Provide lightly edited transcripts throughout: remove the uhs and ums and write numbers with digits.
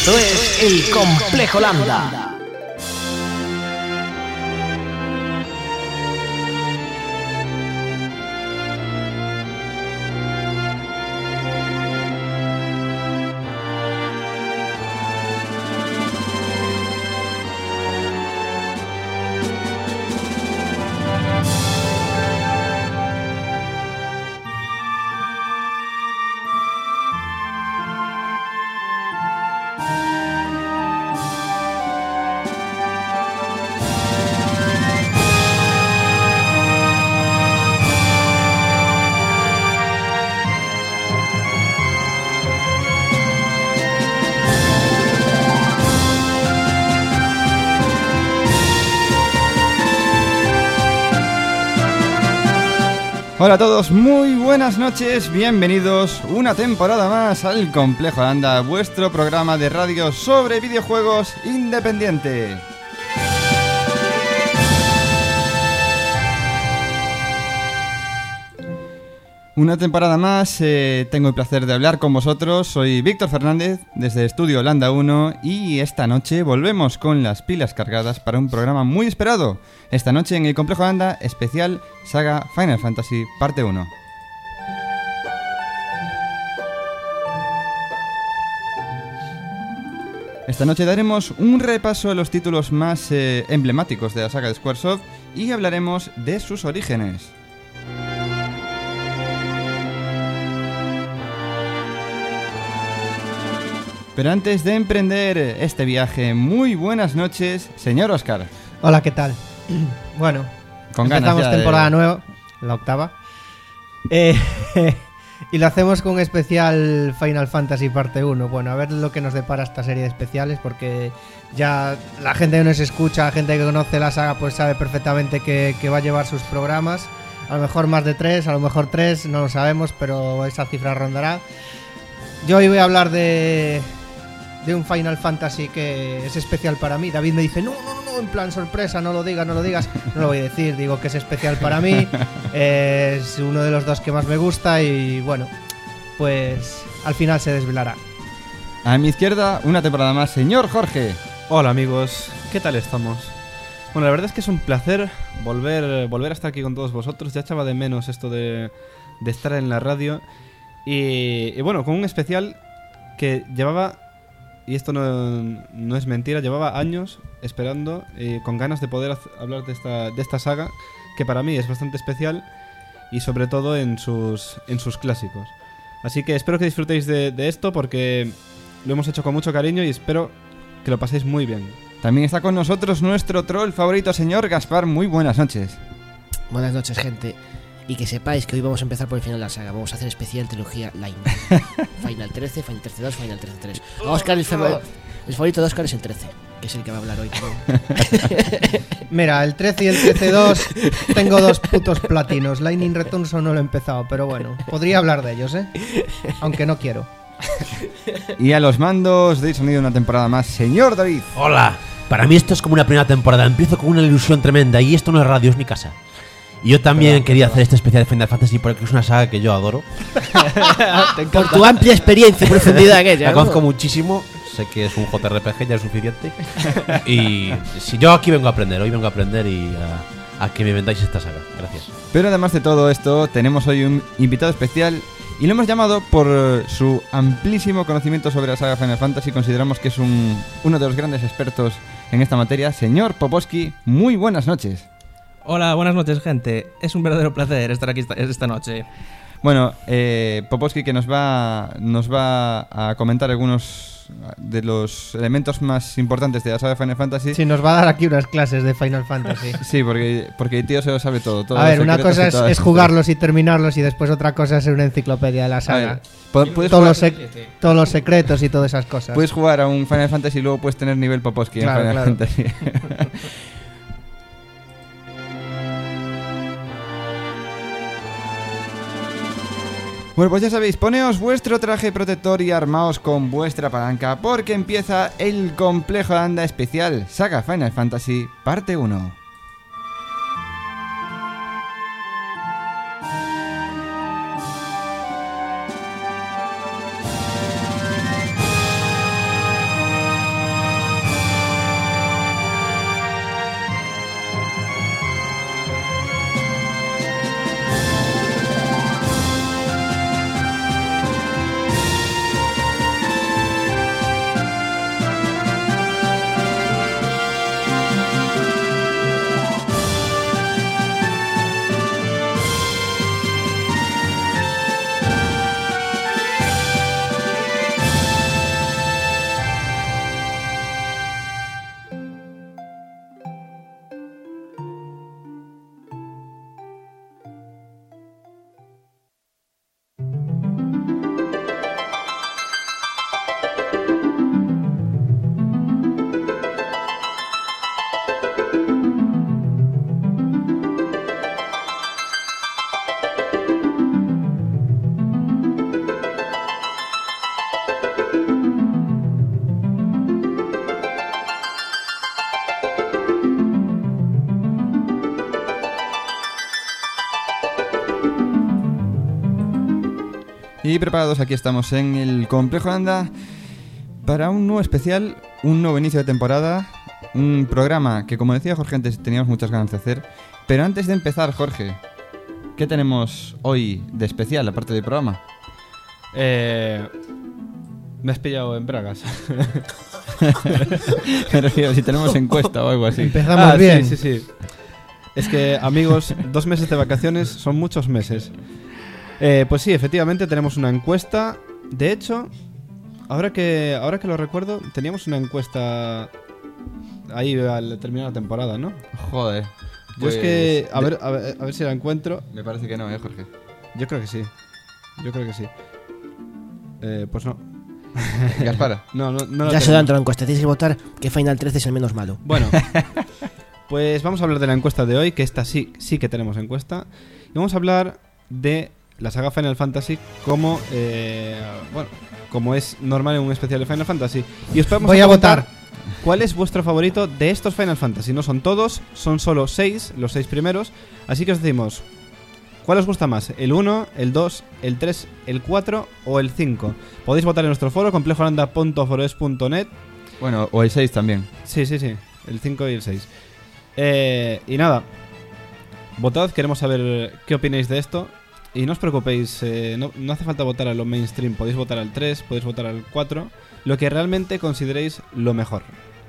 Esto es El Complejo Lambda. Hola a todos, muy buenas noches, bienvenidos una temporada más al Complejo Lambda, vuestro programa de radio sobre videojuegos independiente. Una temporada más, tengo el placer de hablar con vosotros, soy Víctor Fernández desde Estudio Lambda 1 y esta noche volvemos con las pilas cargadas para un programa muy esperado. Esta noche en el Complejo Lambda, especial Saga Final Fantasy Parte 1. Esta noche daremos un repaso a los títulos más emblemáticos de la saga de Squaresoft y hablaremos de sus orígenes. Pero antes de emprender este viaje, muy buenas noches, señor Óscar. Hola, ¿qué tal? Bueno, con empezamos ganas temporada nueva, la octava. Y lo hacemos con un especial Final Fantasy Parte 1. Bueno, a ver lo que nos depara esta serie de especiales, porque ya la gente que nos escucha, la gente que conoce la saga, pues sabe perfectamente que va a llevar sus programas. A lo mejor más de 3, a lo mejor 3, no lo sabemos, pero esa cifra rondará. Yo hoy voy a hablar de un Final Fantasy que es especial para mí. David me dice, no, en plan sorpresa, no lo digas. No lo voy a decir, digo que es especial para mí. Es uno de los dos que más me gusta y bueno, pues al final se desvelará. A mi izquierda, una temporada más, señor Jorge. Hola amigos, ¿qué tal estamos? Bueno, la verdad es que es un placer volver a estar aquí con todos vosotros. Ya echaba de menos esto de estar en la radio. Y bueno, con un especial que llevaba... Y esto no es mentira, llevaba años esperando, con ganas de poder hablar de esta saga, que para mí es bastante especial y sobre todo en sus clásicos. Así que espero que disfrutéis de esto porque lo hemos hecho con mucho cariño y espero que lo paséis muy bien. También está con nosotros nuestro troll favorito, señor Gaspar. Muy buenas noches. Buenas noches, gente. Y que sepáis que hoy vamos a empezar por el final de la saga. Vamos a hacer especial trilogía Line. Final 13, Final 13 2, Final 13 3. Oscar, el favorito de Oscar es el 13, que es el que va a hablar hoy. Mira, el 13 y el 13-2 tengo dos putos platinos. Lightning Returns no lo he empezado, pero bueno, podría hablar de ellos, aunque no quiero. Y a los mandos de sonido una temporada más, señor David. Hola, para mí esto es como una primera temporada. Empiezo con una ilusión tremenda y esto no es radio, es mi casa. Y yo también quería hacer este especial de Final Fantasy porque es una saga que yo adoro. Por tu amplia experiencia y profundidad en ella. La conozco muchísimo, sé que es un JRPG, ya es suficiente. Y si yo aquí vengo a aprender, hoy vengo a aprender y a que me vendáis esta saga. Gracias. Pero además de todo esto, tenemos hoy un invitado especial y lo hemos llamado por su amplísimo conocimiento sobre la saga Final Fantasy. Consideramos que es uno de los grandes expertos en esta materia. Señor Popovsky, muy buenas noches. Hola, buenas noches, gente. Es un verdadero placer estar aquí esta noche. Bueno, Popovsky que nos va a comentar algunos de los elementos más importantes de la saga de Final Fantasy. Sí, nos va a dar aquí unas clases de Final Fantasy. Sí, porque el tío se lo sabe todo. A ver, una cosa es jugarlos y terminarlos y después otra cosa es ser una enciclopedia de la saga. Puedes todos los secretos y todas esas cosas. Puedes jugar a un Final Fantasy y luego puedes tener nivel Popovsky en Final Fantasy. Bueno, pues ya sabéis, poneos vuestro traje protector y armaos con vuestra palanca porque empieza el Complejo Lambda especial Saga Final Fantasy Parte 1. Y preparados, aquí estamos en el Complejo Holanda para un nuevo especial, un nuevo inicio de temporada, un programa que, como decía Jorge antes, teníamos muchas ganas de hacer. Pero antes de empezar, Jorge, ¿qué tenemos hoy de especial, aparte del programa? Me has pillado en bragas. Me refiero, si tenemos encuesta o algo así. Empezamos bien. Sí. Es que, amigos, 2 meses de vacaciones son muchos meses. Pues sí, efectivamente tenemos una encuesta. De hecho, ahora que lo recuerdo, teníamos una encuesta ahí al terminar la temporada, ¿no? Joder. Yo es que... A ver si la encuentro. Me parece que no, Jorge. Yo creo que sí. Pues no. Gaspara. No Ya se da dentro de la encuesta. Tienes que votar que Final 13 es el menos malo. Bueno, pues vamos a hablar de la encuesta de hoy, que esta sí que tenemos encuesta. Y vamos a hablar de la saga Final Fantasy como es normal en un especial de Final Fantasy. Y os podemos Voy a votar. ¿Cuál es vuestro favorito de estos Final Fantasy? No son todos, son solo 6, los 6 primeros. Así que os decimos, ¿cuál os gusta más? ¿El 1, el 2, el 3, el 4 o el 5? Podéis votar en nuestro foro, complejoholanda.foroes.net. Bueno, o el 6 también. Sí, el 5 y el 6. Y nada, votad, queremos saber qué opináis de esto. Y no os preocupéis, no hace falta votar a lo mainstream. Podéis votar al 3, podéis votar al 4, lo que realmente consideréis lo mejor.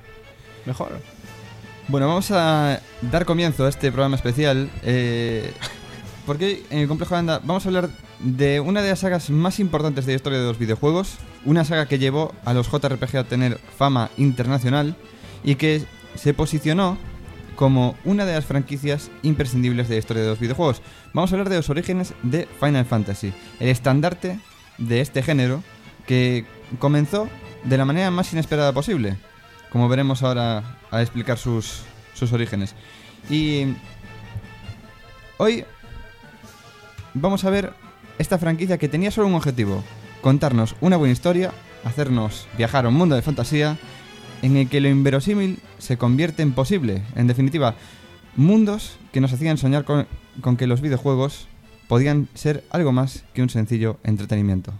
Bueno, vamos a dar comienzo a este programa especial porque en el Complejo Holanda vamos a hablar de una de las sagas más importantes de la historia de los videojuegos, una saga que llevó a los JRPG a tener fama internacional y que se posicionó como una de las franquicias imprescindibles de la historia de los videojuegos. Vamos a hablar de los orígenes de Final Fantasy, el estandarte de este género que comenzó de la manera más inesperada posible, como veremos ahora a explicar sus orígenes. Y hoy vamos a ver esta franquicia que tenía solo un objetivo: contarnos una buena historia, hacernos viajar a un mundo de fantasía en el que lo inverosímil se convierte en posible. En definitiva, mundos que nos hacían soñar con que los videojuegos podían ser algo más que un sencillo entretenimiento.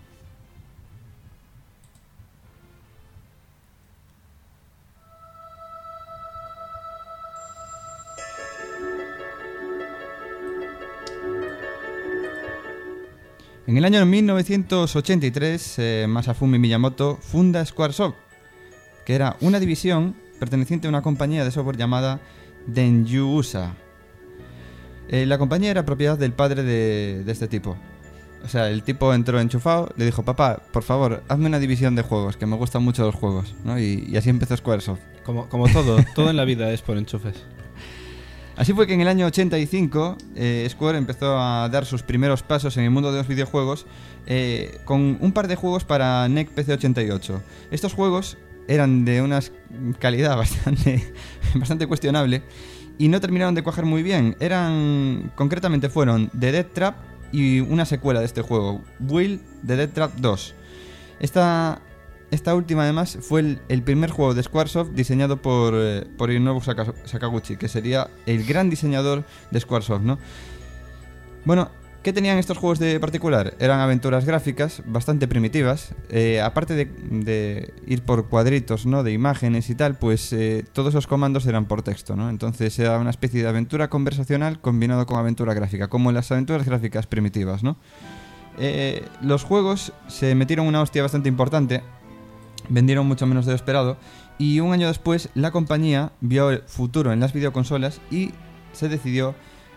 En el año 1983, Masafumi Miyamoto funda Squaresoft, que era una división perteneciente a una compañía de software llamada Denyu-Usa. La compañía era propiedad del padre de este tipo. O sea, el tipo entró enchufado, le dijo: papá, por favor, hazme una división de juegos, que me gustan mucho los juegos, ¿no? Y así empezó Squaresoft. Como todo en la vida es por enchufes. Así fue que en el año 85 Square empezó a dar sus primeros pasos en el mundo de los videojuegos con un par de juegos para NEC PC88. Estos juegos eran de una calidad bastante cuestionable y no terminaron de cuajar muy bien. Concretamente fueron The Death Trap y una secuela de este juego, Will The Death Trap 2. Esta última además fue el primer juego de Squaresoft diseñado por Hironobu Sakaguchi, que sería el gran diseñador de Squaresoft, ¿no? Bueno, ¿qué tenían estos juegos de particular? Eran aventuras gráficas bastante primitivas. Aparte de ir por cuadritos, ¿no?, de imágenes y tal, pues todos los comandos eran por texto, ¿no? Entonces era una especie de aventura conversacional combinado con aventura gráfica, como las aventuras gráficas primitivas, ¿no? Los juegos se metieron una hostia bastante importante. Vendieron mucho menos de lo esperado y un año después la compañía vio el futuro en las videoconsolas y se decidió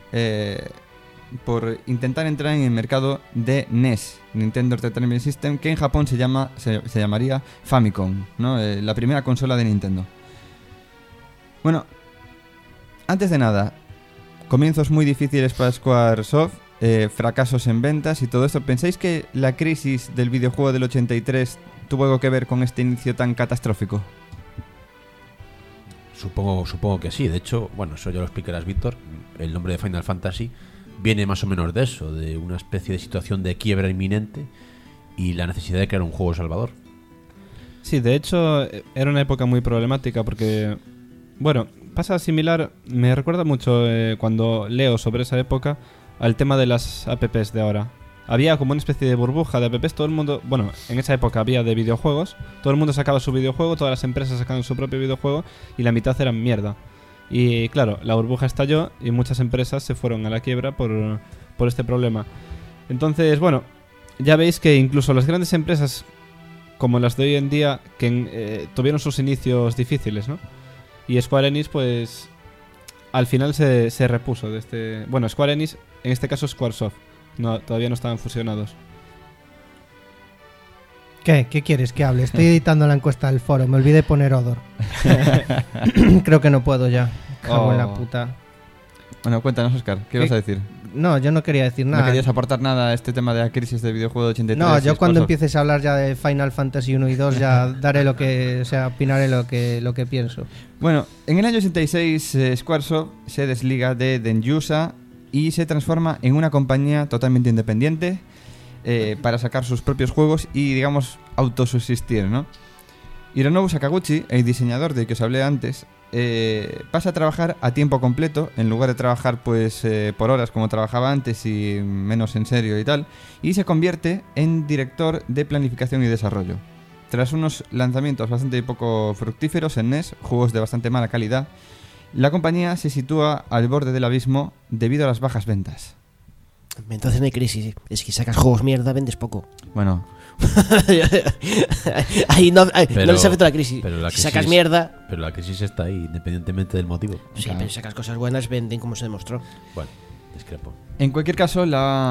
por intentar entrar en el mercado de NES, Nintendo Entertainment System, que en Japón se llamaría Famicom, ¿no? La primera consola de Nintendo. Bueno, antes de nada, comienzos muy difíciles para Squaresoft, fracasos en ventas y todo esto. ¿Pensáis que la crisis del videojuego del 83 tuvo algo que ver con este inicio tan catastrófico? Supongo que sí. De hecho, bueno, eso ya lo explicarás, Víctor. El nombre de Final Fantasy viene más o menos de eso, de una especie de situación de quiebra inminente y la necesidad de crear un juego salvador. Sí, de hecho, era una época muy problemática porque, bueno, pasa similar, me recuerda mucho cuando leo sobre esa época al tema de las apps de ahora. había como una especie de burbuja de apps. Todo el mundo, bueno, en esa época había de videojuegos. Todo el mundo sacaba su videojuego, todas las empresas sacaban su propio videojuego y la mitad eran mierda. Y claro, la burbuja estalló y muchas empresas se fueron a la quiebra por este problema. Entonces, bueno, ya veis que incluso las grandes empresas como las de hoy en día que tuvieron sus inicios difíciles, ¿no? Y Square Enix, pues al final se repuso de este... Bueno, Square Enix, en este caso Squaresoft. No, todavía no estaban fusionados. ¿Qué quieres que hable? Estoy editando la encuesta del foro. Me olvidé poner Odor. Creo que no puedo ya. Cago en la puta. Bueno, cuéntanos, Oscar, ¿qué vas a decir? No, yo no quería decir nada. ¿No querías aportar nada a este tema de la crisis del videojuego de 83? No, yo cuando Squaresoft? empieces a hablar ya de Final Fantasy 1 y 2 ya daré opinaré lo que pienso. Bueno, en el año 86 Squaresoft se desliga de Denjusa y se transforma en una compañía totalmente independiente para sacar sus propios juegos y, digamos, autosubsistir, ¿no? Hironobu Sakaguchi, el diseñador del que os hablé antes, pasa a trabajar a tiempo completo en lugar de trabajar pues por horas como trabajaba antes y menos en serio y tal, y se convierte en director de planificación y desarrollo. Tras unos lanzamientos bastante poco fructíferos en NES, juegos de bastante mala calidad, la compañía se sitúa al borde del abismo debido a las bajas ventas. Entonces no hay crisis. Es que sacas juegos mierda, vendes poco. Bueno, Ahí no Pero- les afecta la crisis. pero la Si crisis- sacas mierda, Pero la crisis está ahí, independientemente del motivo. sí, pero si sacas cosas buenas, venden, como se demostró. Bueno, discrepo. en cualquier caso,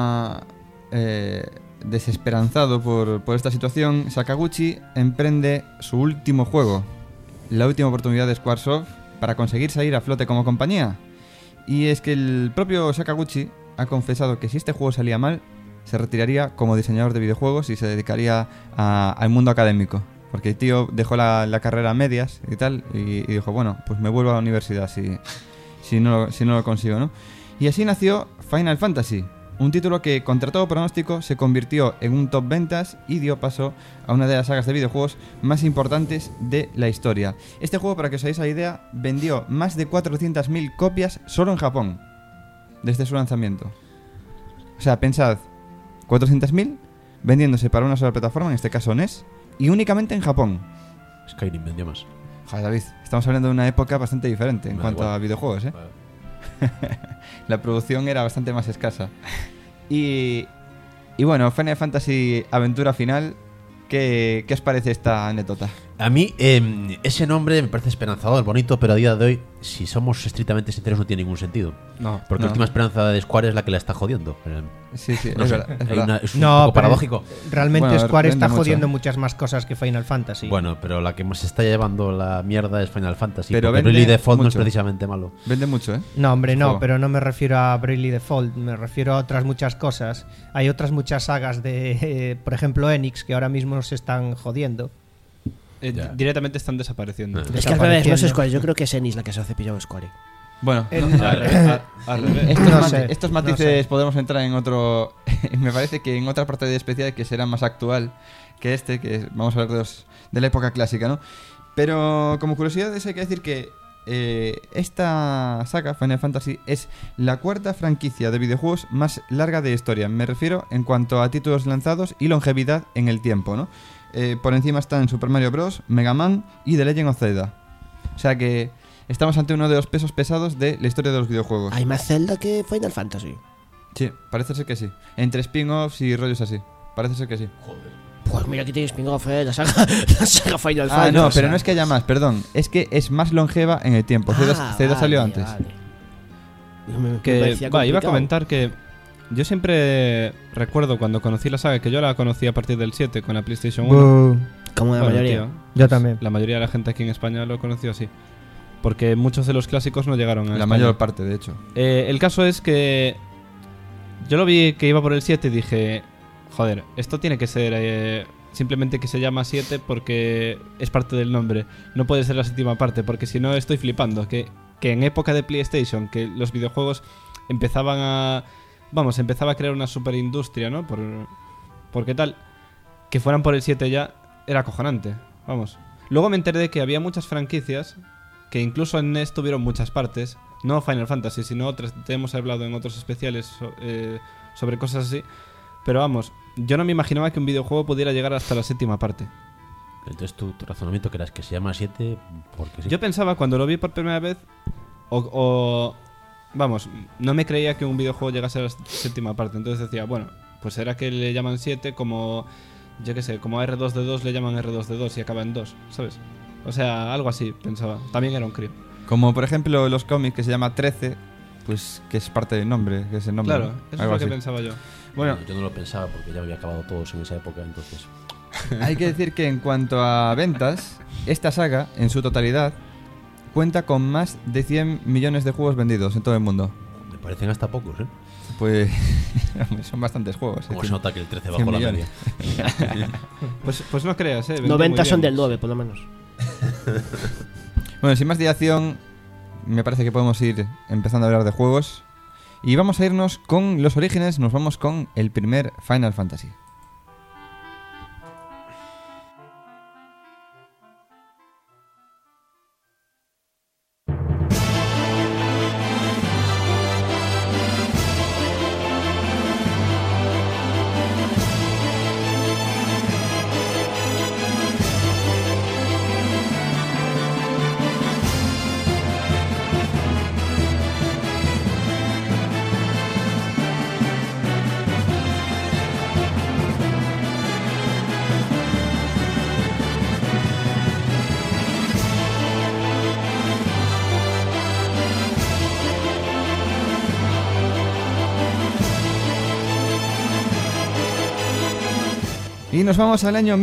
desesperanzado por esta situación, Sakaguchi emprende su último juego, la última oportunidad de Squaresoft para conseguir salir a flote como compañía. Y es que el propio Sakaguchi ha confesado que si este juego salía mal, se retiraría como diseñador de videojuegos y se dedicaría al mundo académico. Porque el tío dejó la carrera a medias y tal, y dijo, bueno, pues me vuelvo a la universidad si no lo consigo, ¿no? Y así nació Final Fantasy, un título que, contra todo pronóstico, se convirtió en un top ventas y dio paso a una de las sagas de videojuegos más importantes de la historia. Este juego, para que os hagáis la idea, vendió más de 400.000 copias solo en Japón, desde su lanzamiento. O sea, pensad, 400.000 vendiéndose para una sola plataforma, en este caso NES, y únicamente en Japón. Skyrim vendió más. Joder, David, estamos hablando de una época bastante diferente en Da cuanto igual. a videojuegos, ¿eh? Vale. La producción era bastante más escasa. Y bueno, Final Fantasy Aventura Final, ¿qué os parece esta anécdota? A mí ese nombre me parece esperanzador, bonito, pero a día de hoy, si somos estrictamente sinceros, no tiene ningún sentido. No. Porque No. la última esperanza de Square es la que la está jodiendo. Sí, No es sé, verdad. Es hay verdad. es un No, poco pero paradójico. Realmente Bueno, Square vende está mucho, jodiendo ¿eh? muchas más cosas que Final Fantasy. Bueno, pero la que más se está llevando la mierda es Final Fantasy. Pero Porque vende Bravely Default no es mucho. precisamente malo. Vende mucho, ¿eh? No, hombre, no, Juego. pero no me refiero a Bravely Default, me refiero a otras muchas cosas. Hay otras muchas sagas de, por ejemplo, Enix, que ahora mismo se están jodiendo. Ya. Directamente están desapareciendo. Ah. Es que al revés, no es Desapareciendo. Square. Yo creo que es Enix la que se hace pillado Square. Bueno, Al revés. estos, No mati- sé, estos no matices sé. podemos entrar en otro... me parece que en otra parte de especial que será más actual que vamos a hablar de la época clásica, ¿no? Pero como curiosidades hay que decir que esta saga, Final Fantasy, es la cuarta franquicia de videojuegos más larga de historia. Me refiero en cuanto a títulos lanzados y longevidad en el tiempo, ¿no? Por encima están Super Mario Bros., Mega Man y The Legend of Zelda. O sea que estamos ante uno de los pesos pesados de la historia de los videojuegos. Hay más Zelda que Final Fantasy. Sí, parece ser que sí. Entre spin-offs y rollos así. Parece ser que sí. Pues mira, aquí tienes spin-off, la saga Final Ah, Fantasy. no, pero no es que haya más, perdón. Es que es más longeva en el tiempo. Zelda salió vale, antes. vale. Me Que, parecía iba a complicado. comentar que yo siempre recuerdo cuando conocí la saga, que yo la conocí a partir del 7 con la PlayStation 1. Buh. Como la Bueno, mayoría. tío, Yo también. la mayoría de la gente aquí en España lo conoció así. Porque muchos de los clásicos no llegaron a La España. mayor parte, de hecho. El caso es que yo lo vi que iba por el 7 y dije, joder, esto tiene que ser simplemente que se llama 7 porque es parte del nombre. No puede ser la séptima parte, porque si no estoy flipando. Que en época de PlayStation, que los videojuegos empezaban a... Vamos, empezaba a crear una superindustria, ¿no? Porque tal, que fueran por el 7 ya era acojonante. Vamos. Luego me enteré de que había muchas franquicias que incluso en NES tuvieron muchas partes. No Final Fantasy, sino otras. Te hemos hablado en otros especiales sobre cosas así. Pero vamos, yo no me imaginaba que un videojuego pudiera llegar hasta la 7ª parte. Entonces tu razonamiento que era que se llama 7 porque sí. Yo pensaba cuando lo vi por primera vez, vamos, no me creía que un videojuego llegase a la 7ª parte. Entonces decía, bueno, pues será que le llaman 7 como, yo qué sé, como a R2D2 le llaman R2D2 y acaba en 2, ¿sabes? O sea, algo así pensaba. También era un crío. Como por ejemplo los cómics que se llama 13, pues que es parte del nombre, que es el nombre. Claro, ¿no? eso es Algo lo que así. pensaba yo. Bueno, Yo no lo pensaba porque ya había acabado todos en esa época, entonces. hay que decir que en cuanto a ventas, esta saga, en su totalidad, cuenta con más de 100 millones de juegos vendidos en todo el mundo. Me parecen hasta pocos, ¿eh? Pues son bastantes juegos. Como es se decir, nota que el 13 100 bajó la media. millones. Pues no creas, vende 90 muy son bien. del 9, por lo menos. Bueno, sin más dilación, me parece que podemos ir empezando a hablar de juegos. Y vamos a irnos con los orígenes, nos vamos con el primer Final Fantasy. Y nos vamos al año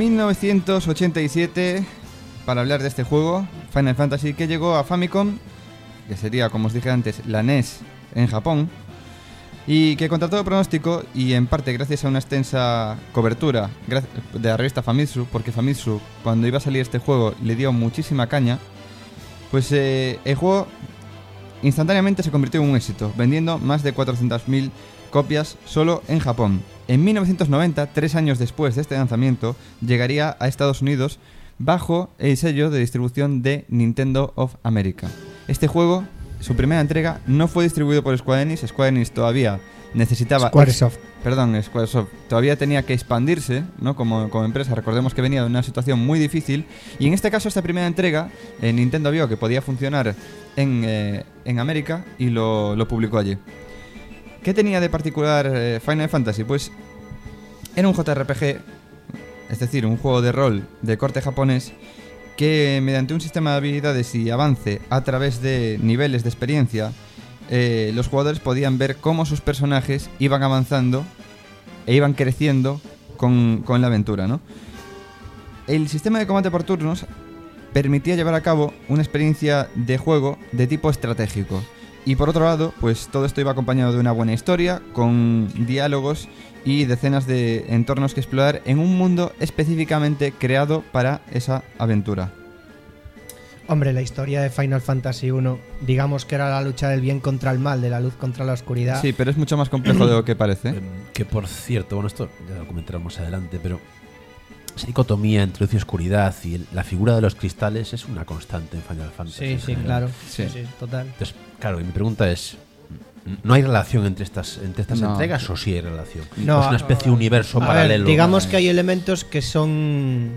1987 para hablar de este juego, Final Fantasy, que llegó a Famicom, que sería, como os dije antes, la NES en Japón, y que contra todo pronóstico, y en parte gracias a una extensa cobertura de la revista Famitsu, porque Famitsu, cuando iba a salir este juego, le dio muchísima caña, pues el juego instantáneamente se convirtió en un éxito, vendiendo más de 400.000 copias solo en Japón. En 1990, 3 años después de este lanzamiento, llegaría a Estados Unidos bajo el sello de distribución de Nintendo of America. Este juego, su primera entrega, no fue distribuido por Square Enix. Square Enix todavía necesitaba... Squaresoft. Squaresoft todavía tenía que expandirse, ¿no? como empresa. Recordemos que venía de una situación muy difícil. Y en este caso, esta primera entrega, Nintendo vio que podía funcionar en América y lo publicó allí. ¿Qué tenía de particular Final Fantasy? Pues era un JRPG, es decir, un juego de rol de corte japonés que mediante un sistema de habilidades y avance a través de niveles de experiencia, los jugadores podían ver cómo sus personajes iban avanzando e iban creciendo con la aventura, ¿no? El sistema de combate por turnos permitía llevar a cabo una experiencia de juego de tipo estratégico. Y por otro lado, pues todo esto iba acompañado de una buena historia, con diálogos y decenas de entornos que explorar en un mundo específicamente creado para esa aventura. Hombre, la historia de Final Fantasy 1, digamos que era la lucha del bien contra el mal, de la luz contra la oscuridad. Sí, pero es mucho más complejo de lo que parece. Que por cierto, bueno, esto ya lo comentaremos más adelante, pero esa dicotomía entre luz y oscuridad y la figura de los cristales es una constante en Final Fantasy. Sí, en sí, general. claro. Sí. Sí, total. Entonces, claro, y mi pregunta es, ¿no hay relación entre estas No. entregas o sí hay relación? No, ¿O es una especie de universo A paralelo? ver, digamos que hay elementos que son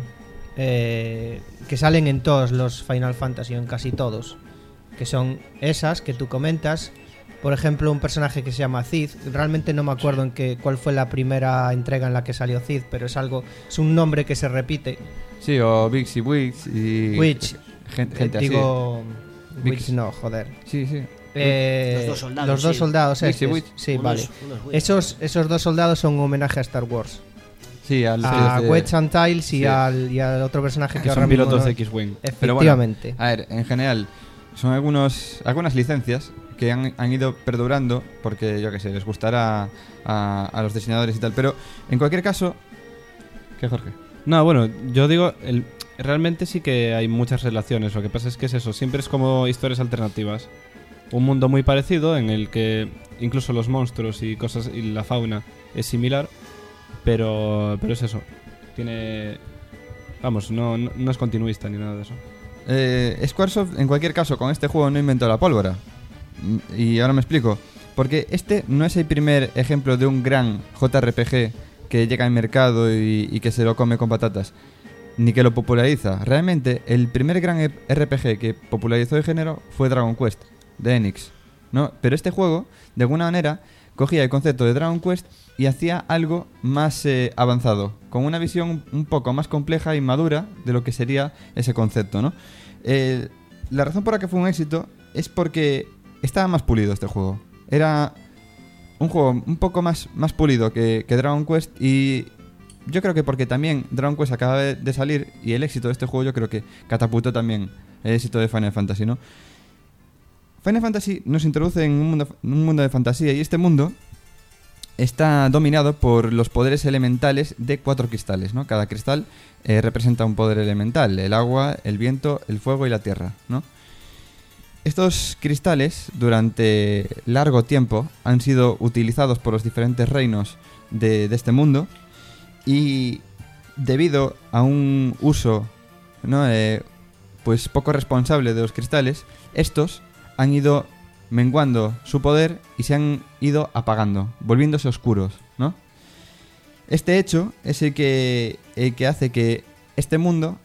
que salen en todos los Final Fantasy, o en casi todos, que son esas que tú comentas. Por ejemplo, un personaje que se llama Cid. Realmente no me acuerdo cuál fue la primera entrega en la que salió Cid, pero es un nombre que se repite. Sí, o Vix y Wix y... Witch. Gente Digo... Vix. Witch no, joder. así. Sí, sí. Los dos soldados, Los dos sí. soldados, Witch y estos. Witch. Sí, Unos- vale. unos Witch. Esos dos soldados son un homenaje a Star Wars. Sí, a los A de- Wedge and Tiles y Sí. al otro personaje que Que ahora son mismo pilotos no- de X-Wing. Pero bueno, Efectivamente. a ver, en general, son algunas licencias que han ido perdurando porque, yo que sé, les gustará a los diseñadores y tal. Pero, en cualquier caso... ¿Qué, Jorge? No, bueno, yo digo, realmente sí que hay muchas relaciones. Lo que pasa es que es eso, siempre es como historias alternativas. Un mundo muy parecido en el que incluso los monstruos y cosas y la fauna es similar, pero es eso. Tiene... Vamos, no es continuista ni nada de eso. Squaresoft, en cualquier caso, con este juego no inventó la pólvora. Y ahora me explico. Porque este no es el primer ejemplo de un gran JRPG que llega al mercado y que se lo come con patatas, ni que lo populariza. Realmente, el primer gran RPG que popularizó el género fue Dragon Quest, de Enix, ¿no? Pero este juego, de alguna manera, cogía el concepto de Dragon Quest y hacía algo más avanzado, con una visión un poco más compleja y madura de lo que sería ese concepto, ¿no? La razón por la que fue un éxito es porque estaba más pulido este juego. Era un juego un poco más pulido que Dragon Quest, y yo creo que porque también Dragon Quest acaba de salir y el éxito de este juego yo creo que catapultó también el éxito de Final Fantasy, ¿no? Final Fantasy nos introduce en un mundo de fantasía, y este mundo está dominado por los poderes elementales de 4 cristales, ¿no? Cada cristal representa un poder elemental: el agua, el viento, el fuego y la tierra, ¿no? Estos cristales, durante largo tiempo, han sido utilizados por los diferentes reinos de este mundo, y debido a un uso, ¿no? Pues poco responsable de los cristales, estos han ido menguando su poder y se han ido apagando, volviéndose oscuros, ¿no? Este hecho es el que hace que este mundo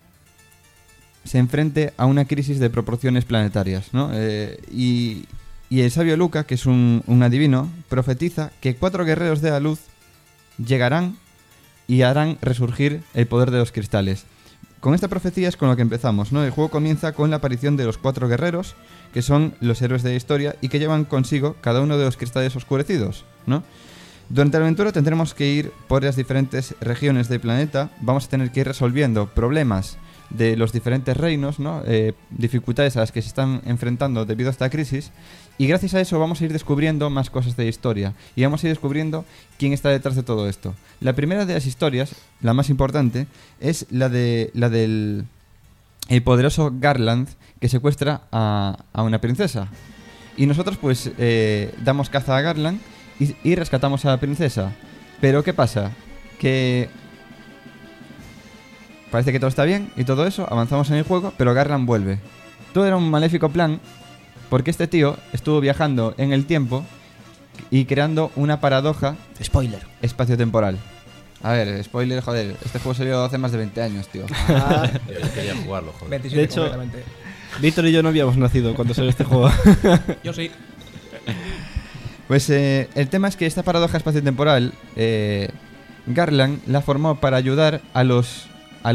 se enfrente a una crisis de proporciones planetarias, ¿no? Y el sabio Luca, que es un adivino, profetiza que 4 guerreros de la luz llegarán y harán resurgir el poder de los cristales. Con esta profecía es con lo que empezamos, ¿no? El juego comienza con la aparición de los 4 guerreros, que son los héroes de la historia y que llevan consigo cada uno de los cristales oscurecidos, ¿no? Durante la aventura tendremos que ir por las diferentes regiones del planeta, vamos a tener que ir resolviendo problemas de los diferentes reinos, ¿no? Dificultades a las que se están enfrentando debido a esta crisis, y gracias a eso vamos a ir descubriendo más cosas de la historia y vamos a ir descubriendo quién está detrás de todo esto. La primera de las historias, la más importante, es la del el poderoso Garland, que secuestra a una princesa, y nosotros pues damos caza a Garland y rescatamos a la princesa. Pero ¿qué pasa? Que parece que todo está bien y todo eso, avanzamos en el juego, pero Garland vuelve. Todo era un maléfico plan, porque este tío estuvo viajando en el tiempo y creando una paradoja Spoiler. espaciotemporal. A ver, spoiler, joder, este juego salió hace más de 20 años, tío. Yo quería jugarlo, joder. 27 De hecho, completamente. Víctor y yo no habíamos nacido cuando salió este juego. Yo sí. Pues el tema es que esta paradoja espaciotemporal, Garland la formó para ayudar a los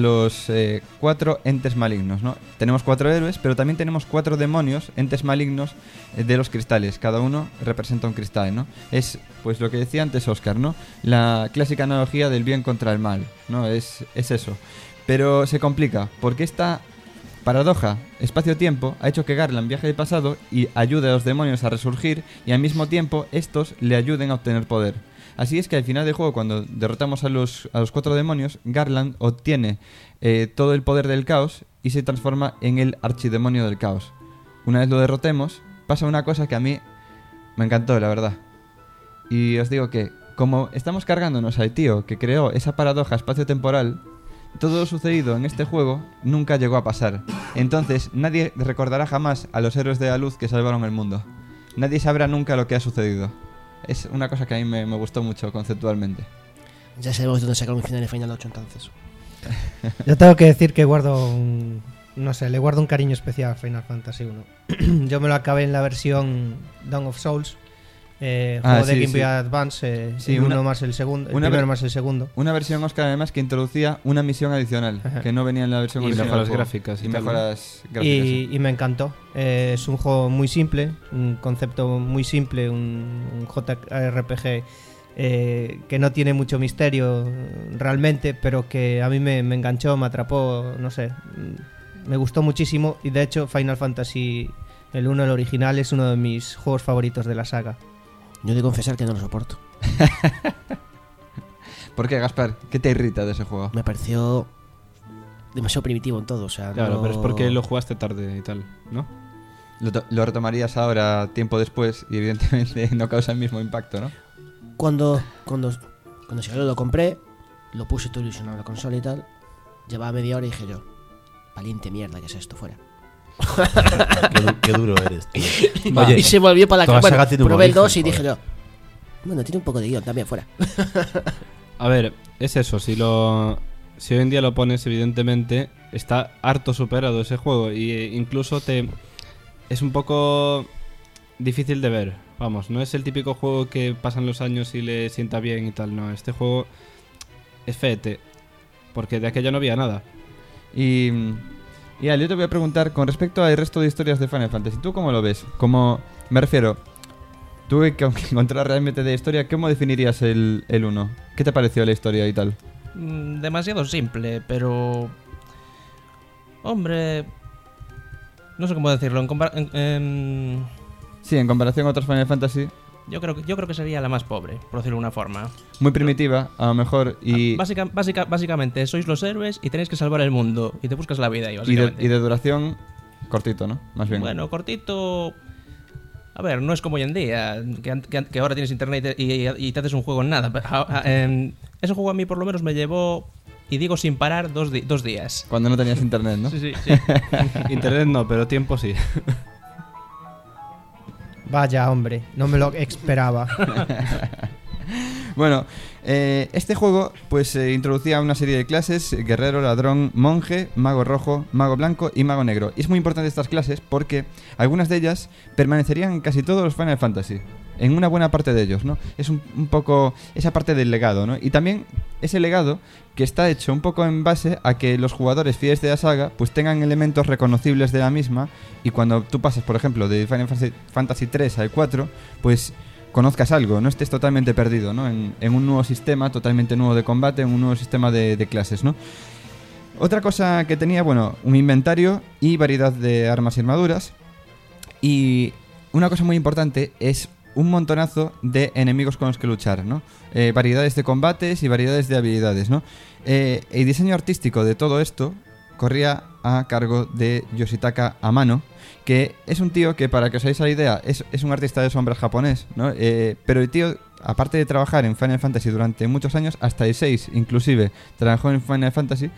4 entes malignos, ¿no? Tenemos 4 héroes, pero también tenemos 4 demonios, entes malignos de los cristales. Cada uno representa un cristal, ¿no? Es pues lo que decía antes Óscar, ¿no? La clásica analogía del bien contra el mal, ¿no? Es eso. Pero se complica, porque esta paradoja espacio-tiempo ha hecho que Garland viaje al pasado y ayude a los demonios a resurgir, y al mismo tiempo estos le ayuden a obtener poder. Así es que al final del juego, cuando derrotamos a los 4 demonios, Garland obtiene todo el poder del caos y se transforma en el archidemonio del caos. Una vez lo derrotemos, pasa una cosa que a mí me encantó, la verdad. Y os digo que, como estamos cargándonos al tío que creó esa paradoja espacio-temporal, todo lo sucedido en este juego nunca llegó a pasar. Entonces nadie recordará jamás a los héroes de la luz que salvaron el mundo. Nadie sabrá nunca lo que ha sucedido. Es una cosa que a mí me gustó mucho conceptualmente. Ya sabemos de dónde sacar un final de Final 8 entonces. Yo tengo que decir que le guardo un cariño especial a Final Fantasy 1. Yo me lo acabé en la versión Dawn of Souls, juego de Game Boy Advance, el uno más el segundo, el primero más el segundo. Una versión, Oscar, además, que introducía una misión adicional, Ajá, que no venía en la versión Y original mejoras del juego. gráficas y Y tal, mejoras gráficas, sí. Y me encantó. Es un juego muy simple, un concepto muy simple, un JRPG que no tiene mucho misterio realmente, pero que a mí me enganchó, me atrapó, no sé, me gustó muchísimo. Y de hecho Final Fantasy, el 1, el original, es uno de mis juegos favoritos de la saga. Yo he de confesar que no lo soporto. ¿Por qué, Gaspar? ¿Qué te irrita de ese juego? Me pareció demasiado primitivo en todo, o sea, Claro, no... pero es porque lo jugaste tarde y tal, ¿no? Lo retomarías ahora, tiempo después, y evidentemente no causa el mismo impacto, ¿no? Cuando salió lo compré, lo puse todo ilusionado en la consola y tal. Llevaba media hora y dije yo, valiente mierda, ¿qué es esto? Fuera. Qué duro eres, tío. Y se volvió para la toda cara. saga tiene un Probé el origen, 2 y dije joder. yo, bueno, tiene un poco de guión también, fuera. A ver, es eso, si hoy en día lo pones, evidentemente, está harto superado ese juego y incluso es un poco difícil de ver. Vamos, no es el típico juego que pasan los años y le sienta bien y tal, no. Este juego es feete, porque de aquello no había nada. Y Ale, yo te voy a preguntar con respecto al resto de historias de Final Fantasy, ¿tú cómo lo ves? Como, me refiero, tú que encontrar realmente de historia, ¿cómo definirías el 1? ¿Qué te pareció la historia y tal? Demasiado simple, pero... Hombre... No sé cómo decirlo. Sí, en comparación a otros Final Fantasy, Yo creo que sería la más pobre, por decirlo de una forma. muy primitiva, a lo mejor, y Básicamente, sois los héroes y tenéis que salvar el mundo. Y te buscas la vida ahí, y básicamente. de duración cortito, ¿no? Más bien. Bueno, cortito... A ver, no es como hoy en día, que ahora tienes internet y te haces un juego en nada. Ese juego a mí por lo menos me llevó, y digo sin parar, dos días. Cuando no tenías internet, ¿no? Sí. Internet no, pero tiempo sí. Vaya, hombre, no me lo esperaba. Bueno, este juego pues introducía una serie de clases: guerrero, ladrón, monje, mago rojo, mago blanco y mago negro. Y es muy importante estas clases porque algunas de ellas permanecerían en casi todos los Final Fantasy, en una buena parte de ellos, ¿no? Es un poco esa parte del legado, ¿no? Y también ese legado que está hecho un poco en base a que los jugadores fieles de la saga pues tengan elementos reconocibles de la misma, y cuando tú pasas, por ejemplo, de Final Fantasy 3 al 4, pues conozcas algo, no estés totalmente perdido, ¿no? En un nuevo sistema totalmente nuevo de combate, en un nuevo sistema de clases, ¿no? Otra cosa que tenía, bueno, un inventario y variedad de armas y armaduras. Y una cosa muy importante es un montonazo de enemigos con los que luchar, ¿no? Variedades de combates y variedades de habilidades, ¿no? El diseño artístico de todo esto corría a cargo de Yoshitaka Amano, que es un tío que, para que os hagáis la idea, es un artista de sombras japonés, ¿no? Pero el tío, aparte de trabajar en Final Fantasy durante muchos años, hasta el 6 inclusive trabajó en Final Fantasy,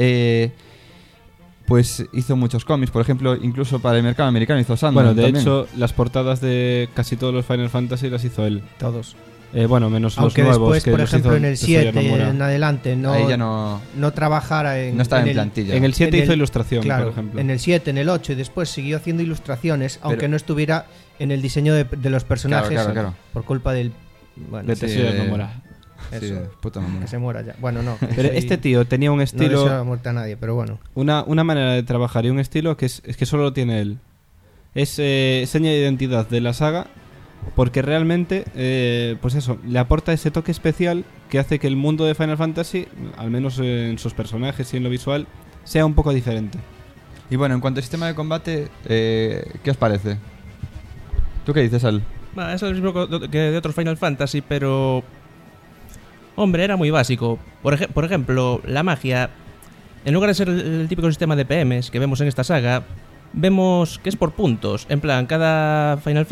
pues hizo muchos cómics, por ejemplo, incluso para el mercado americano hizo Sandman. Bueno, de también. hecho, las portadas de casi todos los Final Fantasy las hizo él. Todos. Bueno, menos Aunque los nuevos, después, que por los ejemplo, hizo en el Tetsuya 7 Nomura. en adelante Ahí ya no trabajara en... no estaba en el- plantilla. En el 7 en hizo el- ilustración, Claro, por ejemplo. en el 7, en el 8 y después siguió haciendo ilustraciones, aunque no estuviera en el diseño de los personajes, Claro. por culpa del... Bueno, De Sí, Tetsuya Nomura. eso, Sí, puta Nomura. que se muera ya. Bueno, no. Pero este tío tenía un No estilo, deseo la muerte a nadie, pero bueno. una manera de trabajar y un estilo que es que solo lo tiene él. Es seña de identidad de la saga, porque realmente, pues eso, le aporta ese toque especial que hace que el mundo de Final Fantasy, al menos en sus personajes y en lo visual, sea un poco diferente. Y bueno, en cuanto al sistema de combate, ¿qué os parece? ¿Tú qué dices, Al? Bueno, eso es lo mismo que de otros Final Fantasy, pero... Hombre, era muy básico. Por ejemplo, la magia, en lugar de ser el típico sistema de PMs que vemos en esta saga, vemos que es por puntos. En plan, cada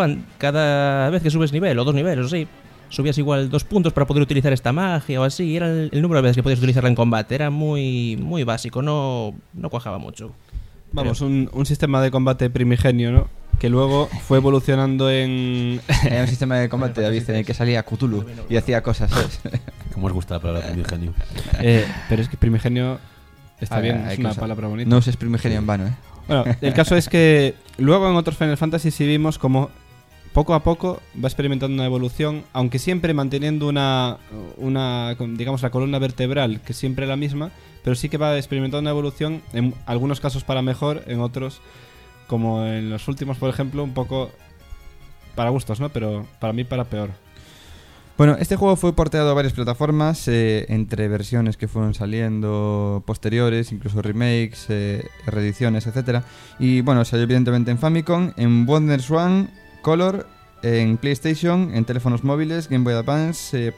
vez que subes nivel o 2 niveles o así, subías igual 2 puntos para poder utilizar esta magia o así. Era el número de veces que podías utilizarla en combate. Era muy básico, no cuajaba mucho. Vamos, un sistema de combate primigenio, ¿no? Que luego fue evolucionando en... Era un sistema de combate, David, en el que salía Cthulhu y hacía cosas, ¿sabes? Como os gusta la palabra primigenio. pero es que primigenio está bien, Hay es una cosas. palabra bonita. No uses primigenio en vano, ¿eh? Bueno, el caso es que luego en otros Final Fantasy sí vimos como poco a poco va experimentando una evolución, aunque siempre manteniendo una digamos, la columna vertebral, que siempre es la misma, pero sí que va experimentando una evolución, en algunos casos para mejor, en otros, como en los últimos, por ejemplo, un poco para gustos, ¿no? Pero para mí para peor. Bueno, este juego fue porteado a varias plataformas, entre versiones que fueron saliendo posteriores, incluso remakes, reediciones, etcétera. Y bueno, salió evidentemente en Famicom, en WonderSwan, Color, en PlayStation, en teléfonos móviles, Game Boy Advance,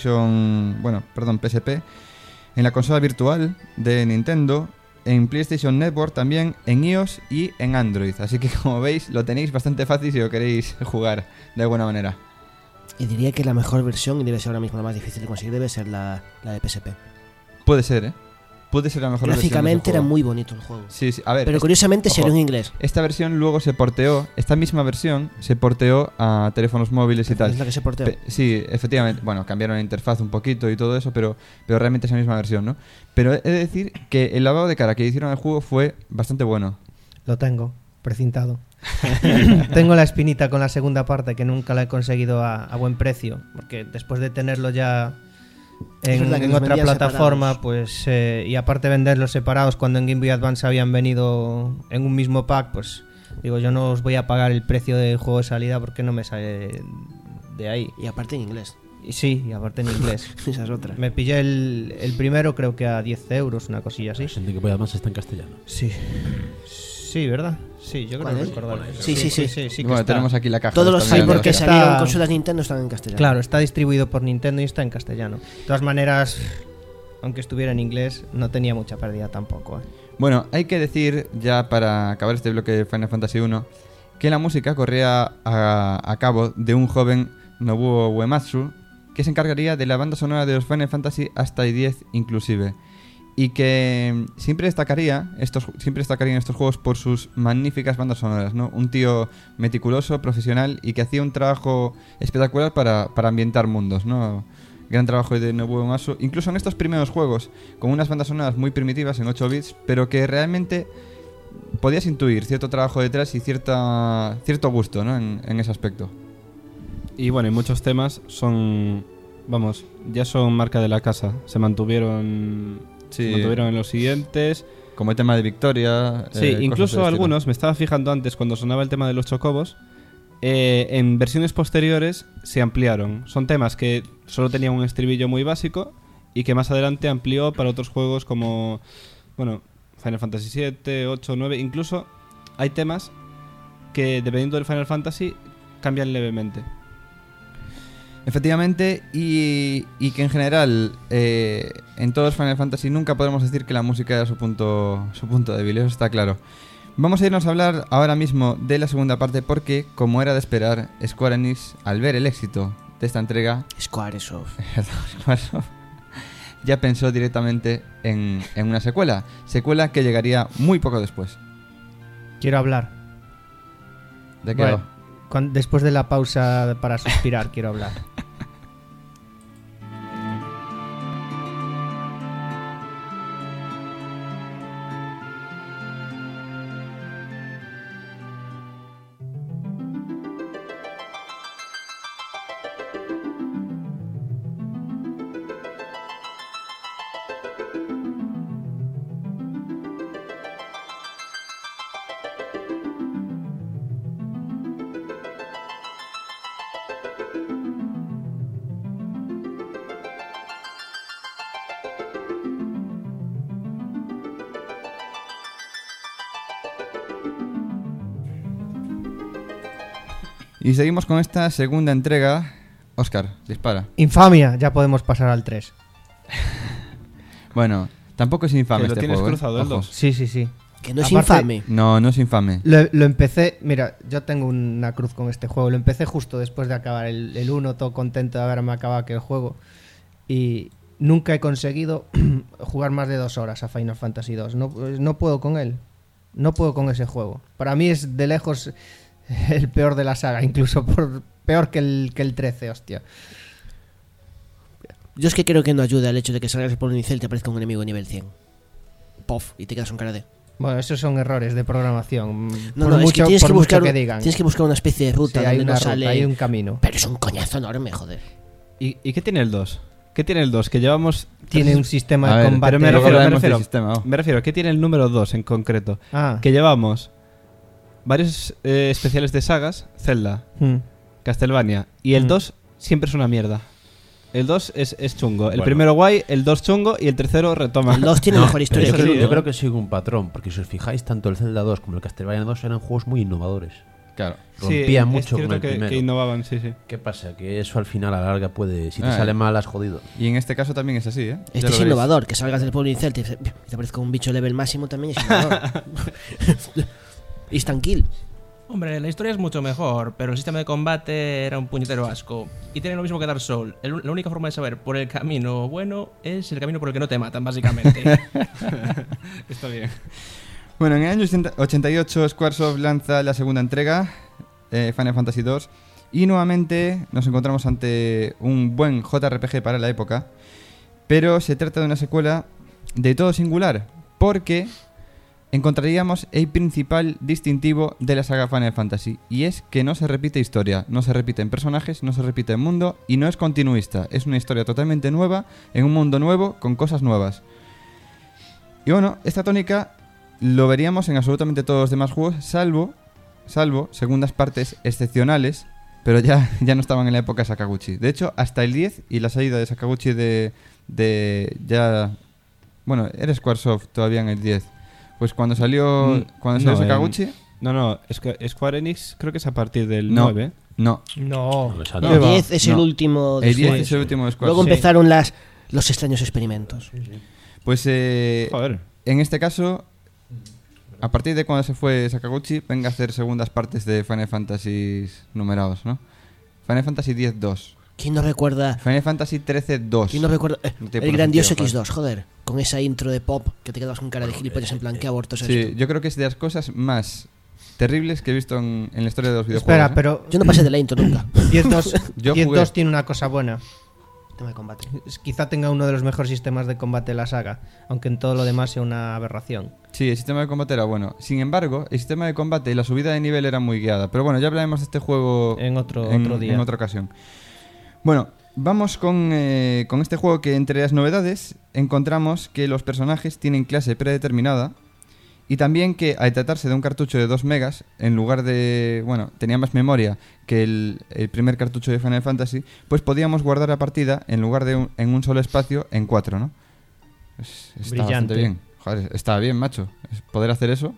PSP, en la consola virtual de Nintendo, en PlayStation Network también, en iOS y en Android. Así que, como veis, lo tenéis bastante fácil si lo queréis jugar de alguna manera. Y diría que la mejor versión, y debe ser ahora mismo la más difícil de conseguir, debe ser la de PSP. Puede ser, ¿eh? puede ser la mejor Gráficamente era versión de ese juego. muy bonito el juego. Sí, sí. A ver, Pero curiosamente ojo, salió en inglés. esta versión luego se porteó, esta misma versión se porteó a teléfonos móviles y tal. Es la que se porteó. Sí, efectivamente. Bueno, cambiaron la interfaz un poquito y todo eso, pero realmente es la misma versión, ¿no? Pero he de decir que el lavado de cara que hicieron al juego fue bastante bueno. Lo tengo, precintado. Tengo la espinita con la segunda parte que nunca la he conseguido a buen precio, porque después de tenerlo ya Es verdad que en los otra vendían plataforma, separados. pues y aparte venderlos separados cuando en Game Boy Advance habían venido en un mismo pack, pues digo, yo no os voy a pagar el precio del juego de salida porque no me sale de ahí. Y aparte en inglés. Y sí, y aparte en inglés. Esa es otra. Me pillé el primero, creo que a 10 euros, una cosilla así. El que además está en castellano. Sí. Sí, ¿verdad? Sí, yo creo ¿Cuál que es? recordar. Sí, sí, sí. que Bueno, está. tenemos aquí la caja. Todos de los esta hay mierda. porque Está- salieron consolas Nintendo están en castellano. Claro, está distribuido por Nintendo y está en castellano. De todas maneras, aunque estuviera en inglés, no tenía mucha pérdida tampoco. Bueno, hay que decir, ya para acabar este bloque de Final Fantasy 1, que la música corría a cabo de un joven Nobuo Uematsu, que se encargaría de la banda sonora de los Final Fantasy hasta el 10 inclusive. Y que siempre destacarían estos juegos por sus magníficas bandas sonoras, ¿no? Un tío meticuloso, profesional y que hacía un trabajo espectacular para ambientar mundos, ¿no? Gran trabajo de Nobuo Uematsu, incluso en estos primeros juegos, con unas bandas sonoras muy primitivas en 8 bits, pero que realmente podías intuir cierto trabajo detrás y cierto gusto, ¿no? en ese aspecto. Y bueno, y muchos temas son, vamos, ya son marca de la casa. Se mantuvieron en los siguientes. Como el tema de Victoria. Sí, cosas incluso de algunos, me estaba fijando antes cuando sonaba el tema de los chocobos, en versiones posteriores se ampliaron. Son temas que solo tenían un estribillo muy básico y que más adelante amplió para otros juegos como, bueno, Final Fantasy 7, 8, 9. Incluso hay temas que, dependiendo del Final Fantasy, cambian levemente. Efectivamente, y que en general en todos Final Fantasy nunca podemos decir que la música era su punto débil, eso está claro. Vamos a irnos a hablar ahora mismo de la segunda parte porque, como era de esperar, Square Enix, al ver el éxito de esta entrega, Squaresoft. ya pensó directamente en una secuela que llegaría muy poco después. Quiero hablar. ¿De qué Bueno, va? después de la pausa para suspirar, quiero hablar. Y seguimos con esta segunda entrega. Óscar, dispara. Infamia, ya podemos pasar al 3. Bueno, tampoco es infame Que lo este tienes juego, cruzado, el Ojo. 2. Sí, sí, sí. Que no es Aparte- infame. No es infame. Lo empecé, mira, yo tengo una cruz con este juego. Lo empecé justo después de acabar el 1, todo contento de haberme acabado aquel juego. Y nunca he conseguido jugar más de 2 horas a Final Fantasy 2. No puedo con él. No puedo con ese juego. Para mí es de lejos el peor de la saga, incluso peor que el 13, hostia. Yo es que creo que no ayuda el hecho de que salgas por un incel y te aparezca un enemigo de nivel 100. Pof, y te quedas con cara de... Bueno, esos son errores de programación. No, por no, es que mucho, tienes por que mucho buscar, que digan. tienes que buscar una especie de ruta Sí, hay donde una no ruta, sale... hay un camino. Pero es un coñazo enorme, joder. ¿Y qué tiene el 2? ¿Qué tiene el 2? Que llevamos... Tiene un sistema A de ver, combate. pero me Luego refiero, hablaremos del sistema, oh. me refiero, ¿qué tiene el número 2 en concreto? Ah, Que llevamos varios especiales de sagas, Zelda, mm. Castlevania, y el Mm. 2 siempre es una mierda. El 2 es chungo. El Bueno. primero guay, el 2 chungo y el tercero retoma. El 2 tiene mejor historia Pero que yo, el creo, 1. yo creo que sigue un patrón, porque si os fijáis, tanto el Zelda 2 como el Castlevania 2 eran juegos muy innovadores. Claro. Rompían es mucho con cierto el que primero. innovaban, sí, sí. ¿Qué pasa? Que eso al final a la larga puede... Si te Ah, sale mal, has jodido. Y en este caso también es así, ¿eh? Ya Este lo es veréis. innovador, que salgas del pueblo incel y te aparezca un bicho level máximo también es innovador. Instant kill. Hombre, la historia es mucho mejor, pero el sistema de combate era un puñetero asco. Y tiene lo mismo que Dark Souls. La única forma de saber por el camino bueno es el camino por el que no te matan, básicamente. Está bien. Bueno, en el año 88 Squaresoft lanza la segunda entrega, Final Fantasy II, y nuevamente nos encontramos ante un buen JRPG para la época, pero se trata de una secuela de todo singular, porque encontraríamos el principal distintivo de la saga Final Fantasy, y es que no se repite historia, no se repiten personajes, no se repite el mundo y no es continuista. Es una historia totalmente nueva, en un mundo nuevo, con cosas nuevas. Y bueno, esta tónica lo veríamos en absolutamente todos los demás juegos, salvo segundas partes excepcionales, pero ya no estaban en la época de Sakaguchi. De hecho, hasta el 10 y la salida de Sakaguchi bueno, era Squaresoft todavía en el 10. Pues cuando salió Sakaguchi... No, es que Square Enix creo que es a partir del No. 9. No, No. No, El 10 es el No. último de el 10 Square. es el último de Squaresoft. Luego empezaron los extraños experimentos. Pues Joder. en este caso, a partir de cuando se fue Sakaguchi, venga a hacer segundas partes de Final Fantasy numerados, ¿no? Final Fantasy X-2, ¿Quién no recuerda? Final Fantasy XIII-2. ¿Quién no recuerda? No te El pones grandioso sentido, X2, joder. Con esa intro de pop que te quedabas con cara de gilipollas en plan, ¿qué aborto es Sí, esto? yo creo que es de las cosas más terribles que he visto en la historia de los videojuegos. Espera, ¿eh? pero Yo no pasé de la intro nunca. 10-2 Yo jugué. 10-2 tiene una cosa buena. Tema de combate. Quizá tenga uno de los mejores sistemas de combate de la saga, aunque en todo lo demás sea una aberración. Sí, el sistema de combate era bueno. Sin embargo, el sistema de combate y la subida de nivel era muy guiada. Pero bueno, ya hablaremos de este juego En otro día. En otra ocasión. Bueno, vamos con este juego, que entre las novedades encontramos que los personajes tienen clase predeterminada y también que al tratarse de un cartucho de 2 megas, en lugar de... Bueno, tenía más memoria que el primer cartucho de Final Fantasy, pues podíamos guardar la partida en lugar de en un solo espacio en 4, ¿no? Está Brillante. bastante bien. Joder, está bien, macho. Poder hacer eso.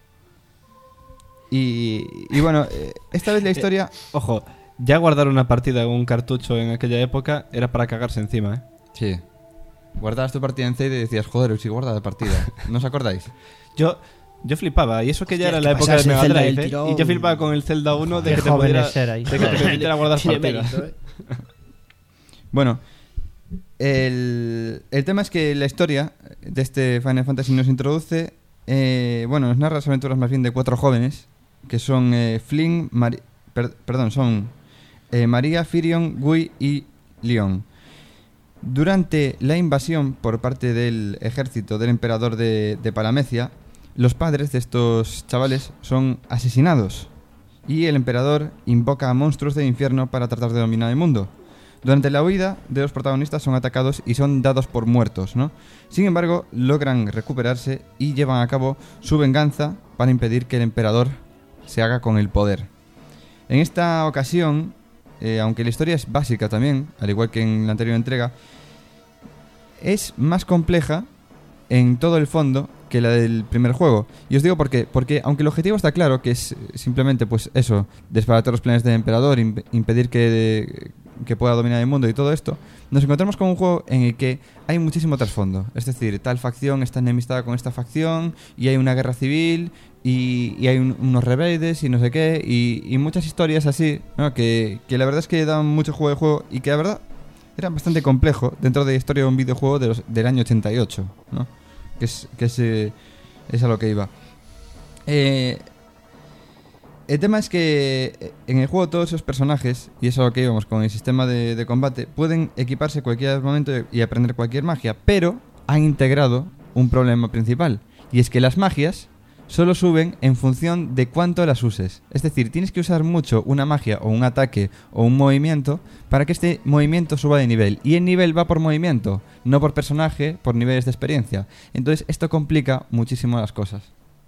Y bueno, esta vez la historia... Ojo, ya guardar una partida en un cartucho en aquella época era para cagarse encima, ¿eh? Sí. Guardabas tu partida en CD y decías, joder, si guarda la partida. ¿No os acordáis? Yo flipaba, y eso que ya Hostia, era es la que época de pasarse Mega Zelda Drive, del ¿eh? tirón. Y yo flipaba con el Zelda 1 de Qué que te jóvenes pudiera, erais. de que te permitiera guardar Tiene partidas. mérito, Bueno, el tema es que la historia de este Final Fantasy nos introduce... nos narra las aventuras más bien de 4 jóvenes, que son Flynn, María, Firion, Gui y Leon. Durante la invasión por parte del ejército del emperador de Palamecia, los padres de estos chavales son asesinados y el emperador invoca a monstruos del infierno para tratar de dominar el mundo. Durante la huida de los protagonistas son atacados y son dados por muertos, ¿no? Sin embargo, logran recuperarse y llevan a cabo su venganza para impedir que el emperador se haga con el poder. En esta ocasión, aunque la historia es básica también, al igual que en la anterior entrega, es más compleja en todo el fondo que la del primer juego. Y os digo por qué. Porque aunque el objetivo está claro, que es simplemente pues eso, desbaratar los planes del emperador, impedir que pueda dominar el mundo y todo esto, nos encontramos con un juego en el que hay muchísimo trasfondo. Es decir, tal facción está enemistada con esta facción y hay una guerra civil y hay unos rebeldes y no sé qué y muchas historias así, ¿no? Que la verdad es que dan mucho juego de juego y que la verdad era bastante complejo dentro de la historia de un videojuego del año 88, ¿no? Que es a lo que iba. El tema es que en el juego todos esos personajes, y es a lo que íbamos con el sistema de combate, pueden equiparse cualquier momento y aprender cualquier magia, pero han integrado un problema principal, y es que las magias solo suben en función de cuánto las uses. Es decir, tienes que usar mucho una magia o un ataque o un movimiento para que este movimiento suba de nivel. Y el nivel va por movimiento, no por personaje, por niveles de experiencia. Entonces esto complica muchísimo las cosas.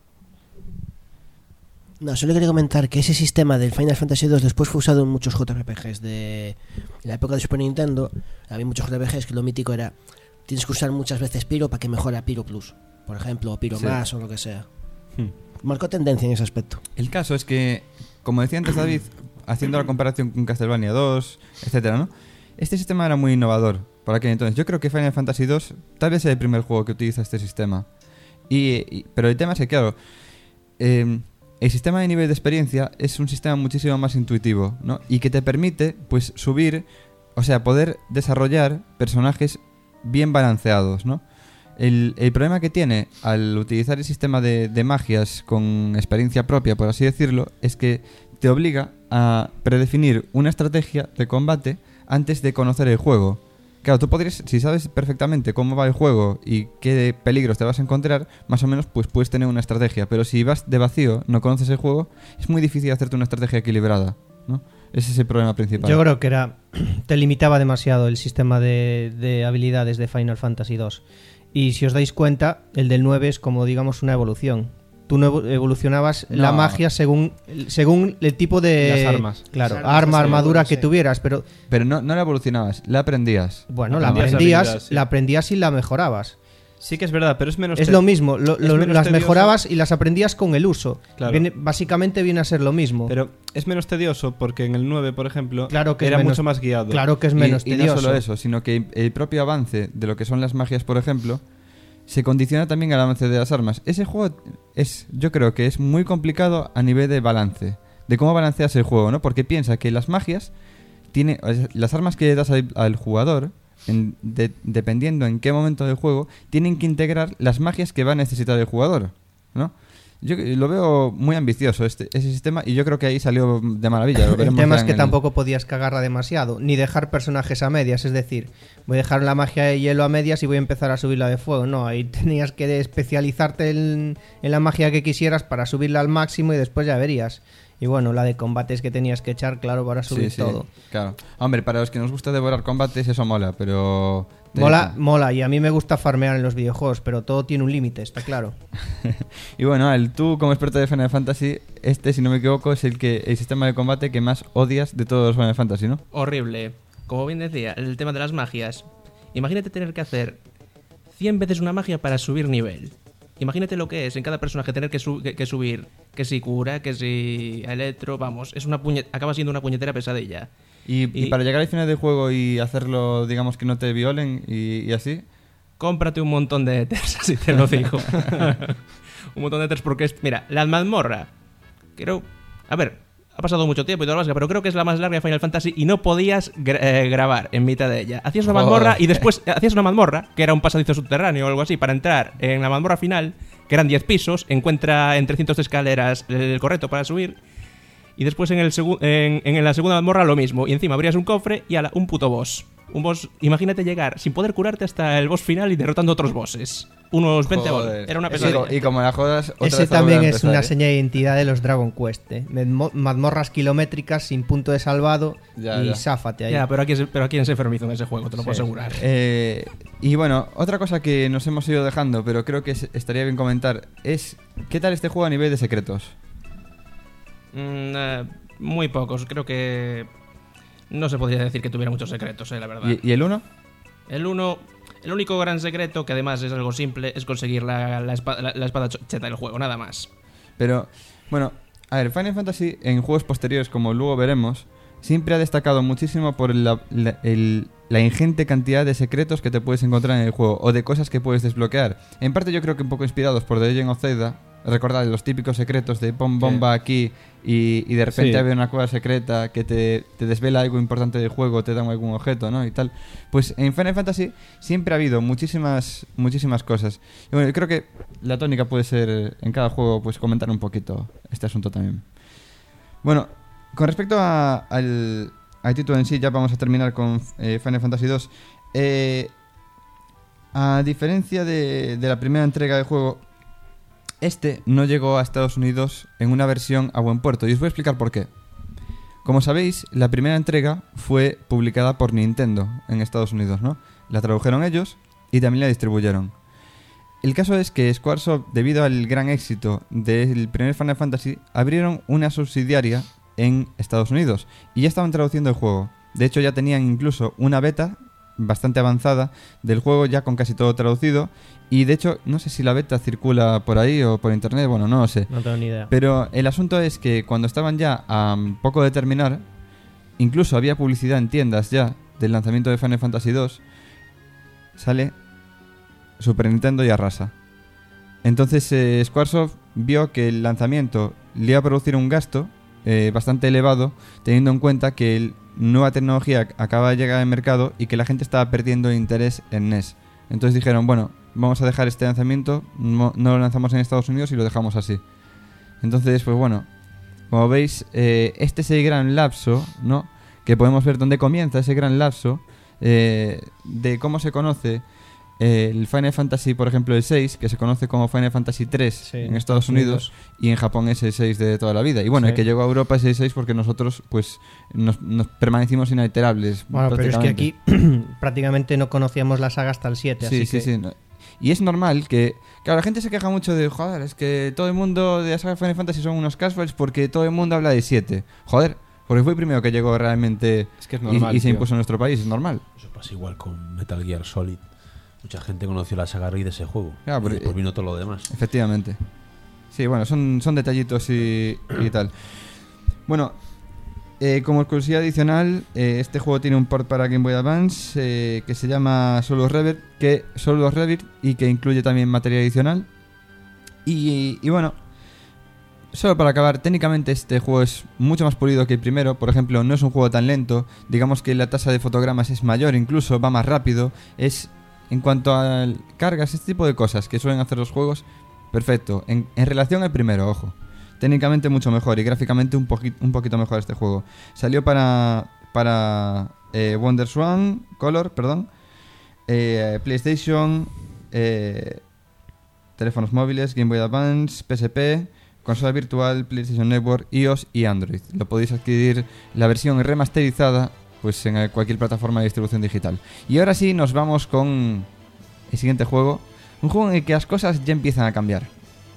No, solo quería comentar que ese sistema del Final Fantasy II después fue usado en muchos JRPGs de la época de Super Nintendo. Había muchos JRPGs que lo mítico era tienes que usar muchas veces Pyro para que mejore a Pyro Plus, por ejemplo, o Pyro Sí. Más o lo que sea. Marcó tendencia en ese aspecto. El caso es que, como decía antes David, haciendo la comparación con Castlevania 2, etcétera, ¿no? Este sistema era muy innovador para aquel entonces. Yo creo que Final Fantasy 2 tal vez sea el primer juego que utiliza este sistema. Pero el tema es que, claro, el sistema de nivel de experiencia es un sistema muchísimo más intuitivo, ¿no? Y que te permite, pues, subir, o sea, poder desarrollar personajes bien balanceados, ¿no? El problema que tiene al utilizar el sistema de magias con experiencia propia, por así decirlo, es que te obliga a predefinir una estrategia de combate antes de conocer el juego. Claro, tú podrías, si sabes perfectamente cómo va el juego y qué peligros te vas a encontrar, más o menos pues puedes tener una estrategia. Pero si vas de vacío, no conoces el juego, es muy difícil hacerte una estrategia equilibrada, ¿no? Ese es el problema principal. Yo creo que te limitaba demasiado el sistema de habilidades de Final Fantasy II. Y si os dais cuenta, el del 9 es como, digamos, una evolución. Tú no evolucionabas la magia según el tipo de... Las armas. Claro, Las armas, arma, armadura que sí. tuvieras, pero... Pero no la evolucionabas, la aprendías. Bueno, Aprendías habilidades, sí. la aprendías y la mejorabas. Sí que es verdad, pero es menos... Es lo mismo, menos las tedioso. mejorabas y las aprendías con el uso. Claro. Básicamente viene a ser lo mismo. Pero es menos tedioso porque en el 9, por ejemplo, Claro que es era menos- mucho más guiado. Claro que es menos y no tedioso. solo eso, sino que el propio avance de lo que son las magias, por ejemplo, se condiciona también al avance de las armas. Ese juego yo creo que es muy complicado a nivel de balance, de cómo balanceas el juego, ¿no? Porque piensa que las magias las armas que das al jugador, dependiendo en qué momento del juego, tienen que integrar las magias que va a necesitar el jugador, ¿no? Yo lo veo muy ambicioso ese sistema, y yo creo que ahí salió de maravilla. Lo El veremos tema ya es que en tampoco podías cagarla demasiado, ni dejar personajes a medias, es decir, voy a dejar la magia de hielo a medias y voy a empezar a subir la de fuego. No, ahí tenías que especializarte en la magia que quisieras para subirla al máximo y después ya verías. Y bueno, la de combates que tenías que echar, claro, para subir todo. Claro. Hombre, para los que nos gusta devorar combates, eso mola, pero... Mola, y a mí me gusta farmear en los videojuegos, pero todo tiene un límite, está claro. Y bueno, tú como experto de Final Fantasy, si no me equivoco, es el sistema de combate que más odias de todos los Final Fantasy, ¿no? Horrible. Como bien decía, el tema de las magias. Imagínate tener que hacer 100 veces una magia para subir nivel. Imagínate lo que es en cada personaje tener que subir, que si cura, que si electro, vamos, acaba siendo una puñetera pesadilla. Y para llegar al final del juego y hacerlo, digamos, que no te violen y así... Cómprate un montón de Ethers, así te lo digo. Un montón de Ethers porque mira, la mazmorra, creo... A ver, ha pasado mucho tiempo y todo lo demás, pero creo que es la más larga de Final Fantasy y no podías grabar en mitad de ella. Hacías una mazmorra y después hacías una mazmorra, que era un pasadizo subterráneo o algo así, para entrar en la mazmorra final, que eran 10 pisos, encuentra entre cientos de escaleras el correcto para subir, y después en la segunda mazmorra lo mismo, y encima abrías un cofre y un puto boss. Un boss, imagínate llegar sin poder curarte hasta el boss final y derrotando otros bosses. Unos 20 Joder. Era una pesadilla. Y como la jodas... otra Ese vez a también volver a es una empezar, ¿eh? señal de identidad de los Dragon Quest, ¿eh? Mazmorras kilométricas sin punto de salvado y záfate ahí. Ya, pero aquí es enfermizo en ese juego, te lo puedo asegurar. Y bueno, otra cosa que nos hemos ido dejando, pero creo que estaría bien comentar, es ¿qué tal este juego a nivel de secretos? Muy pocos, creo que no se podría decir que tuviera muchos secretos, la verdad. ¿Y el 1? El único gran secreto, que además es algo simple, es conseguir la espada cheta del juego, nada más. Pero, bueno, a ver, Final Fantasy en juegos posteriores, como luego veremos, siempre ha destacado muchísimo por la ingente cantidad de secretos que te puedes encontrar en el juego, o de cosas que puedes desbloquear. En parte yo creo que un poco inspirados por The Legend of Zelda. Recordad los típicos secretos de pon bomba aquí y de repente Sí. hay una cueva secreta que te desvela algo importante del juego, te dan algún objeto, ¿no? Y tal. Pues en Final Fantasy siempre ha habido muchísimas cosas. Y bueno, yo creo que la tónica puede ser en cada juego pues comentar un poquito este asunto también. Bueno, con respecto al título en sí, ya vamos a terminar con Final Fantasy 2. A diferencia de la primera entrega del juego, este no llegó a Estados Unidos en una versión a buen puerto, y os voy a explicar por qué. Como sabéis, la primera entrega fue publicada por Nintendo en Estados Unidos, ¿no? La tradujeron ellos y también la distribuyeron. El caso es que Squaresoft, debido al gran éxito del primer Final Fantasy, abrieron una subsidiaria en Estados Unidos y ya estaban traduciendo el juego. De hecho, ya tenían incluso una beta bastante avanzada del juego, ya con casi todo traducido. Y de hecho, no sé si la beta circula por ahí o por internet, bueno, no lo sé. No tengo ni idea. Pero el asunto es que cuando estaban ya a poco de terminar, incluso había publicidad en tiendas ya del lanzamiento de Final Fantasy 2, sale Super Nintendo y arrasa. Entonces Squaresoft vio que el lanzamiento le iba a producir un gasto bastante elevado, teniendo en cuenta que nueva tecnología acaba de llegar al mercado y que la gente estaba perdiendo interés en NES. Entonces dijeron, bueno, vamos a dejar este lanzamiento, no lo lanzamos en Estados Unidos y lo dejamos así. Entonces, pues bueno, como veis, este es el gran lapso, ¿no? Que podemos ver dónde comienza ese gran lapso de cómo se conoce el Final Fantasy, por ejemplo, el 6, que se conoce como Final Fantasy 3 en Estados Unidos, y en Japón es el 6 de toda la vida. Y bueno, el que llegó a Europa es el 6 porque nosotros pues nos permanecimos inalterables. Bueno, pero es que aquí prácticamente no conocíamos la saga hasta el 7, Sí. Y es normal que... Claro, la gente se queja mucho de... Joder, es que todo el mundo de la saga Final Fantasy son unos casuals porque todo el mundo habla de 7. Joder, porque fue el primero que llegó realmente es que es normal, y se impuso en nuestro país, es normal. Eso pasa igual con Metal Gear Solid. Mucha gente conoció la saga Ray de ese juego. Claro, y después vino todo lo demás. Efectivamente. Sí, bueno, son detallitos y tal. Bueno, como curiosidad adicional, este juego tiene un port para Game Boy Advance que se llama Solo Rebirth y que incluye también material adicional. Y bueno, solo para acabar, técnicamente este juego es mucho más pulido que el primero. Por ejemplo, no es un juego tan lento. Digamos que la tasa de fotogramas es mayor incluso, va más rápido. En cuanto a cargas, este tipo de cosas que suelen hacer los juegos, perfecto. En relación al primero, ojo. Técnicamente mucho mejor y gráficamente un poquito mejor este juego. Salió para WonderSwan Color, PlayStation, teléfonos móviles, Game Boy Advance, PSP, consola virtual, PlayStation Network, iOS y Android. Lo podéis adquirir la versión remasterizada pues en cualquier plataforma de distribución digital. Y ahora sí nos vamos con el siguiente juego. Un juego en el que las cosas ya empiezan a cambiar.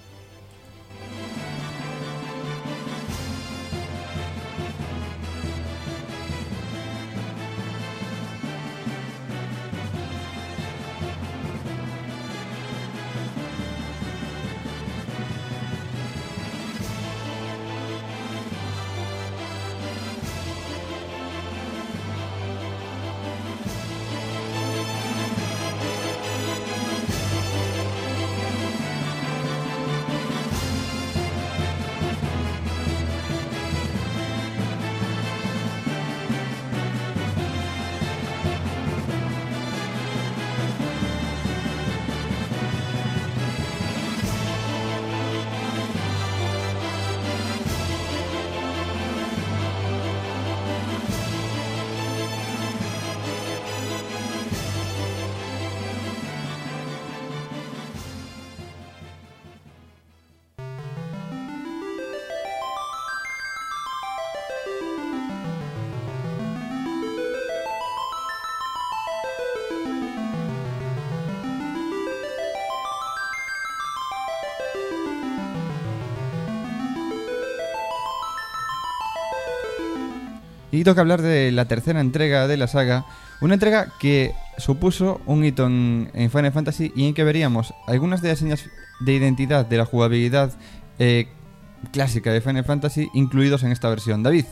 Y toca hablar de la tercera entrega de la saga. Una entrega que supuso un hito en Final Fantasy y en que veríamos algunas de las señas de identidad de la jugabilidad clásica de Final Fantasy incluidos en esta versión. David.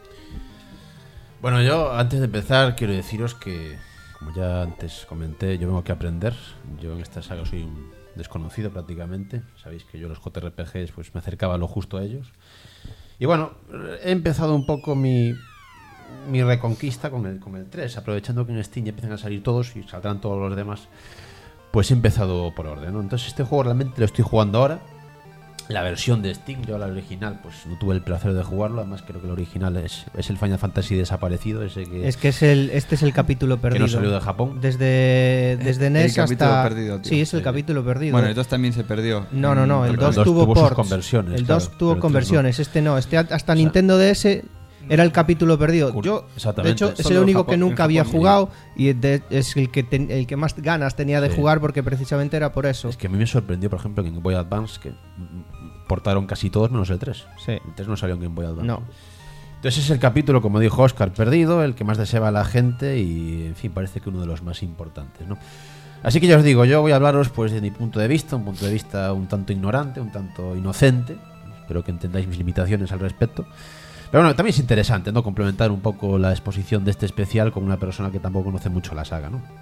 Bueno, yo antes de empezar quiero deciros que, como ya antes comenté, yo vengo aquí a aprender. Yo en esta saga soy un desconocido prácticamente. Sabéis que yo los JRPGs pues me acercaba lo justo a ellos. Y bueno, he empezado un poco mi reconquista con el 3, aprovechando que en Steam ya empiezan a salir todos y saldrán todos los demás, pues he empezado por orden, ¿no? Entonces este juego realmente lo estoy jugando ahora, la versión de Steam. Yo la original pues no tuve el placer de jugarlo, además creo que el original es el Final Fantasy desaparecido, ese que este es el capítulo perdido, que no salió de Japón desde NES hasta perdido, tío. Sí, es el capítulo perdido. Bueno, el 2 también se perdió. No, el 2 tuvo ports, conversiones. El 2 tuvo conversiones, este no, hasta o sea, Nintendo DS era el capítulo perdido. Yo, de hecho, es el único que nunca había jugado y es el que más ganas tenía de jugar, porque precisamente era por eso. Es que a mí me sorprendió, por ejemplo, que en Game Boy Advance que portaron casi todos menos el 3. Sí. El 3 no salió en Game Boy Advance. No. Entonces es el capítulo, como dijo Oscar, perdido, el que más deseaba la gente y, en fin, parece que uno de los más importantes, ¿no? Así que ya os digo, yo voy a hablaros pues de mi punto de vista, un punto de vista un tanto ignorante, un tanto inocente. Espero que entendáis mis limitaciones al respecto. Pero bueno, también es interesante, ¿no? Complementar un poco la exposición de este especial con una persona que tampoco conoce mucho la saga, ¿no?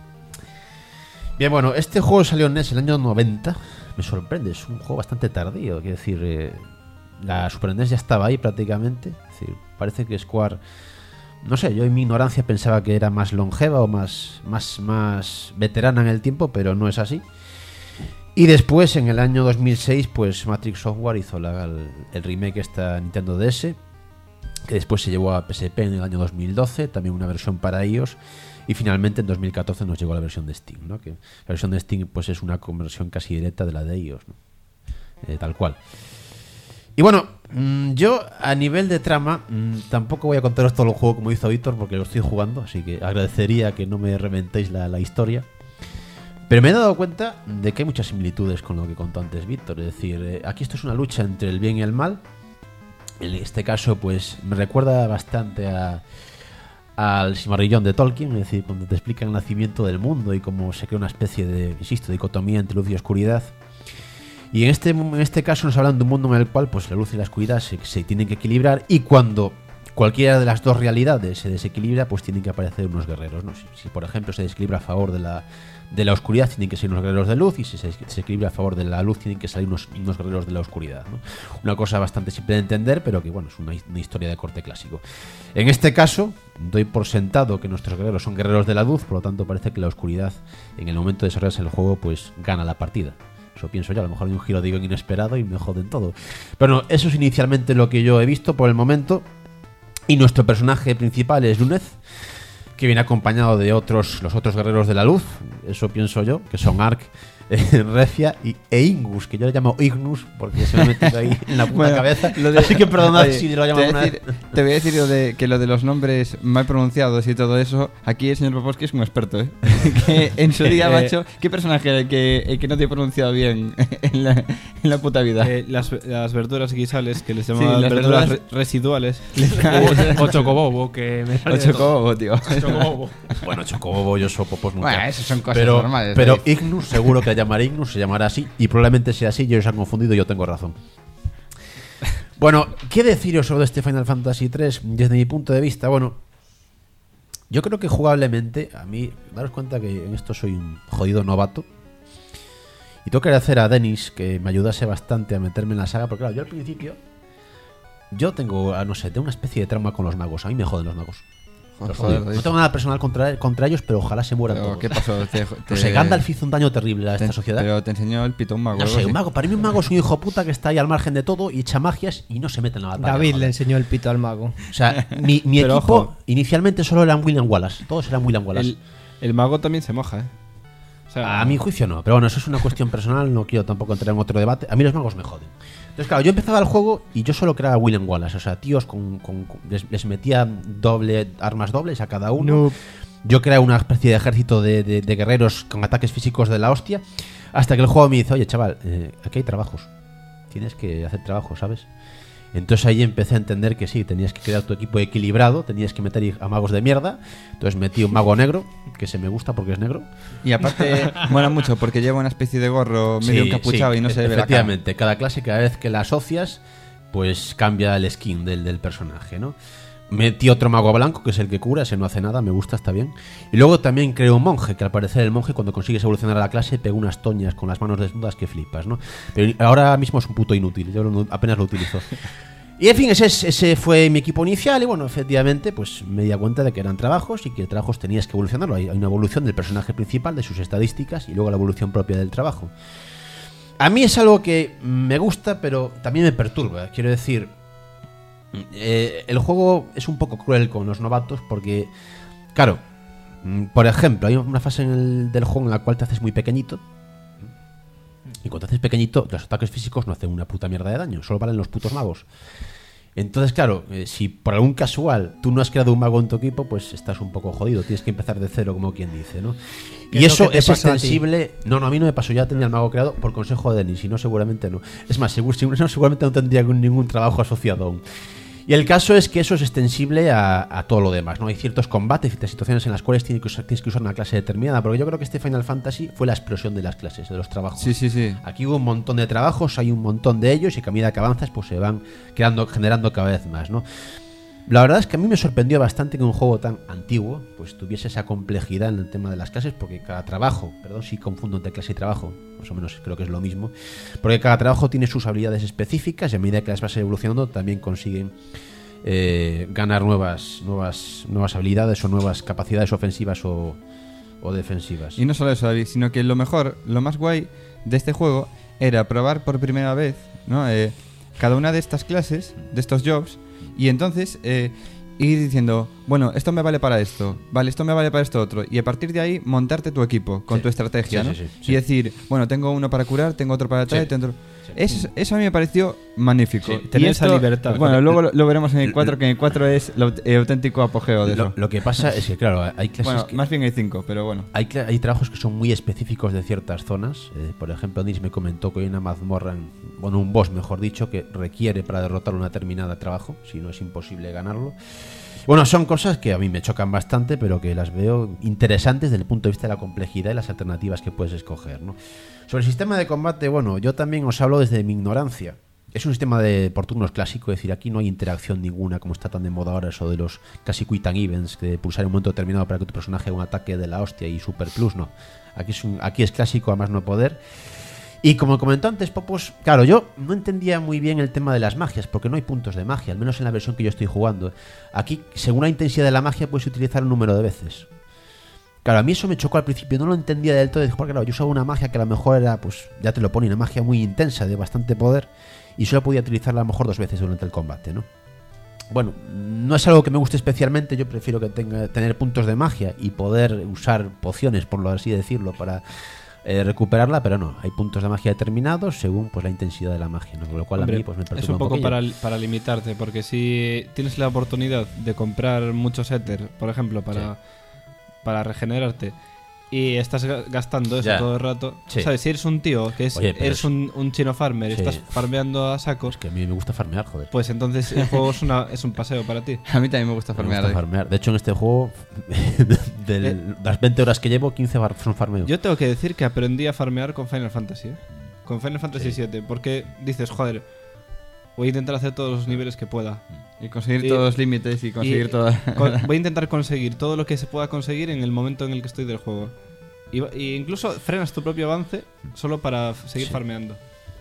Bien, bueno, este juego salió en NES en el año 90. Me sorprende, es un juego bastante tardío. Quiero decir, la Super NES ya estaba ahí prácticamente. Es decir, parece que Square, no sé, yo en mi ignorancia pensaba que era más longeva o más veterana en el tiempo, pero no es así. Y después, en el año 2006, pues Matrix Software hizo el remake esta Nintendo DS, que después se llevó a PSP en el año 2012, también una versión para iOS, y finalmente en 2014 nos llegó la versión de Steam, ¿no? Que la versión de Steam pues es una conversión casi directa de la de iOS, ¿no? Tal cual. Y bueno, yo a nivel de trama tampoco voy a contaros todo el juego como hizo Víctor, porque lo estoy jugando, así que agradecería que no me reventéis la historia. Pero me he dado cuenta de que hay muchas similitudes con lo que contó antes Víctor. Es decir, aquí esto es una lucha entre el bien y el mal. En este caso, pues me recuerda bastante al Silmarillion de Tolkien, es decir, cuando te explica el nacimiento del mundo y cómo se crea una especie de, insisto, dicotomía entre luz y oscuridad. Y en este caso nos hablan de un mundo en el cual pues la luz y la oscuridad se tienen que equilibrar, y cuando cualquiera de las dos realidades se desequilibra, pues tienen que aparecer unos guerreros, ¿no? Si por ejemplo se desequilibra a favor de la oscuridad, tienen que ser unos guerreros de luz, y si se desequilibra a favor de la luz, tienen que salir unos guerreros de la oscuridad, ¿no? Una cosa bastante simple de entender, pero que bueno, es una historia de corte clásico. En este caso, doy por sentado que nuestros guerreros son guerreros de la luz, por lo tanto parece que la oscuridad, en el momento de desarrollarse el juego, pues gana la partida. Eso pienso yo, a lo mejor hay un giro de guión inesperado y me joden todo. Pero no, eso es inicialmente lo que yo he visto por el momento. Y nuestro personaje principal es Luneth, que viene acompañado de los otros guerreros de la luz, eso pienso yo, que son Ark, Refia e Ingus, que yo le llamo Ignus porque se me ha metido ahí en la puta cabeza. Así que perdonad si lo llamo una vez. Te voy a decir que lo de los nombres mal pronunciados y todo eso, aquí el señor Popovsky es un experto, ¿eh? Que en su día, macho, ¿qué personaje el que no te he pronunciado bien en la puta vida? Las verduras guisales, que les llamaban las verduras verduras residuales. O Chocobobo, que me sale O Chocobobo, tío. Chocobobo. Bueno, Chocobobo, yo Popos nunca. Bueno, eso son cosas normales. Pero David. Ignus, seguro que llamará Ignus, se llamará así, y probablemente sea así, y ellos se han confundido y yo tengo razón. Bueno, ¿qué deciros sobre este Final Fantasy 3 desde mi punto de vista? Bueno, yo creo que jugablemente, a mí, daros cuenta que en esto soy un jodido novato, y tengo que agradecer a Dennis que me ayudase bastante a meterme en la saga, porque claro, yo al principio, yo tengo, no sé, tengo una especie de trauma con los magos, a mí me joden los magos. Joder, No tengo nada personal contra ellos, pero ojalá se mueran Pero, todos. ¿qué pasó? No sé, Gandalf hizo un daño terrible a esta sociedad. Pero te enseñó el pitón mago. No algo sé, así. un mago. Para mí un mago es un hijo puta que está ahí al margen de todo y echa magias y no se mete en la batalla. David joder. le enseñó el pito al mago. O sea, mi Pero equipo ojo. inicialmente solo eran William Wallace. Todos eran William Wallace. El mago también se moja, ¿eh? O sea, A mi juicio no, pero bueno, eso es una cuestión personal, no quiero tampoco entrar en otro debate. A mí los magos me joden. Entonces, claro, yo empezaba el juego y yo solo creaba William Wallace, o sea, tíos les metía armas dobles a cada uno. Noob. Yo creaba una especie de ejército de guerreros con ataques físicos de la hostia, hasta que el juego me dice, oye, chaval, aquí hay trabajos, tienes que hacer trabajo, ¿sabes? Entonces ahí empecé a entender que sí, tenías que crear tu equipo equilibrado, tenías que meter a magos de mierda. Entonces metí un mago negro, que se me gusta porque es negro. Y aparte, mola mucho porque lleva una especie de gorro medio encapuchado y no se ve la cara. efectivamente, cada clase, cada vez que la asocias, pues cambia el skin del personaje, ¿no? Metí otro mago blanco, que es el que cura, ese no hace nada, me gusta, está bien. Y luego también creo un monje, que al parecer el monje cuando consigues evolucionar a la clase pega unas toñas con las manos desnudas que flipas, ¿no? Pero ahora mismo es un puto inútil, yo apenas lo utilizo. Y en fin, ese fue mi equipo inicial y bueno, efectivamente, pues me di cuenta de que eran trabajos y que trabajos tenías que evolucionarlo. Hay una evolución del personaje principal, de sus estadísticas y luego la evolución propia del trabajo. A mí es algo que me gusta, pero también me perturba. Quiero decir, el juego es un poco cruel con los novatos porque, claro, por ejemplo, hay una fase del juego en la cual te haces muy pequeñito. Y cuando te haces pequeñito, los ataques físicos no hacen una puta mierda de daño, solo valen los putos magos. Entonces, claro, si por algún casual tú no has creado un mago en tu equipo, pues estás un poco jodido, tienes que empezar de cero, como quien dice, ¿no? Y eso es extensible. No, a mí no me pasó, ya tenía el mago creado por consejo de Denis, y no, seguramente no. Es más, seguramente no tendría ningún trabajo asociado aún. Y el caso es que eso es extensible a todo lo demás, ¿no? Hay ciertos combates, ciertas situaciones en las cuales tienes que usar una clase determinada, porque yo creo que este Final Fantasy fue la explosión de las clases, de los trabajos. Sí. Aquí hubo un montón de trabajos, hay un montón de ellos y que a medida que avanzas pues se van generando cada vez más, ¿no? La verdad es que a mí me sorprendió bastante que un juego tan antiguo pues tuviese esa complejidad en el tema de las clases, porque cada trabajo, perdón si confundo entre clase y trabajo, más o menos creo que es lo mismo, porque cada trabajo tiene sus habilidades específicas y a medida que las vas evolucionando también consiguen ganar nuevas habilidades o nuevas capacidades ofensivas o defensivas. Y no solo eso, David, sino que lo más guay de este juego era probar por primera vez, ¿no? Cada una de estas clases, de estos jobs, y entonces ir diciendo, bueno, esto me vale para esto, vale, esto me vale para esto otro, y a partir de ahí montarte tu equipo con tu estrategia, ¿no? Sí. Y decir, bueno, tengo uno para curar, tengo otro para atraer, tengo otro... Eso a mí me pareció magnífico. Sí, tener esa libertad. Bueno, luego lo veremos en el 4, que en el 4 es el auténtico apogeo de eso. Lo que pasa es que, claro, hay clases Bueno, que... más bien hay 5, pero bueno. Hay trabajos que son muy específicos de ciertas zonas. Por ejemplo, Nils me comentó que hay una mazmorra, un boss, mejor dicho, que requiere para derrotar una determinada trabajo, si no es imposible ganarlo. Bueno, son cosas que a mí me chocan bastante, pero que las veo interesantes desde el punto de vista de la complejidad y las alternativas que puedes escoger, ¿no? Sobre el sistema de combate, bueno, yo también os hablo desde mi ignorancia. Es un sistema por turnos clásico, es decir, aquí no hay interacción ninguna, como está tan de moda ahora eso de los casi quick time events, que de pulsar en un momento determinado para que tu personaje haga un ataque de la hostia y super plus, no. Aquí es clásico, a más no poder. Y como comentó antes Popos, claro, yo no entendía muy bien el tema de las magias, porque no hay puntos de magia, al menos en la versión que yo estoy jugando. Aquí, según la intensidad de la magia, puedes utilizar un número de veces. Claro, a mí eso me chocó al principio, no lo entendía del todo, porque claro, yo usaba una magia que a lo mejor era, pues ya te lo pone, una magia muy intensa, de bastante poder, y solo podía utilizarla a lo mejor 2 veces durante el combate, ¿no? Bueno, no es algo que me guste especialmente, yo prefiero que tener puntos de magia y poder usar pociones, por así decirlo, para recuperarla, pero no, hay puntos de magia determinados según pues la intensidad de la magia, ¿no? Con lo cual a mí pues me perturba es un poco poquillo. para limitarte, porque si tienes la oportunidad de comprar muchos éter, por ejemplo, para regenerarte, y estás gastando eso todo el rato, ¿sabes? Si eres un tío que eres un chino farmer, estás farmeando a saco, es que a mí me gusta farmear, joder. Pues entonces el juego es un paseo para ti. A mí también me gusta farmear. De hecho, en este juego, de las 20 horas que llevo, 15 son farmeo. Yo tengo que decir que aprendí a farmear con Final Fantasy, con Final Fantasy VII, porque dices, joder, voy a intentar hacer todos los niveles que pueda. Y conseguir todos los límites y conseguir todo. Voy a intentar conseguir todo lo que se pueda conseguir en el momento en el que estoy del juego. Y incluso frenas tu propio avance solo para seguir farmeando.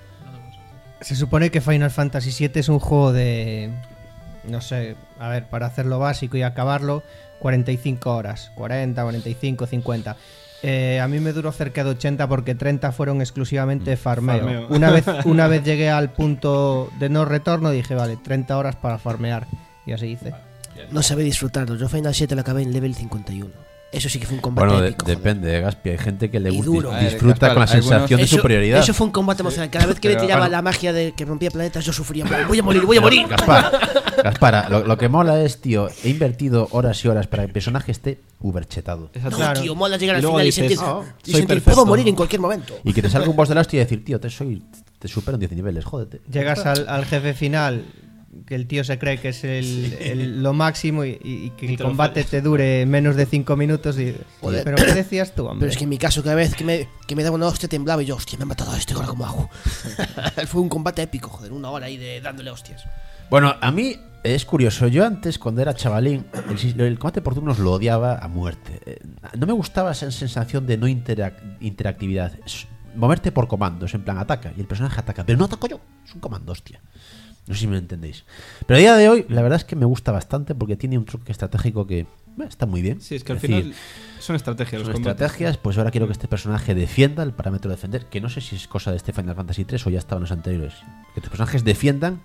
Se supone que Final Fantasy VII es un juego de... No sé, a ver, para hacerlo básico y acabarlo, 45 horas. 40, 45, 50. A mí me duró cerca de 80 porque 30 fueron exclusivamente farmeo. Una vez llegué al punto de no retorno, dije, vale, 30 horas para farmear. Y así hice. No sabe disfrutarlo. Yo Final 7 lo acabé en level 51. Eso sí que fue un combate épico, depende, Gaspi. Hay gente que le duro. disfruta Gaspar, con la sensación de superioridad. Eso fue un combate emocionante. Cada vez que me tiraba la magia de que rompía planetas, yo sufría. Voy a morir. Gaspar, lo que mola es, tío, he invertido horas y horas para que el personaje esté uberchetado. No, tío, mola llegar al luego final dices, y sentir puedo morir en cualquier momento. Y que te salga un boss de la hostia y decir, tío, te supero en 10 niveles, jódete. Llegas al jefe final, que el tío se cree que es lo máximo y que el combate te dure menos de 5 minutos y... Joder. ¿Pero qué decías tú, hombre? Pero es que en mi caso, cada vez que me daba una hostia temblaba y yo, hostia, me han matado a este, ¿ahora cómo hago? Fue un combate épico, joder, 1 hora ahí dándole hostias. Bueno, a mí es curioso. Yo antes, cuando era chavalín, el combate por turnos lo odiaba a muerte. No me gustaba esa sensación de no interactividad. Moverte por comandos, en plan ataca, y el personaje ataca. Pero no ataco yo, es un comando, hostia. No sé si me entendéis. Pero a día de hoy, la verdad es que me gusta bastante porque tiene un truque estratégico que está muy bien. Sí, es que al final son estrategias. Son estrategias, pues ahora quiero que este personaje defienda el parámetro de defender, que no sé si es cosa de este Final Fantasy 3 o ya estaban los anteriores. Que tus personajes defiendan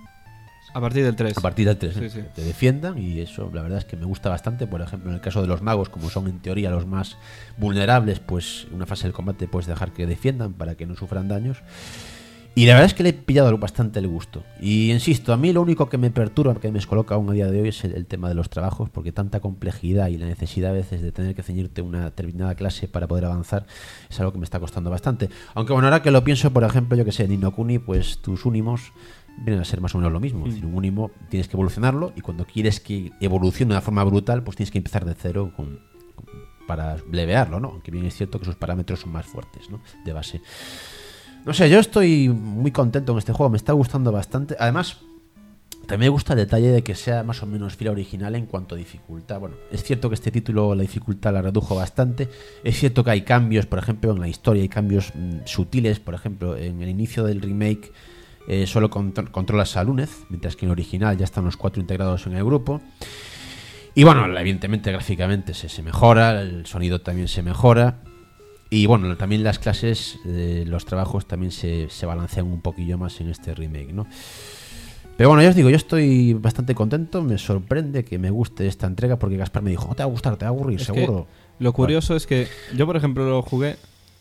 a partir del 3. A partir del 3, sí. Te defiendan, y eso la verdad es que me gusta bastante. Por ejemplo, en el caso de los magos, como son en teoría los más vulnerables, pues en una fase del combate puedes dejar que defiendan para que no sufran daños. Y la verdad es que le he pillado bastante el gusto. Y insisto, a mí lo único que me perturba, que me descoloca aún a día de hoy, es el tema de los trabajos, porque tanta complejidad y la necesidad a veces de tener que ceñirte una determinada clase para poder avanzar es algo que me está costando bastante. Aunque bueno, ahora que lo pienso, por ejemplo, yo que sé, en Inokuni, pues tus Unimos vienen a ser más o menos lo mismo. Es decir, un Unimo tienes que evolucionarlo, y cuando quieres que evolucione de una forma brutal, pues tienes que empezar de cero para levearlo, ¿no? Aunque bien es cierto que sus parámetros son más fuertes, ¿no? De base. No sé, yo estoy muy contento con este juego, me está gustando bastante. Además, También me gusta el detalle de que sea más o menos fiel original en cuanto a dificultad. Bueno, es cierto que este título la dificultad la redujo bastante. Es cierto que hay cambios, por ejemplo, en la historia hay cambios sutiles. Por ejemplo, en el inicio del remake solo controlas a Lúnez, mientras que en el original ya están los 4 integrados en el grupo. Y bueno, evidentemente gráficamente se mejora, el sonido también se mejora. Y bueno, también las clases, los trabajos también se balancean un poquillo más en este remake, ¿no? Pero bueno, ya os digo, yo estoy bastante contento, me sorprende que me guste esta entrega porque Gaspar me dijo, no te va a gustar, te va a aburrir, seguro. Lo curioso es que yo, por ejemplo, lo jugué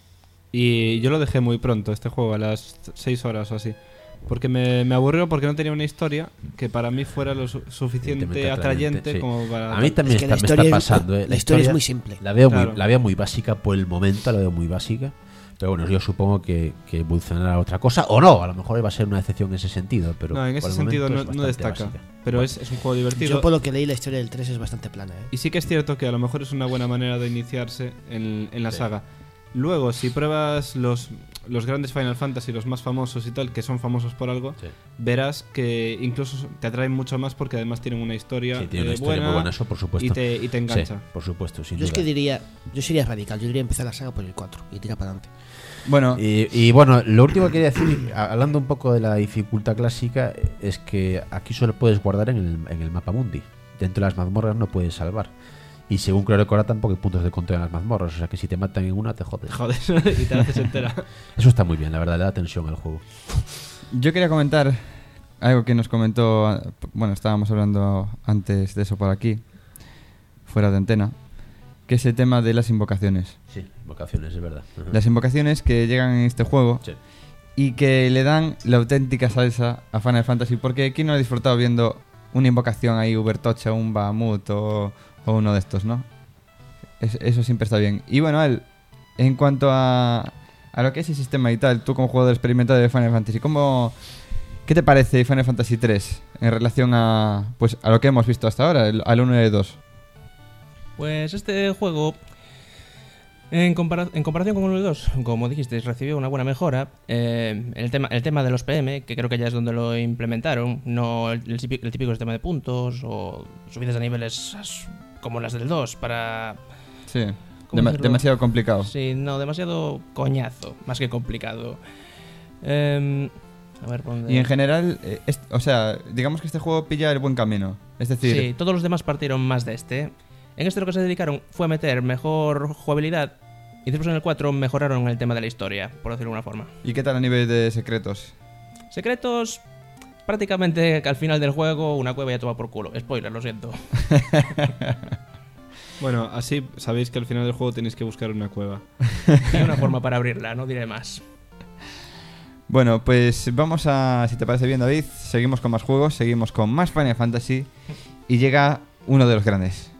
y yo lo dejé muy pronto, este juego, a las 6 horas o así. Porque me aburrió porque no tenía una historia que para mí fuera lo suficiente atrayente sí. Como para... A mí también me está pasando. La historia es muy simple. La veo muy básica por el momento, la veo muy básica. Pero bueno, yo supongo que evolucionará a otra cosa. O no, a lo mejor va a ser una excepción en ese sentido. Pero no, en ese sentido no destaca. Básica. Pero es un juego divertido. Yo por lo que leí la historia del 3 es bastante plana. Y sí que es cierto que a lo mejor es una buena manera de iniciarse en la saga. Luego, si pruebas los grandes Final Fantasy, los más famosos y tal, que son famosos por algo, verás que incluso te atraen mucho más porque además tienen una historia, tiene una historia muy buena, eso por supuesto. Y te engancha. Sí, por supuesto, sin duda. Es que yo sería radical, yo diría empezar la saga por el 4 y tirar para adelante. Bueno, y bueno, lo último que quería decir, hablando un poco de la dificultad clásica, es que aquí solo puedes guardar en el mapa mundi. Dentro de las mazmorras no puedes salvar. Y según creo recordar tampoco hay puntos de control en las mazmorras. O sea que si te matan en una te jodes. Jodes y te haces entera. Eso está muy bien, la verdad, le da tensión al juego. Yo quería comentar algo que nos comentó. Bueno, estábamos hablando antes de eso por aquí, fuera de antena, que es el tema de las invocaciones. Sí, invocaciones, es verdad. Uh-huh. Las invocaciones que llegan en este juego y que le dan la auténtica salsa a Final Fantasy. Porque ¿quién no ha disfrutado viendo una invocación ahí, Ubertocha, un Bahamut o uno de estos, ¿no? Eso siempre está bien. Y bueno, en cuanto a lo que es el sistema y tal, tú como jugador experimentado de Final Fantasy, ¿qué te parece Final Fantasy 3 en relación a lo que hemos visto hasta ahora, al 1 y al 2? Pues este juego, en comparación con 1 y 2, como dijiste, recibió una buena mejora. El tema de los PM, que creo que ya es donde lo implementaron, no el típico sistema de puntos o subidas de niveles como las del 2 para... Sí, demasiado complicado. Sí, no, demasiado coñazo, más que complicado. A ver, ¿dónde? Y en general, o sea, digamos que este juego pilla el buen camino. Es decir... Sí, todos los demás partieron más de este. En este lo que se dedicaron fue a meter mejor jugabilidad y después en el 4 mejoraron el tema de la historia, por decirlo de alguna forma. ¿Y qué tal a nivel de secretos? Secretos... Prácticamente que al final del juego una cueva ya toma por culo. Spoiler, lo siento. Bueno, así sabéis que al final del juego tenéis que buscar una cueva. Hay una forma para abrirla, no diré más. Bueno, pues vamos a, si te parece bien, David, seguimos con más juegos, seguimos con más Final Fantasy y llega uno de los grandes.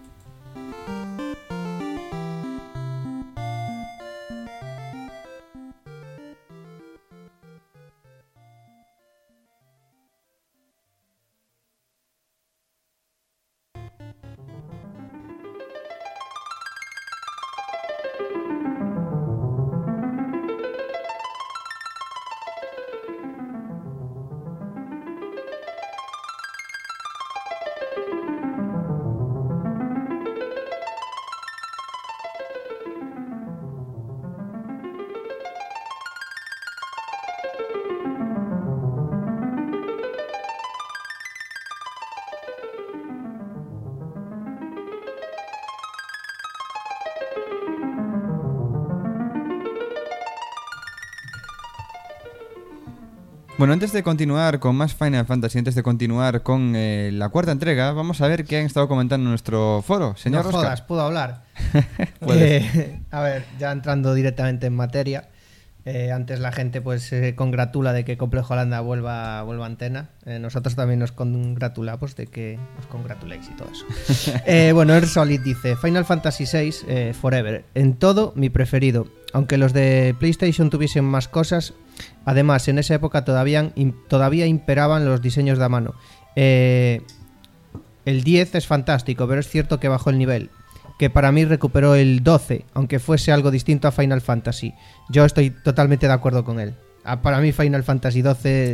Bueno, antes de continuar con más Final Fantasy, antes de continuar con la cuarta entrega, vamos a ver qué han estado comentando en nuestro foro. Señor No Oscar. jodas, ¿puedo hablar? A ver, ya entrando directamente en materia, antes la gente pues se congratula de que Complejo Holanda vuelva a antena. Nosotros también nos congratulamos de que os congratuléis y todo eso. Bueno, Earth Solid dice: Final Fantasy VI Forever, en todo mi preferido. Aunque los de PlayStation tuviesen más cosas, además en esa época todavía imperaban los diseños de a mano. El 10 es fantástico, pero es cierto que bajó el nivel, que para mí recuperó el 12, aunque fuese algo distinto a Final Fantasy. Yo estoy totalmente de acuerdo con él. Para mí Final Fantasy 12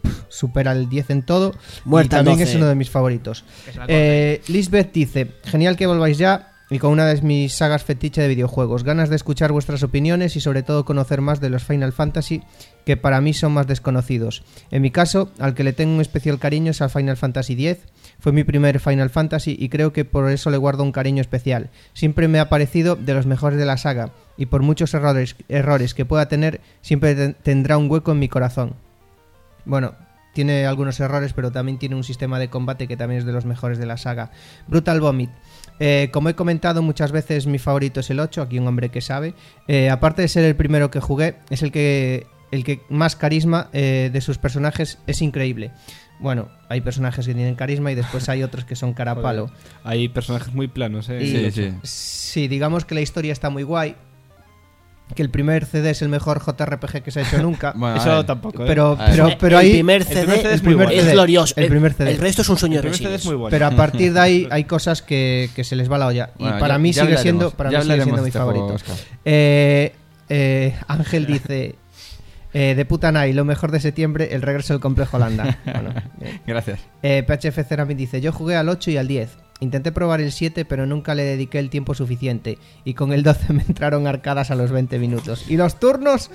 supera el 10 en todo. Muerta y al también 12. es uno de mis favoritos. Lisbeth dice: genial que volváis ya. Y con una de mis sagas fetiche de videojuegos. Ganas de escuchar vuestras opiniones y sobre todo conocer más de los Final Fantasy, que para mí son más desconocidos. En mi caso, al que le tengo un especial cariño es al Final Fantasy X. Fue mi primer Final Fantasy y creo que por eso le guardo un cariño especial. Siempre me ha parecido de los mejores de la saga y por muchos errores que pueda tener, siempre tendrá un hueco en mi corazón. Bueno, tiene algunos errores, pero también tiene un sistema de combate que también es de los mejores de la saga. Brutal Vomit. Como he comentado muchas veces, mi favorito es el 8, aquí un hombre que sabe. Aparte de ser el primero que jugué, es el que más carisma de sus personajes, es increíble. Bueno, hay personajes que tienen carisma y después hay otros que son cara a palo. Hay personajes muy planos, ¿eh? Y, sí, digamos que la historia está muy guay. Que el primer CD es el mejor JRPG que se ha hecho nunca. Bueno, Eso tampoco, ¿eh? Pero el ahí primer CD es muy bueno. es glorioso. El primer CD. El resto es un sueño El de primer CD es resines. muy bueno. Pero a partir de ahí hay cosas que se les va la olla. Y Bueno, para ya- mí ya sigue hablaremos, siendo, ya hablaremos mi de este juego, favorito. Óscar. Ángel dice: de puta Nai, lo mejor de septiembre, el regreso del complejo Landa. Bueno, bien. Gracias. PHF Ceramic dice: yo jugué al 8 y al 10. Intenté probar el 7, pero nunca le dediqué el tiempo suficiente. Y con el 12 me entraron arcadas a los 20 minutos. ¿Y los turnos?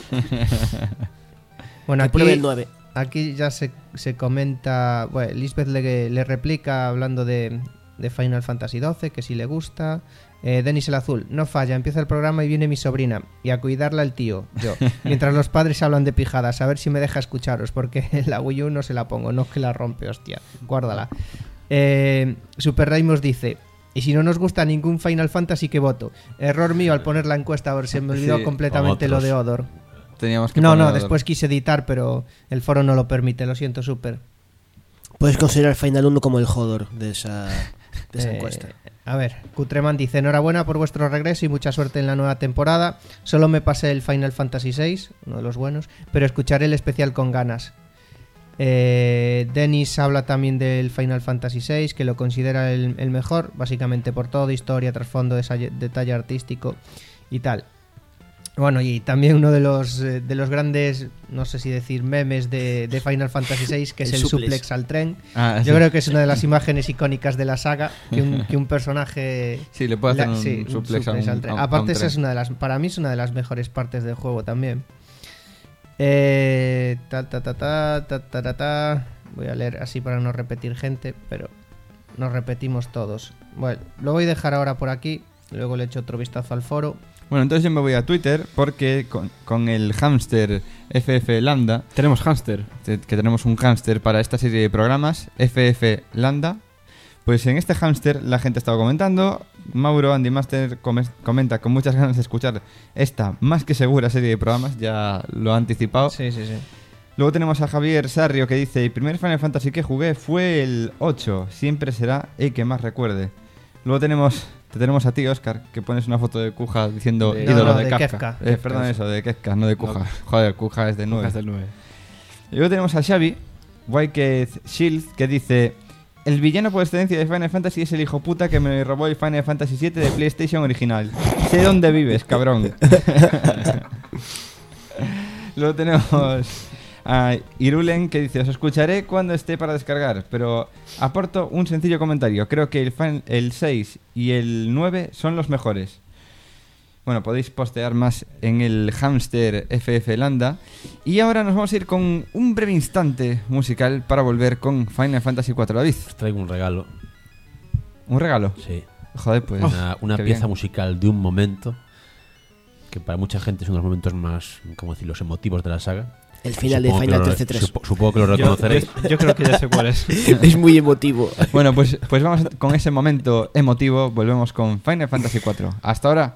Bueno, Que pruebe el aquí, 9. aquí ya se comenta. Bueno, Lisbeth le replica hablando de Final Fantasy XII, que sí le gusta. Denis el Azul: no falla, empieza el programa y viene mi sobrina. Y a cuidarla el tío, yo. Mientras los padres hablan de pijadas, a ver si me deja escucharos, porque la Wii U no se la pongo, no que la rompe, hostia. Guárdala. Super Raimos dice: y si no nos gusta ningún Final Fantasy, ¿qué voto? Error mío al poner la encuesta, a ver, se me olvidó Sí, completamente lo de Odor. Teníamos que No, poner- después quise editar, pero el foro no lo permite, lo siento, Super. Puedes considerar Final 1 como el Hodor de esa encuesta. A ver, Cutreman dice: enhorabuena por vuestro regreso y mucha suerte en la nueva temporada. Solo me pasé el Final Fantasy VI, uno de los buenos, pero escucharé el especial con ganas. Dennis habla también del Final Fantasy VI, que lo considera el mejor, básicamente por todo, historia, trasfondo, detalle artístico y tal. Bueno, y también uno de los grandes, no sé si decir memes de Final Fantasy VI, que es El el suplex. suplex al tren. Ah, Yo sí. creo que es una de las imágenes icónicas de la saga, que un personaje... Sí, le puede hacer un sí, suplex a un- al tren. a un Aparte, esa tren. es una de las, para mí es una de las mejores partes del juego también. Voy a leer así para no repetir gente, pero nos repetimos todos. Bueno, lo voy a dejar ahora por aquí, luego le echo otro vistazo al foro. Bueno, entonces yo me voy a Twitter porque con el hámster FF Lambda, Tenemos hámster. que tenemos un hámster para esta serie de programas, FF Lambda, pues en este hámster la gente estaba comentando. Mauro Andy Master comenta con muchas ganas de escuchar esta más que segura serie de programas, ya lo ha anticipado. Sí, sí, sí. Luego tenemos a Javier Sarrio que dice: el primer Final Fantasy que jugué fue el 8, siempre será el que más recuerde. Luego te tenemos a ti, Óscar, que pones una foto de Kuja diciendo De- ídolo no, de de Kafka. Kefka. Perdón, eso, de Kefka, no de Kuja. Joder, Kuja es de 9. Hasta el 9. Y luego tenemos a Xavi, Wicked Shield, que dice: el villano por excelencia de Final Fantasy es el hijo puta que me robó el Final Fantasy VII de PlayStation original. Sé dónde vives, cabrón. Luego tenemos a Irulen, que dice: os escucharé cuando esté para descargar, pero aporto un sencillo comentario. Creo que el 6 y el 9 son los mejores. Bueno, podéis postear más en el hámster FF Lambda. Y ahora nos vamos a ir con un breve instante musical para volver con Final Fantasy IV. David, Os traigo un regalo. ¿un regalo? Sí. Joder, pues Una qué pieza bien. musical de un momento que para mucha gente es uno de los momentos más, ¿cómo decir?, los emotivos de la saga. El final de Supongo que Final lo- 13-3. Supongo que lo reconoceréis. Yo creo que ya sé cuál es. Es muy emotivo. Bueno, pues vamos con ese momento emotivo. Volvemos con Final Fantasy IV. Hasta ahora.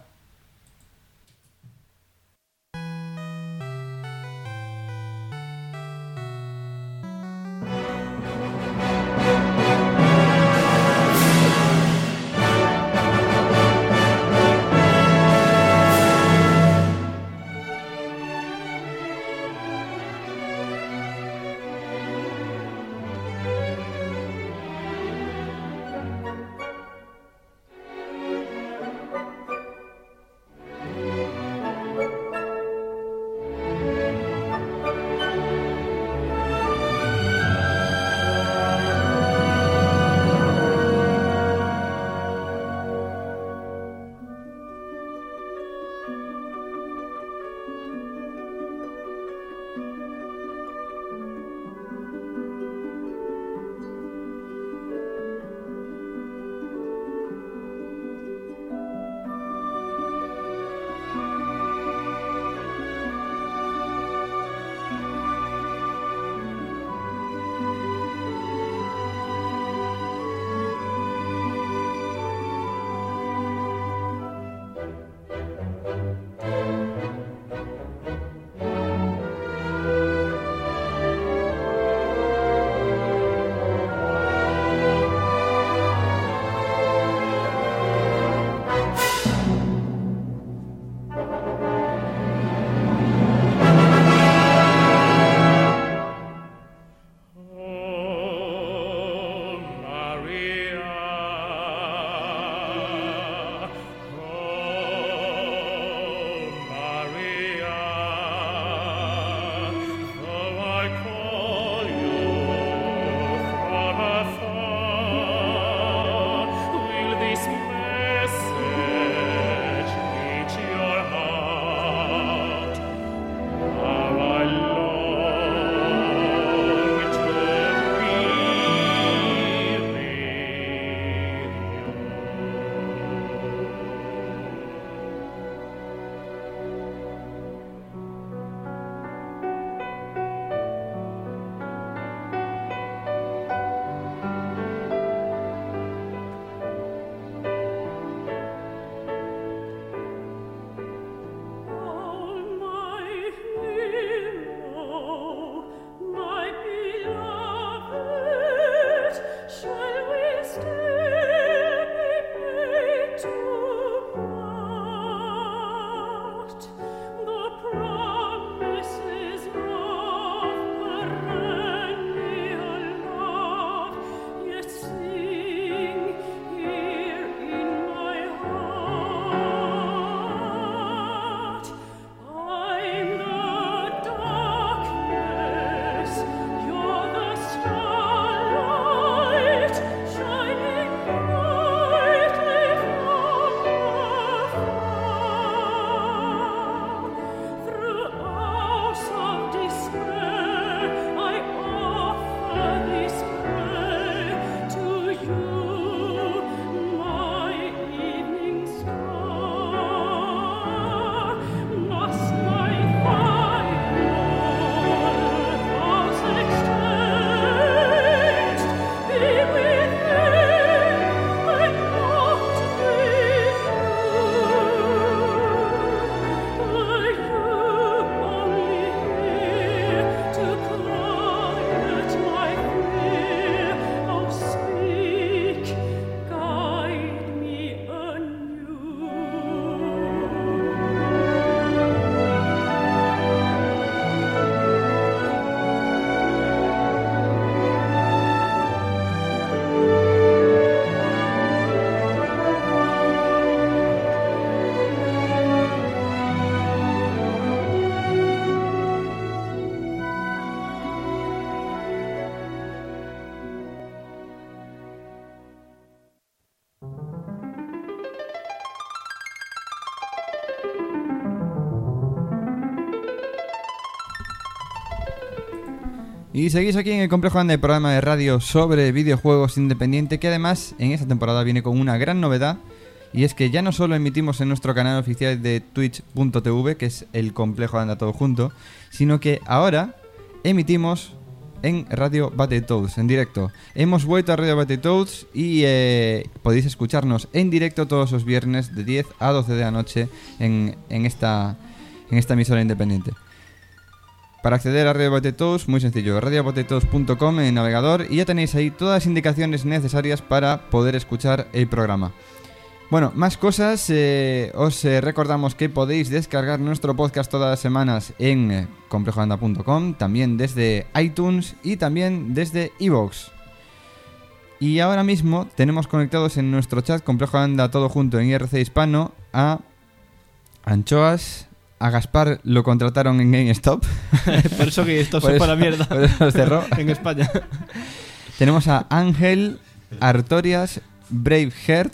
Y seguís aquí en el Complejo Landa, el programa de radio sobre videojuegos independiente, que además en esta temporada viene con una gran novedad. Y es que ya no solo emitimos en nuestro canal oficial de twitch.tv, que es el Complejo Landa todo junto, sino que ahora emitimos en Radio Battletoads, en directo. Hemos vuelto a Radio Battletoads y podéis escucharnos en directo todos los viernes de 10 a 12 de la noche en esta emisora independiente. Para acceder a Radio Battletoads, muy sencillo, radiobattletoads.com en el navegador, y ya tenéis ahí todas las indicaciones necesarias para poder escuchar el programa. Bueno, más cosas, os recordamos que podéis descargar nuestro podcast todas las semanas en complejolanda.com, también desde iTunes y también desde iVoox. Y ahora mismo tenemos conectados en nuestro chat Complejo Landa todo junto en IRC Hispano a Anchoas. A Gaspar lo contrataron en GameStop. Por eso que esto Por se eso- fue a la mierda. por eso cerró. En España. Tenemos a Ángel, Artorias, Braveheart,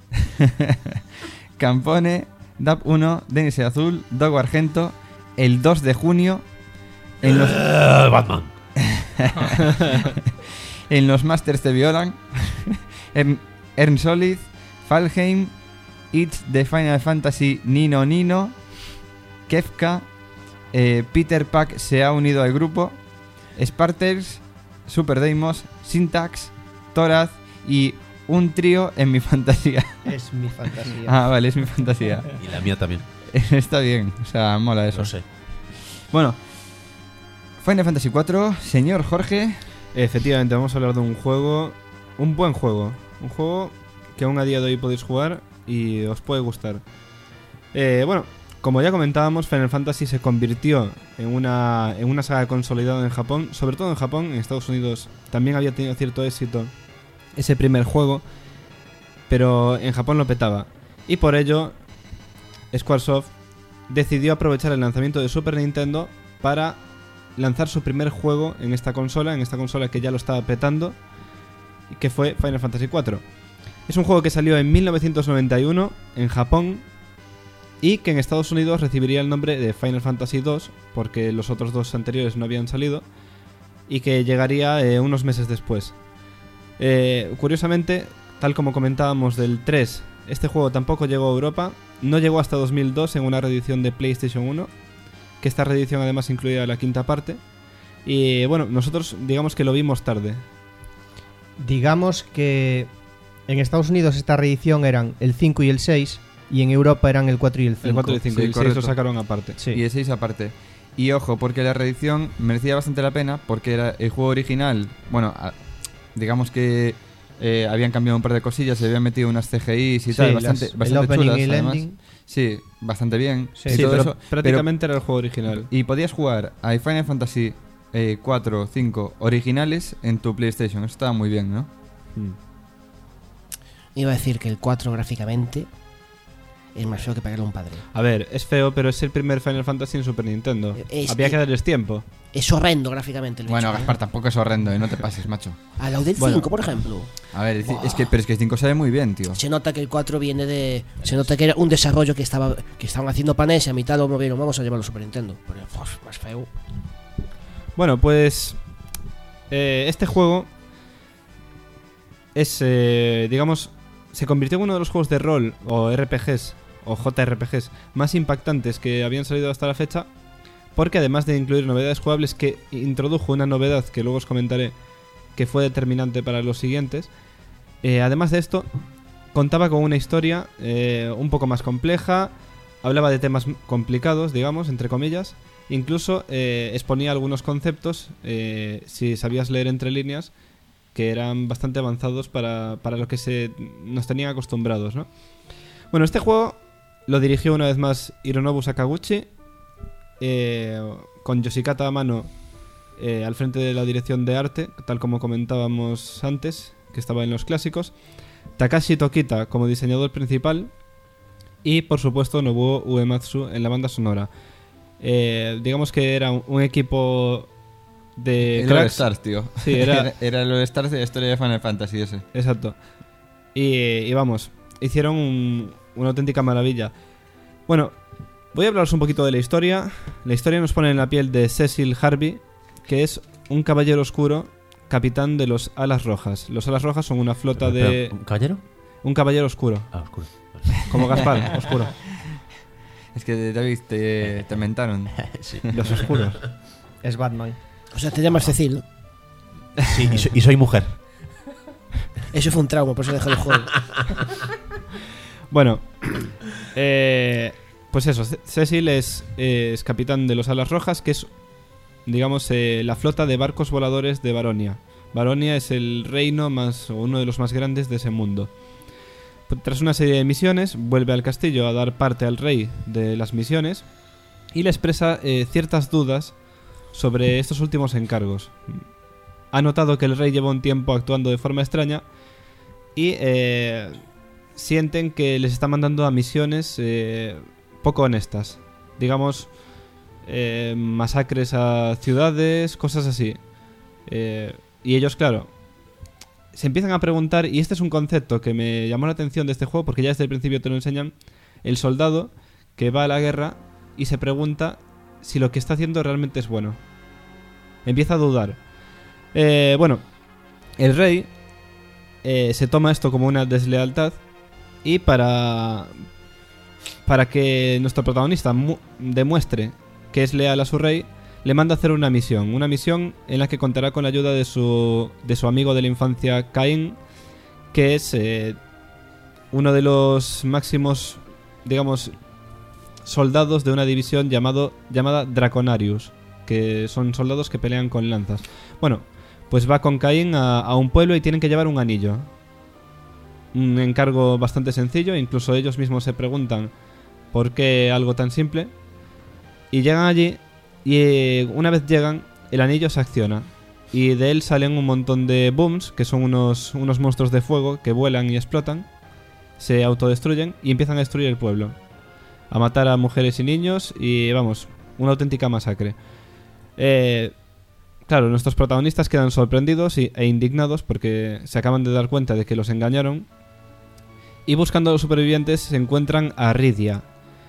Campone, DAP1, Denis Azul, Dogo Argento, el 2 de junio en los, Batman. en los Masters de Violan, Ern Solid, Falheim, It's the Final Fantasy Nino, Kefka, Peter Pack se ha unido al grupo, Sparters, Super Deimos, Syntax, Toraz y un trío en mi fantasía. Es mi fantasía. Ah, vale, es mi fantasía. Y la mía también. Está bien, o sea, mola eso. Lo sé. Bueno, Final Fantasy IV, señor Jorge. Efectivamente, vamos a hablar de un juego, un buen juego. Un juego que aún a día de hoy podéis jugar y os puede gustar. Bueno, como ya comentábamos, Final Fantasy se convirtió en una saga consolidada en Japón, sobre todo en Japón. En Estados Unidos también había tenido cierto éxito ese primer juego, pero en Japón lo petaba. Y por ello, Squaresoft decidió aprovechar el lanzamiento de Super Nintendo para lanzar su primer juego en esta consola que ya lo estaba petando, que fue Final Fantasy IV. Es un juego que salió en 1991 en Japón y que en Estados Unidos recibiría el nombre de Final Fantasy II, porque los otros dos anteriores no habían salido, y que llegaría unos meses después. Curiosamente, tal como comentábamos del 3, este juego tampoco llegó a Europa, no llegó hasta 2002 en una reedición de PlayStation 1, que esta reedición además incluía la quinta parte, y bueno, nosotros digamos que lo vimos tarde. Digamos que en Estados Unidos esta reedición eran el 5 y el 6, y en Europa eran el 4 y el 5. El 4 y el 5, Sí, y el 6 correcto. lo sacaron aparte. Sí. Y el 6 aparte. Y ojo, porque la reedición merecía bastante la pena, porque era el juego original. Bueno, digamos que habían cambiado un par de cosillas, se habían metido unas CGIs y Sí, tal, el bastante opening chulas, y el además. ending. Sí, bastante bien. Sí, y Sí, todo pero eso, prácticamente era el juego original. y podías jugar a Final Fantasy 4 o 5 originales en tu PlayStation. Eso estaba muy bien, ¿no? Iba a decir que el 4 gráficamente es más feo que pegarle a un padre. A ver, es feo, pero es el primer Final Fantasy en Super Nintendo. Es- Había que darles tiempo. Es horrendo gráficamente el Bueno, bicho, Gaspar, tampoco es horrendo, no te pases, macho. A la del 5, por ejemplo. A ver, pero es que el 5 sale muy bien, tío. Se nota que el 4 viene de... Se nota que era un desarrollo que estaban haciendo panes y a mitad lo movieron. Vamos a llevarlo a Super Nintendo. Pero más feo. Bueno, pues este juego es, digamos, se convirtió en uno de los juegos de rol o RPGs o JRPGs más impactantes que habían salido hasta la fecha, porque además de incluir novedades jugables, que introdujo una novedad que luego os comentaré que fue determinante para los siguientes. Además de esto, contaba con una historia un poco más compleja, hablaba de temas complicados, digamos, entre comillas. Incluso exponía algunos conceptos, si sabías leer entre líneas, que eran bastante avanzados para lo que nos tenían acostumbrados, ¿no? Bueno, este juego lo dirigió una vez más Hironobu Sakaguchi, con Yoshikata Amano al frente de la dirección de arte, tal como comentábamos antes, que estaba en los clásicos, Takashi Tokita como diseñador principal y, por supuesto, Nobuo Uematsu en la banda sonora. Digamos que era un equipo de El All cracks. Stars, tío. Sí, era- era el All Stars de la historia de Final Fantasy ese. Exacto. Y vamos, hicieron una auténtica maravilla. Bueno, voy a hablaros un poquito de la historia. La historia nos pone en la piel de Cecil Harvey, que es un caballero oscuro, capitán de los Alas Rojas. Los Alas Rojas son una flota de... ¿Un caballero? Un caballero oscuro. Ah, oscuro. Como Gaspar, oscuro. Es que David te mentaron. Sí. Los oscuros. Es Batman. O sea, te llamas Cecil, ¿no? Sí, y soy mujer. Eso fue un trauma, por eso dejé el juego. Bueno, pues eso, Cecil es capitán de los Alas Rojas, que es, digamos, la flota de barcos voladores de Baronia. Baronia es el reino o uno de los más grandes de ese mundo. Tras una serie de misiones, vuelve al castillo a dar parte al rey de las misiones y le expresa ciertas dudas sobre estos últimos encargos. Ha notado que el rey lleva un tiempo actuando de forma extraña y sienten que les está mandando a misiones poco honestas. Digamos, masacres a ciudades, cosas así. Y ellos, claro, se empiezan a preguntar, y este es un concepto que me llamó la atención de este juego, porque ya desde el principio te lo enseñan, el soldado que va a la guerra y se pregunta si lo que está haciendo realmente es bueno. Empieza a dudar. Bueno, el rey se toma esto como una deslealtad y para que nuestro protagonista demuestre que es leal a su rey, le manda a hacer una misión en la que contará con la ayuda de su amigo de la infancia, Cain, que es uno de los máximos, digamos, soldados de una división llamada Draconarius, que son soldados que pelean con lanzas. Bueno, pues va con Cain a un pueblo y tienen que llevar un anillo. Un encargo bastante sencillo, incluso ellos mismos se preguntan por qué algo tan simple. Y llegan allí y una vez llegan, el anillo se acciona y de él salen un montón de booms, que son unos monstruos de fuego que vuelan y explotan, se autodestruyen y empiezan a destruir el pueblo, a matar a mujeres y niños y vamos, una auténtica masacre. Claro, nuestros protagonistas quedan sorprendidos e indignados porque se acaban de dar cuenta de que los engañaron y buscando a los supervivientes se encuentran a Rydia,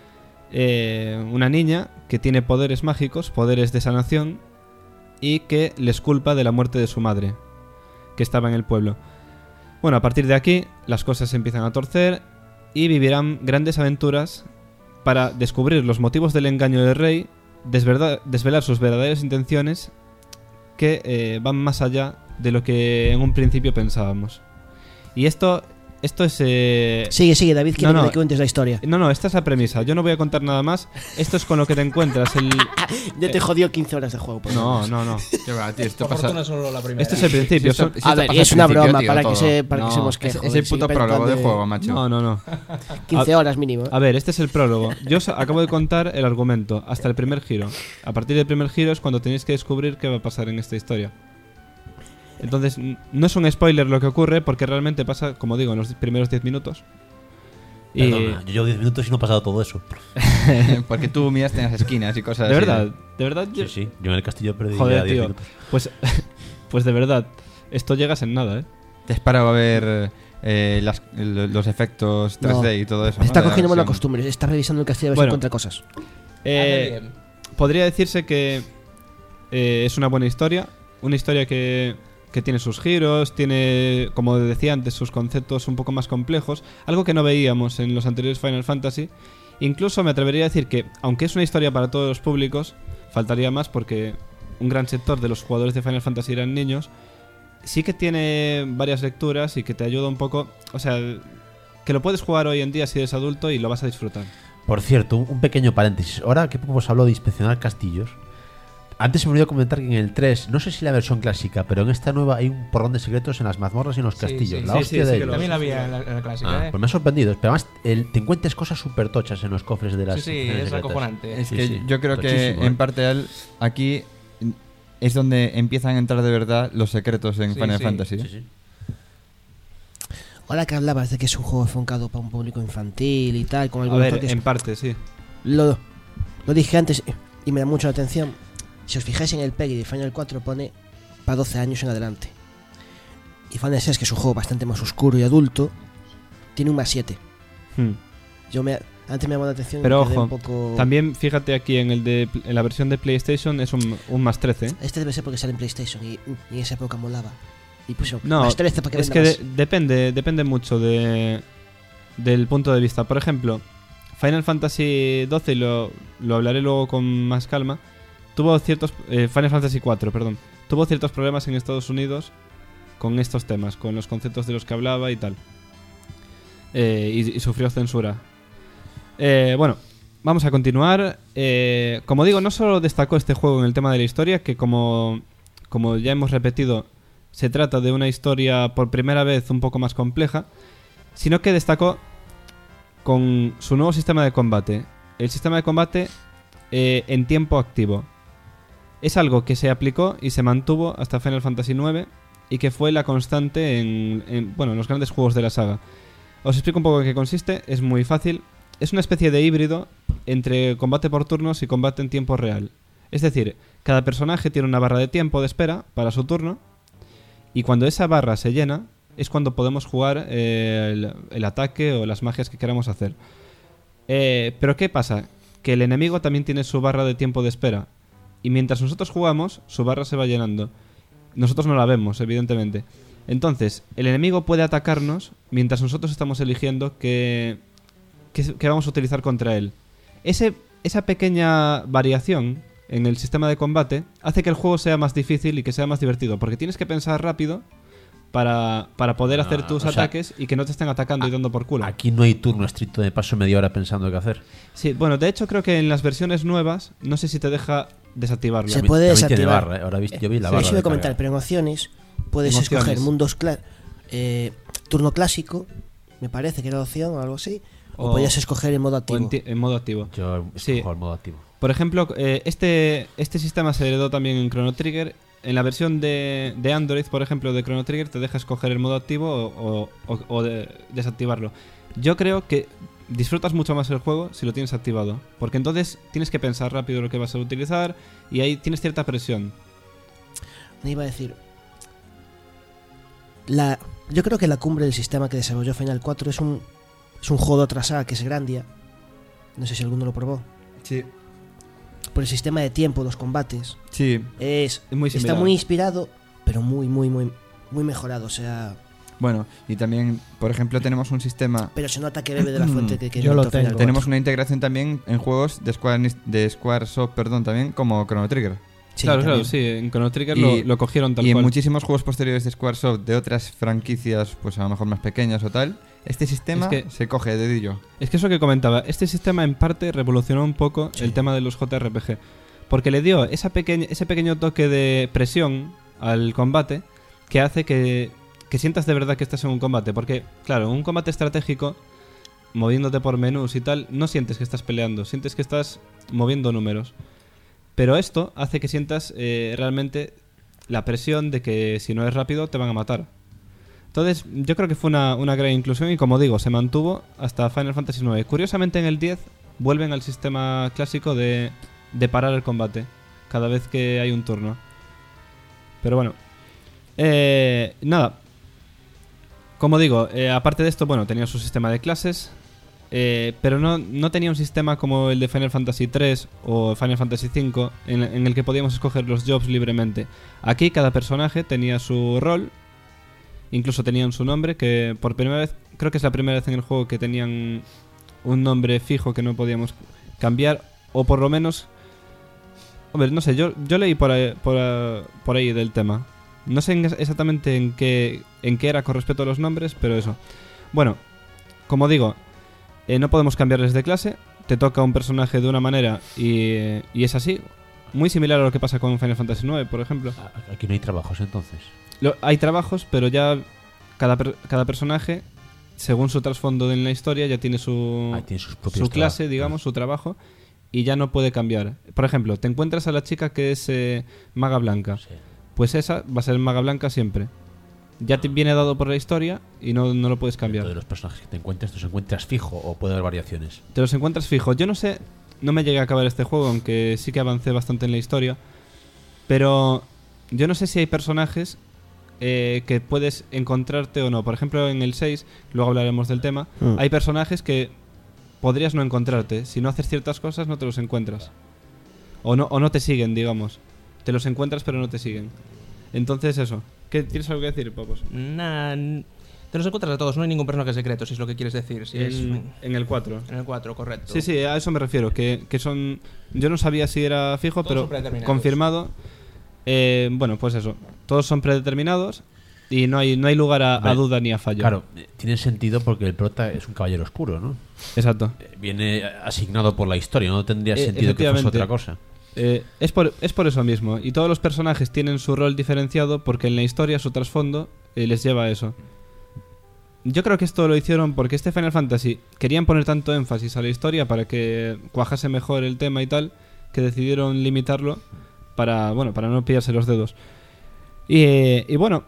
una niña que tiene poderes mágicos, poderes de sanación y que les culpa de la muerte de su madre, que estaba en el pueblo. Bueno, a partir de aquí las cosas se empiezan a torcer y vivirán grandes aventuras para descubrir los motivos del engaño del rey, desvelar sus verdaderas intenciones que van más allá de lo que en un principio pensábamos. Y esto es... Sigue, David, quiero que me cuentes la historia. No, esta es la premisa. Yo no voy a contar nada más. Esto es con lo que te encuentras. Ya te jodió 15 horas de juego. No. Qué va, tío, esto Por pasa... fortuna solo la primera. Esto es el principio. A ver, es una broma para que se mosquee. Es el puto prólogo del juego, macho. No. 15 horas mínimo. A ver, este es el prólogo. Yo acabo de contar el argumento hasta el primer giro. A partir del primer giro es cuando tenéis que descubrir qué va a pasar en esta historia. Entonces, no es un spoiler lo que ocurre, porque realmente pasa, como digo, en los primeros 10 minutos. Y... Perdona, yo llevo 10 minutos y no he pasado todo eso. Porque tú miraste en las esquinas y cosas ¿De así. verdad? Sí. Yo en el castillo perdí Joder, ya 10 tío. minutos. Pues de verdad, esto llegas en nada, ¿eh? Te has parado a ver los efectos 3D y todo eso, ¿no? Está De la cogiendo buena acción. costumbre. Está revisando el castillo a ver si Bueno. encuentra cosas. Podría decirse que es una buena historia. Una historia que tiene sus giros, tiene, como decía antes, sus conceptos un poco más complejos, algo que no veíamos en los anteriores Final Fantasy. Incluso me atrevería a decir que, aunque es una historia para todos los públicos, faltaría más porque un gran sector de los jugadores de Final Fantasy eran niños. Sí que tiene varias lecturas y que te ayuda un poco, o sea, que lo puedes jugar hoy en día si eres adulto y lo vas a disfrutar. Por cierto, un pequeño paréntesis. Ahora que poco os hablo de inspeccionar castillos, antes se me olvidó comentar que en el 3, no sé si la versión clásica, pero en esta nueva hay un porrón de secretos en las mazmorras y en los castillos. La hostia de ellos. También la había en la clásica, Pues me ha sorprendido. Pero además te encuentras cosas súper tochas en los cofres de las Sí, secciones es secretas. acojonante. Es Sí, que sí. yo creo que Tochísimo, en parte aquí es donde empiezan a entrar de verdad los secretos en Sí, Final sí. Fantasy. Sí. Ahora que hablabas de que es un juego enfocado para un público infantil y tal, con A algunos ver, toques, en parte, sí. lo dije antes y me da mucho la atención. Si os fijáis en el PEGI de Final 4 pone para 12 años en adelante. Y Final 6, que es un juego bastante más oscuro y adulto, tiene un +7. Hmm. Antes me llamó la atención. Pero y quedé ojo, un poco... también fíjate aquí en la versión de PlayStation es un más 13. Este debe ser porque sale en PlayStation y en esa época molaba. Y puso No, más 13 para que es venda que más. depende mucho del punto de vista. Por ejemplo, Final Fantasy XII, y lo hablaré luego con más calma, tuvo ciertos... Final Fantasy IV, perdón. Tuvo ciertos problemas en Estados Unidos con estos temas, con los conceptos de los que hablaba y tal. Y sufrió censura. Bueno, vamos a continuar. Como digo, no solo destacó este juego en el tema de la historia, que como ya hemos repetido, se trata de una historia por primera vez un poco más compleja, sino que destacó con su nuevo sistema de combate. El sistema de combate en tiempo activo. Es algo que se aplicó y se mantuvo hasta Final Fantasy IX y que fue la constante en los grandes juegos de la saga. Os explico un poco en qué consiste, es muy fácil. Es una especie de híbrido entre combate por turnos y combate en tiempo real. Es decir, cada personaje tiene una barra de tiempo de espera para su turno y cuando esa barra se llena es cuando podemos jugar el ataque o las magias que queramos hacer. Pero ¿qué pasa? Que el enemigo también tiene su barra de tiempo de espera y mientras nosotros jugamos, su barra se va llenando. Nosotros no la vemos, evidentemente. Entonces, el enemigo puede atacarnos mientras nosotros estamos eligiendo qué vamos a utilizar contra él. Esa pequeña variación en el sistema de combate hace que el juego sea más difícil y que sea más divertido, porque tienes que pensar rápido para poder hacer tus ataques y que no te estén atacando y dando por culo. Aquí no hay turno estricto de paso media hora pensando qué hacer. Sí, bueno, de hecho creo que en las versiones nuevas no sé si te deja desactivarlo. Se puede También tiene desactivar. barra, ahora yo vi la Sí, barra. eso iba de a comentar, carga. pero en opciones puedes En opciones. escoger turno clásico, me parece que era la opción o algo así, o O- podías escoger en modo O activo. en modo activo. Yo Sí. escojo el modo activo. Por ejemplo, este sistema se heredó también en Chrono Trigger. En la versión de Android, por ejemplo, de Chrono Trigger, te deja escoger el modo activo o desactivarlo. Yo creo que disfrutas mucho más el juego si lo tienes activado, porque entonces tienes que pensar rápido lo que vas a utilizar y ahí tienes cierta presión. Me iba a decir, yo creo que la cumbre del sistema que desarrolló Final 4 es un juego de otra saga que es Grandia. No sé si alguno lo probó. Sí. Por el sistema de tiempo, los combates. Sí. Es muy Está similar. muy inspirado, pero muy mejorado. O sea, Bueno, y también, por ejemplo, tenemos un sistema... pero se nota que bebe de la fuente que Yo lo inventó Final tengo. 4. Tenemos una integración también en juegos de Squaresoft, también, como Chrono Trigger. Sí, claro, también. sí, en Chrono Trigger Y- lo cogieron tal Y en cual. muchísimos juegos posteriores de Squaresoft de otras franquicias, pues a lo mejor más pequeñas o tal, este sistema Es que- se coge de dedillo. Es que eso que comentaba, este sistema en parte revolucionó un poco el tema de los JRPG, porque le dio ese pequeño toque de presión al combate que hace que sientas de verdad que estás en un combate, porque claro, en un combate estratégico, moviéndote por menús y tal, no sientes que estás peleando, sientes que estás moviendo números. Pero esto hace que sientas realmente la presión de que si no es rápido te van a matar. Entonces, yo creo que fue una gran inclusión y, como digo, se mantuvo hasta Final Fantasy IX. Curiosamente, en el 10 vuelven al sistema clásico de parar el combate cada vez que hay un turno. Pero bueno. Nada. Como digo, aparte de esto, bueno, tenía su sistema de clases, pero no tenía un sistema como el de Final Fantasy 3 o Final Fantasy 5 en el que podíamos escoger los jobs libremente. Aquí cada personaje tenía su rol. Incluso tenían su nombre, que por primera vez, creo que es la primera vez en el juego que tenían un nombre fijo que no podíamos cambiar, o por lo menos... Hombre, no sé, yo leí por ahí del tema. No sé exactamente en qué era con respecto a los nombres, pero eso. Bueno, como digo, no podemos cambiarles de clase, te toca un personaje de una manera y es así. Muy similar a lo que pasa con Final Fantasy IX, por ejemplo. Aquí no hay trabajos entonces. Hay trabajos, pero ya cada personaje, según su trasfondo en la historia, ya tiene Tiene sus propios su clase, trabajos. digamos, su trabajo, y ya no puede cambiar. Por ejemplo, te encuentras a la chica que es maga blanca. Sí. Pues esa va a ser maga blanca siempre. Ya te viene dado por la historia y no lo puedes cambiar. De los personajes que te encuentras fijo o puede haber variaciones. Te los encuentras fijos. Yo no sé, no me llegué a acabar este juego, aunque sí que avancé bastante en la historia. Pero yo no sé si hay personajes que puedes encontrarte o no. Por ejemplo, en el 6, luego hablaremos del tema, hay personajes que podrías no encontrarte. Si no haces ciertas cosas, no te los encuentras. O no te siguen, digamos. Te los encuentras, pero no te siguen. Entonces, eso. ¿Tienes algo que decir, Papos? Nah, te los encuentras a todos, no hay ningún personaje secreto, si es lo que quieres decir. Si es En el 4. en el 4, correcto. Sí, a eso me refiero. Que son... Yo no sabía si era fijo, Todos son pero predeterminados. confirmado. Bueno, pues eso. Todos son predeterminados y no hay lugar a Vale. duda ni a fallo. Claro, tiene sentido porque el prota es un caballero oscuro, ¿no? Exacto. Viene asignado por la historia, no tendría sentido que fuese efectivamente. otra cosa. Es por eso mismo. Y todos los personajes tienen su rol diferenciado porque en la historia su trasfondo les lleva a eso. Yo creo que esto lo hicieron porque este Final Fantasy querían poner tanto énfasis a la historia para que cuajase mejor el tema y tal, que decidieron limitarlo para no pillarse los dedos. Y bueno,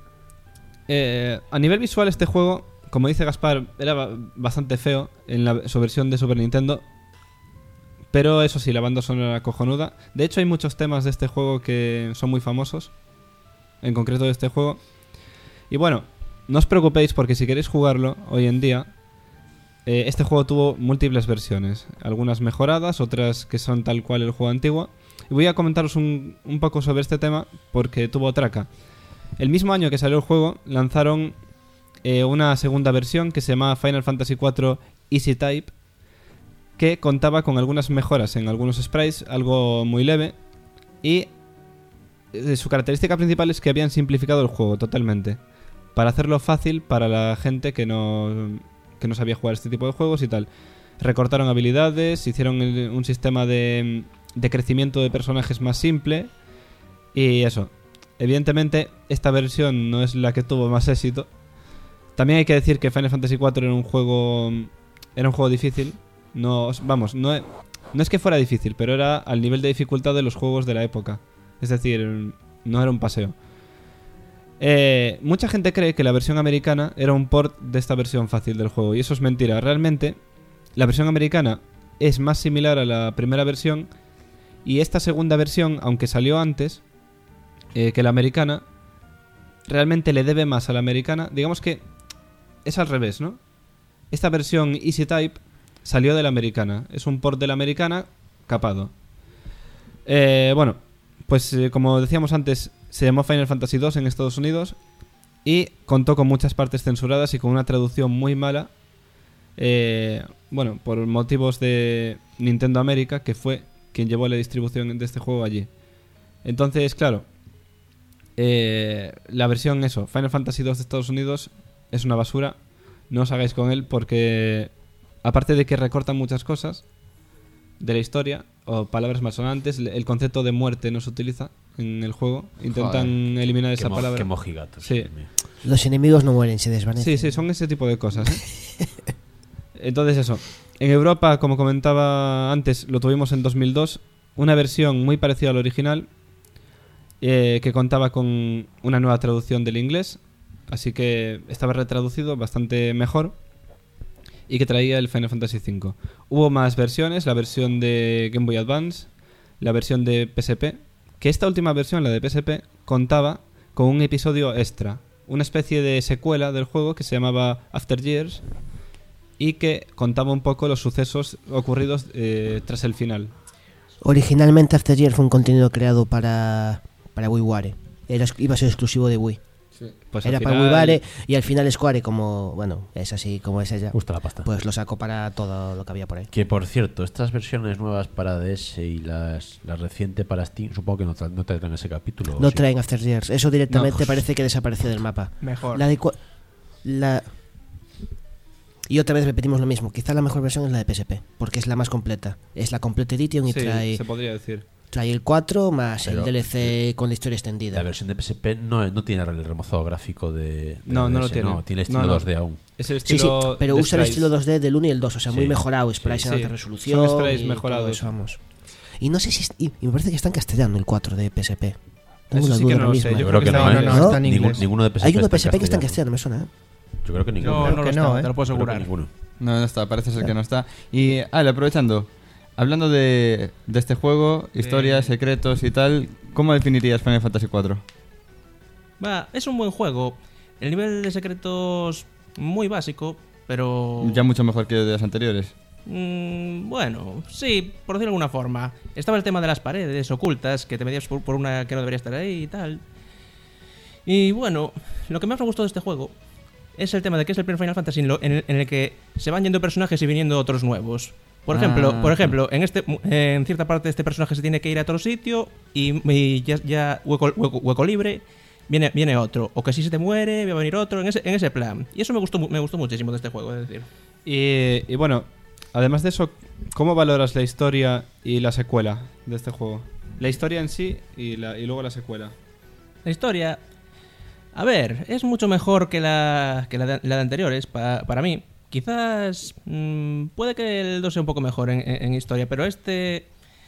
a nivel visual este juego, como dice Gaspar, era bastante feo en su versión de Super Nintendo. Pero eso sí, la banda sonora era cojonuda. De hecho hay muchos temas de este juego que son muy famosos, en concreto de este juego. Y bueno, no os preocupéis porque si queréis jugarlo hoy en día, este juego tuvo múltiples versiones. Algunas mejoradas, otras que son tal cual el juego antiguo. Y voy a comentaros un poco sobre este tema porque tuvo traca. El mismo año que salió el juego, lanzaron una segunda versión que se llamaba Final Fantasy IV Easy Type, que contaba con algunas mejoras en algunos sprites, algo muy leve. Y su característica principal es que habían simplificado el juego totalmente, para hacerlo fácil para la gente que no sabía jugar este tipo de juegos y tal. Recortaron habilidades, hicieron un sistema de crecimiento de personajes más simple. Y eso. Evidentemente, esta versión no es la que tuvo más éxito. También hay que decir que Final Fantasy IV era un juego difícil. No es que fuera difícil, pero era al nivel de dificultad de los juegos de la época. Es decir, no era un paseo. Mucha gente cree que la versión americana era un port de esta versión fácil del juego, y eso es mentira. Realmente, la versión americana es más similar a la primera versión, y esta segunda versión, aunque salió antes que la americana, realmente le debe más a la americana. Digamos que es al revés, ¿no? Esta versión Easy Type salió de la americana. Es un port de la americana capado. Bueno, pues como decíamos antes, se llamó Final Fantasy II en Estados Unidos y contó con muchas partes censuradas y con una traducción muy mala. Bueno, por motivos de Nintendo América, que fue quien llevó la distribución de este juego allí. Entonces, claro, la versión Final Fantasy II de Estados Unidos es una basura. No os hagáis con él porque, aparte de que recortan muchas cosas de la historia o palabras malsonantes, el concepto de muerte no se utiliza en el juego. Intentan eliminar esa palabra. Qué mojigatos. Sí. Los enemigos no mueren, se desvanecen. Sí, son ese tipo de cosas, ¿eh? Entonces eso. En Europa, como comentaba antes, lo tuvimos en 2002. Una versión muy parecida al original, que contaba con una nueva traducción del inglés. Así que estaba retraducido bastante mejor. Y que traía el Final Fantasy V. Hubo más versiones, la versión de Game Boy Advance, la versión de PSP, que esta última versión, la de PSP, contaba con un episodio extra, una especie de secuela del juego que se llamaba After Years y que contaba un poco los sucesos ocurridos tras el final. Originalmente After Years fue un contenido creado para WiiWare. Iba a ser exclusivo de Wii. Pues Era al para final- WiiWare y al final Square, como bueno, es así como es ella, Gusta la pasta. pues lo sacó para todo lo que había por ahí. Que por cierto, estas versiones nuevas para DS y las recientes para Steam, supongo que no traerán ese capítulo. ¿o No sí? traen After Years. Eso directamente No. parece que desapareció del mapa. Mejor. Y otra vez repetimos lo mismo. Quizá la mejor versión es la de PSP, porque es la más completa. Es la Complete Edition y Sí, trae se podría decir. el 4 más Pero el DLC con la historia extendida. La versión de PSP no tiene el remozado gráfico de No lo DS, tiene. No, tiene estilo No, no. 2D aún. Es el Sí, estilo pero de usa el sprites. estilo 2D del 1 y el 2, o sea, muy Sí. mejorado, sprites en Sí. alta Son resolución. sprites y todo mejorados. eso, vamos. Y no sé si. Y me parece que está en castellano el 4 de PSP. Tengo Eso una sí duda que no ahora lo sé, mismo. yo Yo creo que no, no, no, está en inglés. Ninguno de PSP Hay uno de está PSP que está en castellano, me suena. Yo creo que ninguno. Creo No, no lo que está, no, te lo puedo Creo que asegurar. ninguno. No está, parece ser que no está. Y, aprovechando, hablando de este juego, historias, secretos y tal, ¿cómo definirías Final Fantasy IV? Va, es un buen juego. El nivel de secretos muy básico, pero... Ya mucho mejor que de las anteriores. Bueno, sí, por decirlo de alguna forma. Estaba el tema de las paredes ocultas, que te metías por una que no debería estar ahí y tal. Y bueno, lo que más me gustó de este juego es el tema de que es el primer Final Fantasy en el que se van yendo personajes y viniendo otros nuevos. Por ejemplo, en cierta parte este personaje se tiene que ir a otro sitio y ya hueco libre, viene otro. O que si se te muere, va a venir otro, en ese plan. Y eso me gustó muchísimo de este juego, es decir. Y bueno, además de eso, ¿cómo valoras la historia y la secuela de este juego? La historia en sí y luego la secuela. La historia, a ver, es mucho mejor que la de anteriores para mí. Quizás puede que el 2 sea un poco mejor en historia, pero este,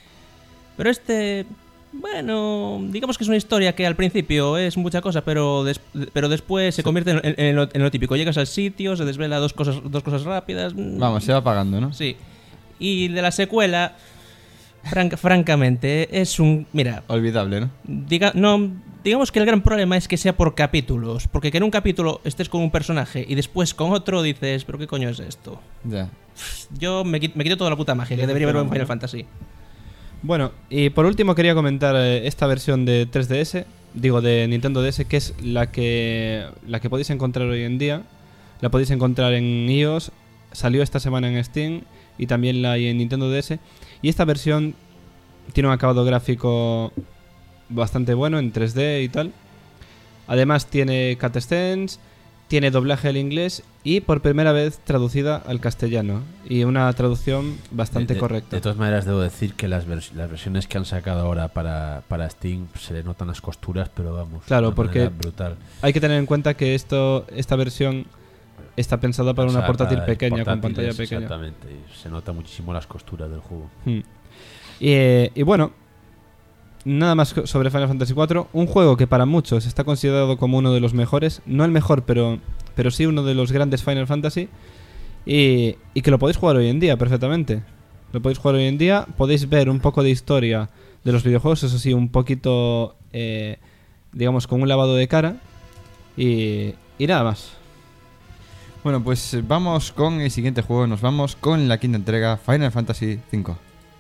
bueno, digamos que es una historia que al principio es mucha cosa, pero después se convierte en lo típico. Llegas al sitio, se desvela dos cosas rápidas. Vamos, se va apagando, ¿no? Sí. Y de la secuela, francamente, es un... Mira... Olvidable, ¿no? Digamos que el gran problema es que sea por capítulos. Porque que en un capítulo estés con un personaje y después con otro dices, ¿pero qué coño es esto? Ya. Yo me quito toda la puta magia que debería haber en Final Fantasy. Bueno, y por último quería comentar esta versión de 3DS, digo de Nintendo DS, que es la que podéis encontrar hoy en día. La podéis encontrar en iOS, salió esta semana en Steam y también la hay en Nintendo DS. Y esta versión tiene un acabado gráfico bastante bueno en 3D y tal. Además tiene cutscenes, tiene doblaje al inglés y por primera vez traducida al castellano. Y una traducción bastante correcta. De todas maneras debo decir que las versiones que han sacado ahora para Steam se le notan las costuras, pero vamos, claro, porque brutal. Hay que tener en cuenta que esta versión está pensada para una portátil pequeña, con pantalla pequeña. Exactamente, y se nota muchísimo las costuras del juego. Y bueno, nada más sobre Final Fantasy IV. Un juego que para muchos está considerado como uno de los mejores. No el mejor, pero sí uno de los grandes Final Fantasy. Y que lo podéis jugar hoy en día perfectamente. Lo podéis jugar hoy en día. Podéis ver un poco de historia de los videojuegos. Eso sí, un poquito, digamos, con un lavado de cara. Y nada más. Bueno, pues vamos con el siguiente juego. Nos vamos con la quinta entrega, Final Fantasy V.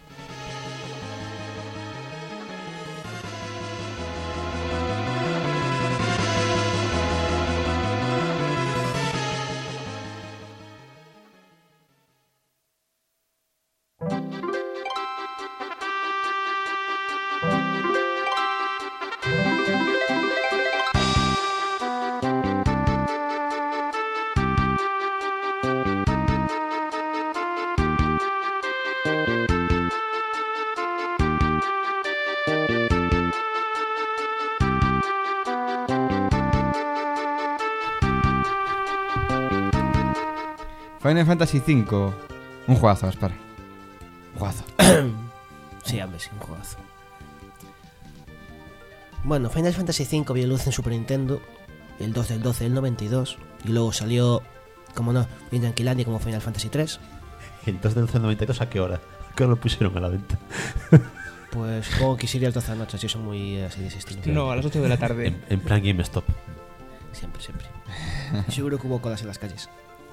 Final Fantasy V. Un juegazo, Gaspar. Un juegazo. Sí, hombre, sí, un juegazo. Bueno, Final Fantasy V vio luz en Super Nintendo el 2 del 12 del 92 y luego salió, como no, en Yanquilandia como Final Fantasy 3. ¿El 2 del 92 a qué hora? ¿A qué hora lo pusieron a la venta? Pues supongo que sería el 12 de la noche, si son muy así de ese estilo. No, a las 8 de la tarde. En plan GameStop. Siempre. Seguro que hubo colas en las calles.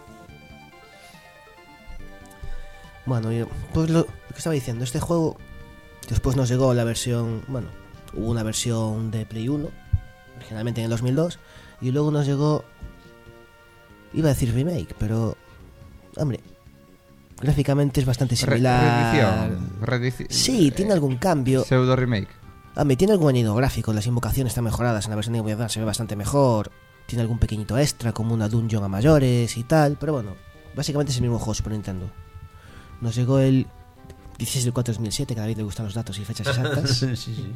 Bueno, pues lo que estaba diciendo, este juego después nos llegó la versión, bueno, hubo una versión de Play 1, originalmente en el 2002, y luego nos llegó, iba a decir remake, pero, hombre, gráficamente es bastante similar. Sí, tiene algún cambio. Pseudo remake. Hombre, tiene algún añadido gráfico, las invocaciones están mejoradas en la versión de Game Boy Advance, se ve bastante mejor, tiene algún pequeñito extra, como una dungeon a mayores y tal, pero bueno, básicamente es el mismo juego Super Nintendo. Nos llegó el 16 del 4 de 2007, que a David le gustan los datos y fechas exactas. Sí.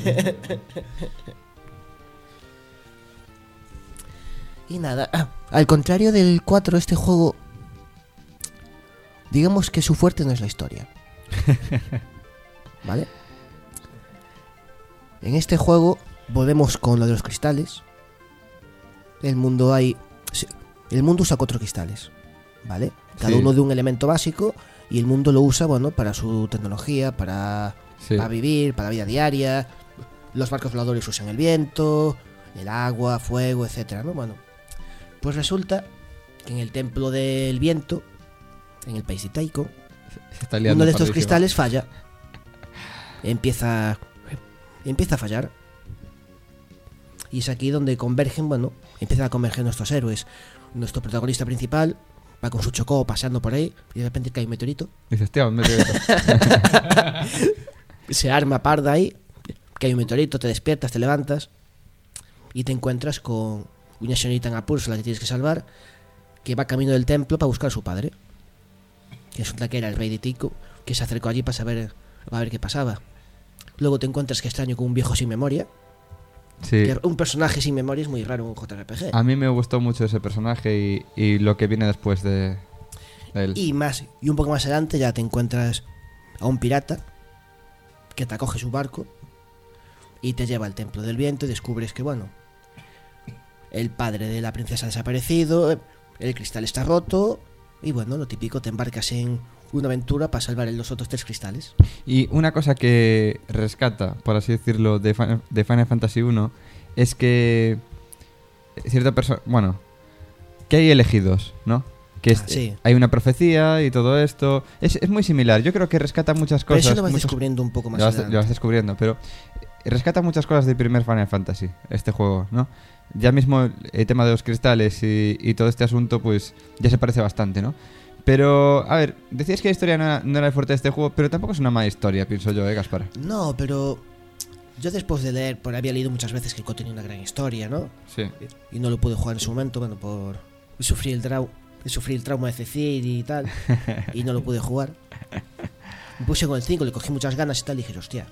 Y nada, al contrario del 4, este juego, digamos que su fuerte no es la historia. ¿Vale? En este juego volvemos con lo de los cristales. El mundo usa 4 cristales, ¿vale? Cada uno de un elemento básico. Y el mundo lo usa, bueno, para su tecnología, para vivir, para la vida diaria. Los barcos voladores usan el viento, el agua, fuego, etcétera, ¿no? Bueno, pues resulta que en el templo del viento, en el país de Taiko, Se está liando uno de estos pardísima. cristales falla. Empieza a fallar. Y es aquí donde convergen, bueno, empiezan a converger nuestros héroes. Nuestro protagonista principal va con su chocó paseando por ahí y de repente cae un meteorito. Dices, tío, un meteorito. Se arma parda ahí, cae un meteorito, te despiertas, te levantas y te encuentras con una señorita en apuros a la que tienes que salvar, que va camino del templo para buscar a su padre. Que resulta que era el rey de Tico, que se acercó allí para ver qué pasaba. Luego te encuentras que extraño con un viejo sin memoria. Sí. Que un personaje sin memoria es muy raro en un JRPG. A mí me gustó mucho ese personaje y lo que viene después de él. Y un poco más adelante ya te encuentras a un pirata que te acoge su barco y te lleva al Templo del Viento y descubres que, bueno, el padre de la princesa ha desaparecido, el cristal está roto y, bueno, lo típico, te embarcas en una aventura para salvar los otros 3 cristales. Y una cosa que rescata, por así decirlo, de Final Fantasy 1 es que cierta persona, bueno, que hay elegidos, ¿no? Que Sí. hay una profecía y todo esto. Es muy similar. Yo creo que rescata muchas Pero cosas. eso lo vas muchos- descubriendo un poco más lo vas adelante. descubriendo, pero rescata muchas cosas del primer Final Fantasy, este juego, ¿no? Ya mismo el tema de los cristales y todo este asunto, pues ya se parece bastante, ¿no? Pero, a ver, decías que la historia no era el fuerte de este juego, pero tampoco es una mala historia, pienso yo, Gaspar? No, pero yo después de leer, había leído muchas veces que el juego tenía una gran historia, ¿no? Sí. Y no lo pude jugar en su momento, bueno, por sufrir el trauma de Cecil y tal, y no lo pude jugar. Me puse con el 5, le cogí muchas ganas y tal, y dije, hostia.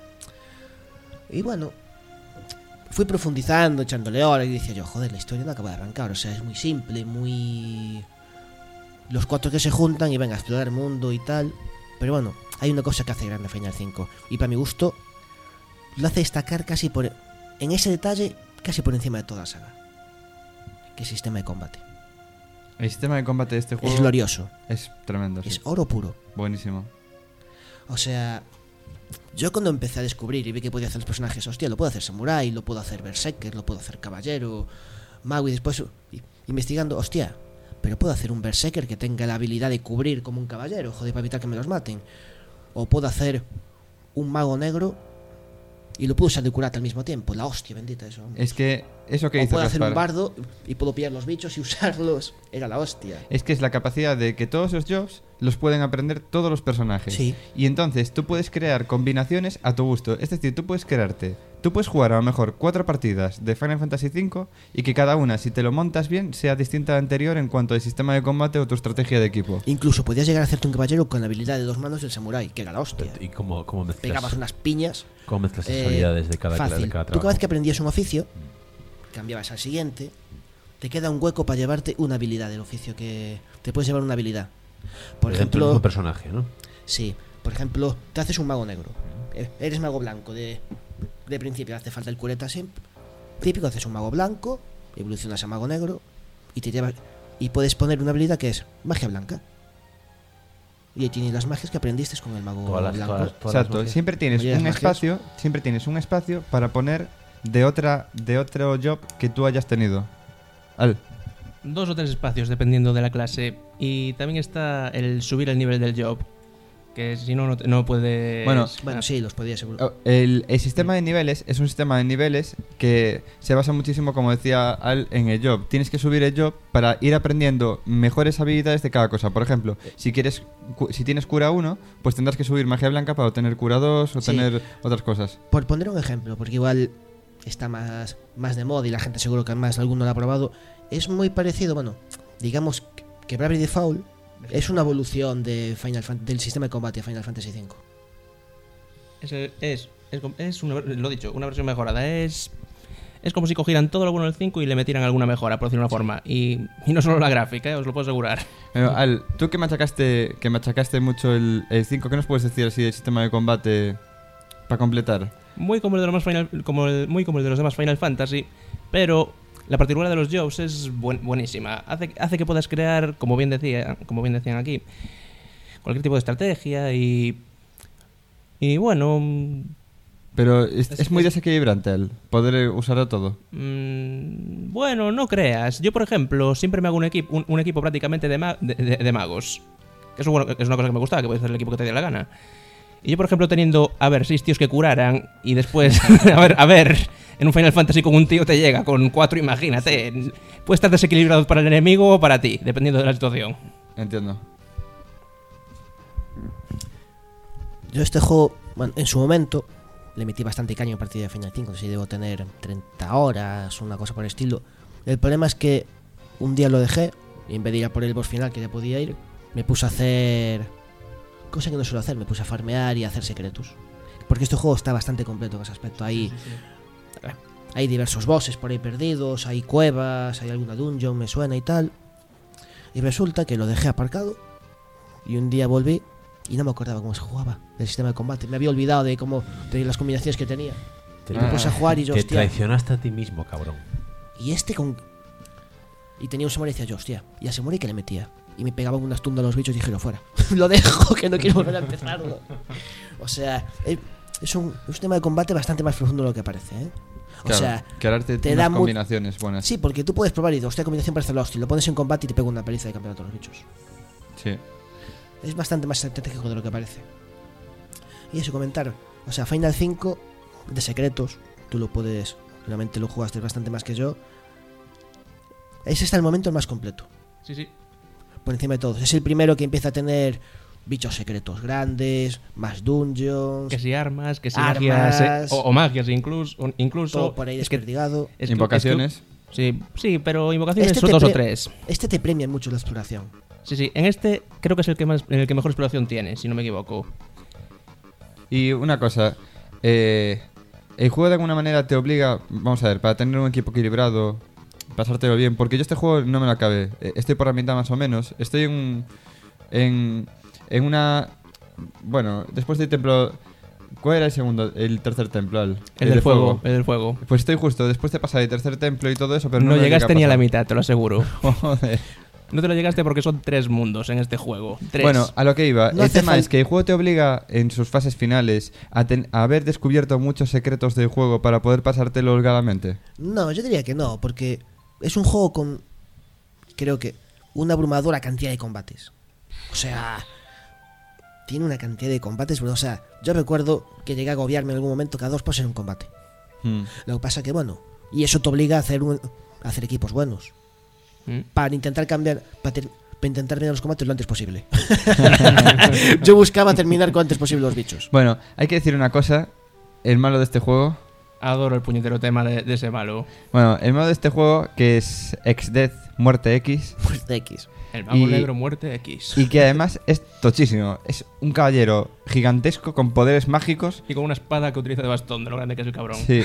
Y bueno, fui profundizando, echándole horas, y decía yo, joder, la historia no acaba de arrancar, o sea, es muy simple, muy... Los 4 que se juntan y venga a explorar el mundo y tal. Pero bueno, hay una cosa que hace grande Final 5, y para mi gusto, lo hace destacar casi por... En ese detalle, casi por encima de toda la saga. Que es el sistema de combate. El sistema de combate de este juego Es glorioso. es tremendo, sí. Es oro puro. Buenísimo. O sea, yo cuando empecé a descubrir y vi que podía hacer los personajes, hostia, lo puedo hacer samurai, lo puedo hacer berserker, lo puedo hacer caballero, mago, y después investigando, hostia, pero puedo hacer un berserker que tenga la habilidad de cubrir como un caballero, joder, para evitar que me los maten. O puedo hacer un mago negro y lo puedo usar de curata al mismo tiempo. La hostia bendita eso. Hombre. Es que eso que O dices, puedo hacer un Gaspar, bardo y puedo pillar los bichos y usarlos. Era la hostia. es que es la capacidad de que todos los jobs los pueden aprender todos los personajes. Sí. Y entonces tú puedes crear combinaciones a tu gusto. Es decir, tú puedes jugar a lo mejor 4 partidas de Final Fantasy V y que cada una, si te lo montas bien, sea distinta a la anterior en cuanto al sistema de combate o tu estrategia de equipo. Incluso podías llegar a hacerte un caballero con la habilidad de 2 manos del samurái, que era la hostia. ¿Y cómo Pegabas mezclas, unas piñas. cómo mezclas las habilidades de cada fácil. de cada Tú cada trabajo? vez que aprendías un oficio, cambiabas al siguiente, te queda un hueco para llevarte una habilidad del oficio, que te puedes llevar una habilidad. Por Dentro del ejemplo, mismo personaje, ¿no? sí, por ejemplo, te haces un mago negro. Eres mago blanco de principio, hace falta el cureta siempre. Típico, haces un mago blanco, evolucionas a mago negro y te llevas y puedes poner una habilidad que es magia blanca. Y ahí tienes las magias que aprendiste con el mago Todas las- blanco. todas las Exacto, magias. siempre tienes Oye, las un magias. espacio, para poner de otro job que tú hayas tenido. 2 o 3 espacios dependiendo de la clase. Y también está el subir el nivel del job. Que si no, no puedes... Bueno, Bueno, sí, los podías seguro. El sistema de niveles es un sistema de niveles que se basa muchísimo, como decía Al, en el job. Tienes que subir el job para ir aprendiendo mejores habilidades de cada cosa. Por ejemplo, si tienes cura 1, pues tendrás que subir magia blanca para obtener cura 2 o Sí. tener otras cosas. Por poner un ejemplo, porque igual está más de moda y la gente seguro que más alguno lo ha probado, es muy parecido, bueno, digamos que Bravely Default es una evolución de del sistema de combate de Final Fantasy V. Es lo dicho, una versión mejorada. Es como si cogieran todo lo bueno del 5 y le metieran alguna mejora, por decirlo de una forma. Y no solo la gráfica, os lo puedo asegurar. Al, tú que machacaste mucho el 5, ¿qué nos puedes decir así del sistema de combate para completar? Muy como el de los demás Final Fantasy, pero la particularidad de los jobs es buenísima. Hace que puedas crear, como bien decían aquí, cualquier tipo de estrategia y bueno, Pero es muy desequilibrante el poder usarlo todo. bueno, no creas. Yo, por ejemplo, siempre me hago un equipo prácticamente de magos. Eso bueno, es una cosa que me gustaba, que puedes hacer el equipo que te dé la gana. Y yo, por ejemplo, teniendo, 6 tíos que curaran y después, a ver, en un Final Fantasy con un tío te llega con 4, imagínate. Puede estar desequilibrado para el enemigo o para ti, dependiendo de la situación. Entiendo. Yo este juego, bueno, en su momento le metí bastante caño a partir de Final 5, si debo tener 30 horas, una cosa por el estilo. El problema es que un día lo dejé y en vez de ir a por el boss final que ya podía ir, me puse a hacer cosa que no suelo hacer, me puse a farmear y a hacer secretos. Porque este juego está bastante completo en ese aspecto. Hay diversos bosses por ahí perdidos, hay cuevas, hay alguna dungeon, me suena y tal. Y resulta que lo dejé aparcado y un día volví y no me acordaba cómo se jugaba el sistema de combate. Me había olvidado de las combinaciones que tenía. Me puse a jugar y yo, Te hostia. traicionaste a ti mismo, cabrón. Y y tenía un samurai y decía yo, hostia. Y a samurai que le metía. Y me pegaban unas tundas a los bichos y dije, lo fuera. Lo dejo, que no quiero volver a empezarlo. O sea, es un sistema de combate bastante más profundo de lo que parece, ¿eh? O Claro, sea, que ahora te te unas da combinaciones buenas. sí, porque tú puedes probar y hostia, combinación parece la hostia. Lo pones en combate y te pega una paliza de campeonato a todos los bichos. Sí. Es bastante más estratégico de lo que parece. Y eso, comentar. O sea, Final 5 de secretos, tú lo puedes, realmente lo jugaste bastante más que yo. Es hasta el momento el más completo, Sí. por encima de todos. Es el primero que empieza a tener bichos secretos grandes, más dungeons, Que si armas, que si Armas. magias, o magias incluso. todo por ahí Es que- desperdigado. es que- Invocaciones. Sí, pero invocaciones Este son te 2 o pre- 3. Este te premia mucho la exploración. Sí, en este creo que es el que mejor exploración tiene, si no me equivoco. Y una cosa, el juego de alguna manera te obliga, vamos a ver, para tener un equipo equilibrado, pasártelo bien, porque yo este juego no me lo acabé. Estoy por la mitad más o menos. Estoy en una... Bueno, después del templo... ¿Cuál era el segundo? El tercer templo. El del fuego. El del fuego. Pues estoy justo después de pasar el tercer templo y todo eso, pero no No me lo llegué llegaste ni a la pasar. mitad, te lo aseguro. Joder. No te lo llegaste porque son 3 mundos en este juego. 3. Bueno, a lo que iba. No el hace tema fal- es que el juego te obliga en sus fases finales a haber descubierto muchos secretos del juego para poder pasártelo holgadamente. No, yo diría que no, porque es un juego con, creo que, una abrumadora cantidad de combates. O sea, tiene una cantidad de combates, pero, o sea, yo recuerdo que llegué a agobiarme en algún momento cada 2 pasos en un combate. Lo que pasa que, bueno, y eso te obliga a hacer equipos buenos. Para intentar cambiar, para intentar terminar los combates lo antes posible. Yo buscaba terminar lo antes posible los bichos. Bueno, hay que decir una cosa. El malo de este juego... Adoro el puñetero tema de ese malo. Bueno, el malo de este juego, que es Ex-Death, Muerte X, Muerte X. El mago Y- negro muerte X. y que además es tochísimo. Es un caballero gigantesco con poderes mágicos. Y con una espada que utiliza de bastón, de lo grande que es el cabrón. Sí.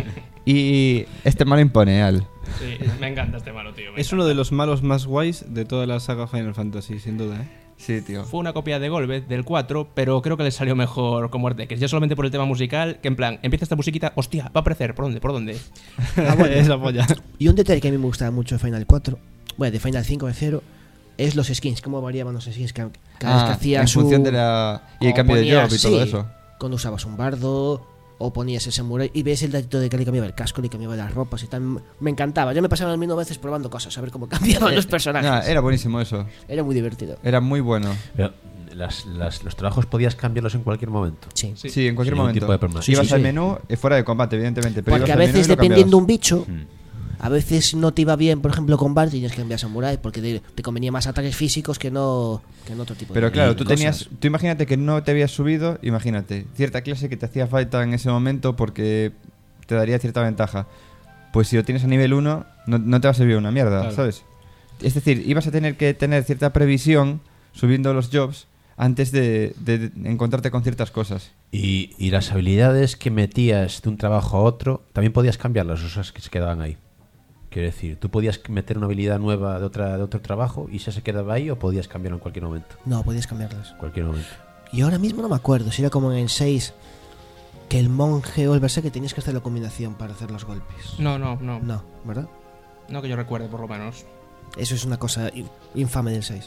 Y este malo impone, Al. Sí, me encanta este malo, tío. Es uno de los malos más guays de toda la saga Final Fantasy, sin duda, ¿eh? Sí, tío. Fue una copia de Golbez del 4, pero creo que le salió mejor con Muerte X. Ya solamente por el tema musical, que en plan, empieza esta musiquita, hostia, va a aparecer, ¿por dónde? ¿Por dónde? Ah, bueno. Esa polla. Y un detalle que a mí me gustaba mucho de Final 4, bueno, de Final 5 me refiero, es los skins, cómo variaban los skins cada vez que hacías en función de la... Y el o cambio de ponías- job y todo sí, eso. Cuando usabas un bardo o ponías el samurai y ves el datito de que le cambiaba el casco, le cambiaba las ropas y tal. Me encantaba. Yo me pasaba las mismas veces probando cosas, a ver cómo cambiaban los personajes. Nah, era buenísimo eso. Era muy divertido. Era muy bueno. Pero los trabajos podías cambiarlos en cualquier momento. Sí. Sí, en cualquier Sin ningún momento. tipo de problema. Sí, Ibas sí, al sí. menú fuera de combate, evidentemente. Pero Porque ibas a al menú veces, y lo dependiendo un cambiabas. bicho, a veces no te iba bien, por ejemplo, combate, tenías que cambiar samurai porque te convenía más ataques físicos que no otro tipo Pero de claro, tú cosas. tenías... Tú imagínate que no te habías subido, imagínate, cierta clase que te hacía falta en ese momento porque te daría cierta ventaja. Pues si lo tienes a nivel 1, no te va a servir una mierda, Claro. ¿sabes? Es decir, ibas a tener que tener cierta previsión subiendo los jobs antes de encontrarte con ciertas cosas. Y las habilidades que metías de un trabajo a otro, también podías cambiarlas, o sea, que se quedaban ahí. Quiero decir, tú podías meter una habilidad nueva de otro trabajo y se quedaba ahí, o podías cambiarlo en cualquier momento. No, podías cambiarlas. Cualquier momento. Y ahora mismo no me acuerdo, si era como en el 6 que el monje o el berserker tenías que hacer la combinación para hacer los golpes. No, No, ¿verdad? no que yo recuerde, por lo menos. Eso es una cosa infame del 6.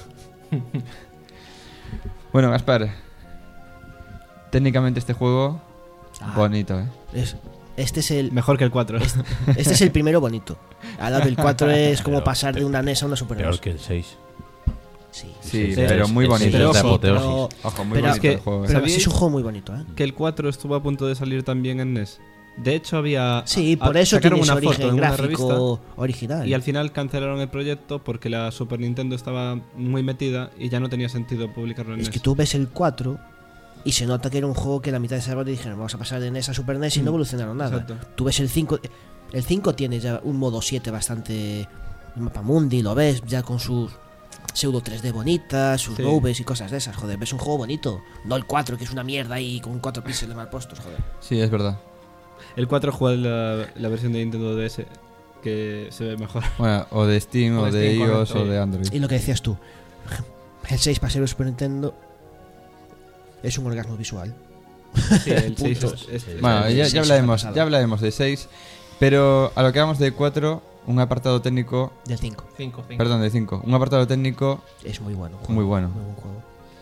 Bueno, Gaspar, técnicamente este juego, Ah. bonito, ¿eh? Este es el Mejor que el 4. este es el primero bonito. Al lado del 4 es como Pero- pasar de una NES a una Super Peor NES. que el 6. Sí, pero muy sí, bonito. pero Pero, ojo, pero, ojo, muy pero- bonito que- el juego. pero ¿Sabíais? es un juego muy bonito, ¿eh? Que el 4 estuvo a punto de salir también en NES. De hecho, Sí, por eso sacaron tiene su una foto origen en una gráfico original. y al final cancelaron el proyecto porque la Super Nintendo estaba muy metida y ya no tenía sentido publicarlo en Es NES. que tú ves el 4 y se nota que era un juego que la mitad de desarrollo dijeron vamos a pasar de NES a Super NES y no evolucionaron nada. Exacto. Tú ves el 5. El 5 tiene ya un modo 7 bastante. El mapa mundi, lo ves ya con sus pseudo 3D bonitas, sus Sí. nubes y cosas de esas. Joder, ves un juego bonito. No el 4, que es una mierda y con 4 píxeles mal puestos, joder. Sí, es verdad. El 4 juega la versión de Nintendo DS que se ve mejor. Bueno, o de Steam, O o de de Steam, iOS, correcto. o de Android. Y lo que decías tú, el 6 para ser el Super Nintendo es un orgasmo visual. Sí, el 6 Punto. Bueno, el ya seis hablaremos, pasado. ya hablaremos de 6, pero a lo que vamos de 4, un apartado técnico, Del 5. 5. perdón, de 5, un apartado técnico Es muy bueno. muy bueno. Muy buen juego.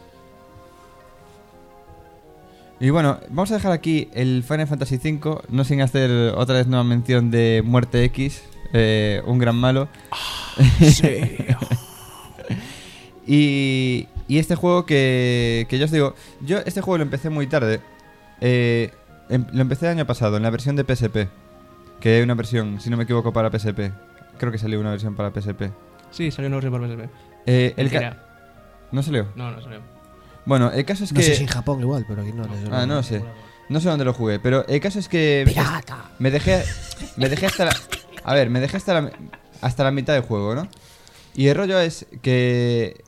Y bueno, vamos a dejar aquí el Final Fantasy V, no sin hacer otra vez nueva mención de Muerte X, un gran malo. y este juego que yo os digo, yo este juego lo empecé muy tarde. Lo empecé el año pasado, en la versión de PSP, que hay una versión, si no me equivoco, para PSP. Creo que salió una versión para PSP. Sí, salió una versión por PSP. El ¿No salió? No, no salió. Bueno, el caso es No que... sé si en Japón igual, pero aquí no. desde luego. Ah, no sé. No sé dónde lo jugué, pero el caso es que... ¡Pirata! Me dejé hasta la... A ver, me dejé hasta la mitad del juego, ¿no? Y el rollo es que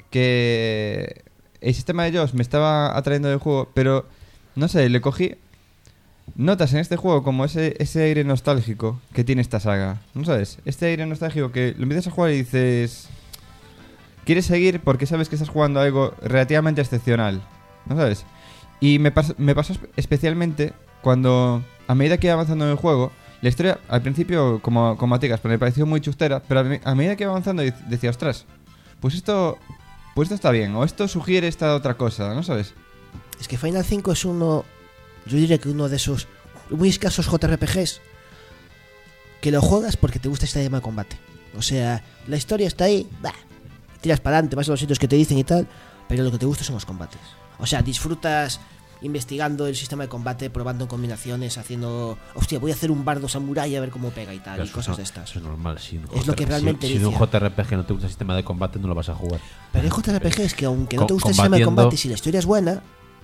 el sistema de JAWS me estaba atrayendo del juego, pero no sé, le cogí notas en este juego como ese aire nostálgico que tiene esta saga, ¿no sabes? Este aire nostálgico que lo empiezas a jugar y dices... Quieres seguir porque sabes que estás jugando algo relativamente excepcional, ¿no sabes? Y me pasó especialmente cuando, a medida que iba avanzando en el juego, la historia al principio como a tigas, pero me pareció muy chustera, pero a medida que iba avanzando decía, ostras, pues esto está bien, o esto sugiere esta otra cosa, ¿no sabes? Es que Final 5 es uno. Yo diría que uno de esos muy escasos JRPGs que lo juegas porque te gusta este tema de combate. O sea, la historia está ahí, bah, tiras para adelante, vas a los sitios que te dicen y tal, pero lo que te gusta son los combates. O sea, disfrutas investigando el sistema de combate, probando combinaciones, haciendo... Hostia, voy a hacer un bardo samurai a ver cómo pega y tal, Pero y cosas de estas. Eso es normal. Si Es lo que realmente si en un vicia. JRPG no te gusta el sistema de combate, no lo vas a jugar. Pero hay JRPGs que aunque no te gusta el Combatiendo- sistema de combate, si la historia es buena,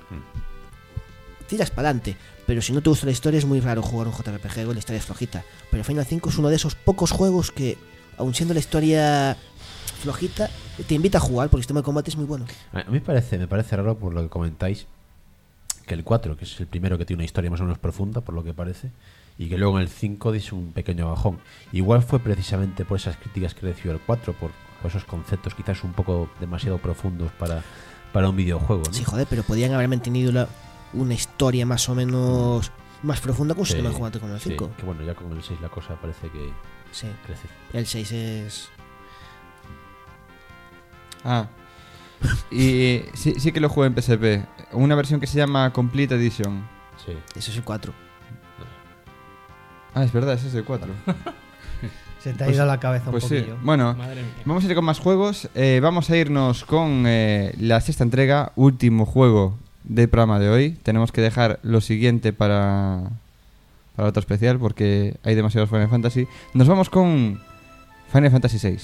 tiras para adelante. Pero si no te gusta la historia es muy raro jugar un JRPG o la historia es flojita. Pero Final 5 es uno de esos pocos juegos que, aun siendo la historia flojita, te invita a jugar porque el sistema de combate es muy bueno. A mí me parece raro por lo que comentáis que el 4, que es el primero que tiene una historia más o menos profunda, por lo que parece, y que luego en el 5 dice un pequeño bajón. Igual fue precisamente por esas críticas que recibió el 4, por esos conceptos quizás un poco demasiado profundos para un videojuego, ¿no? Sí, joder, pero podían haber mantenido una historia más o menos más profunda con un sistema de combate como el sí, 5. que bueno, ya con el 6 la cosa parece que Sí. crece. El 6 es... Ah. Y sí que lo jugué en PSP. Una versión que se llama Complete Edition. Sí. Ese es el 4. Ah, es verdad, ese es el 4. Se te ha ido a la cabeza un Pues sí. poquillo. Bueno, Madre mía. vamos a ir con más juegos. Vamos a irnos con la sexta entrega, último juego del programa de hoy. Tenemos que dejar lo siguiente para otro especial porque hay demasiados Final Fantasy. Nos vamos con Final Fantasy VI.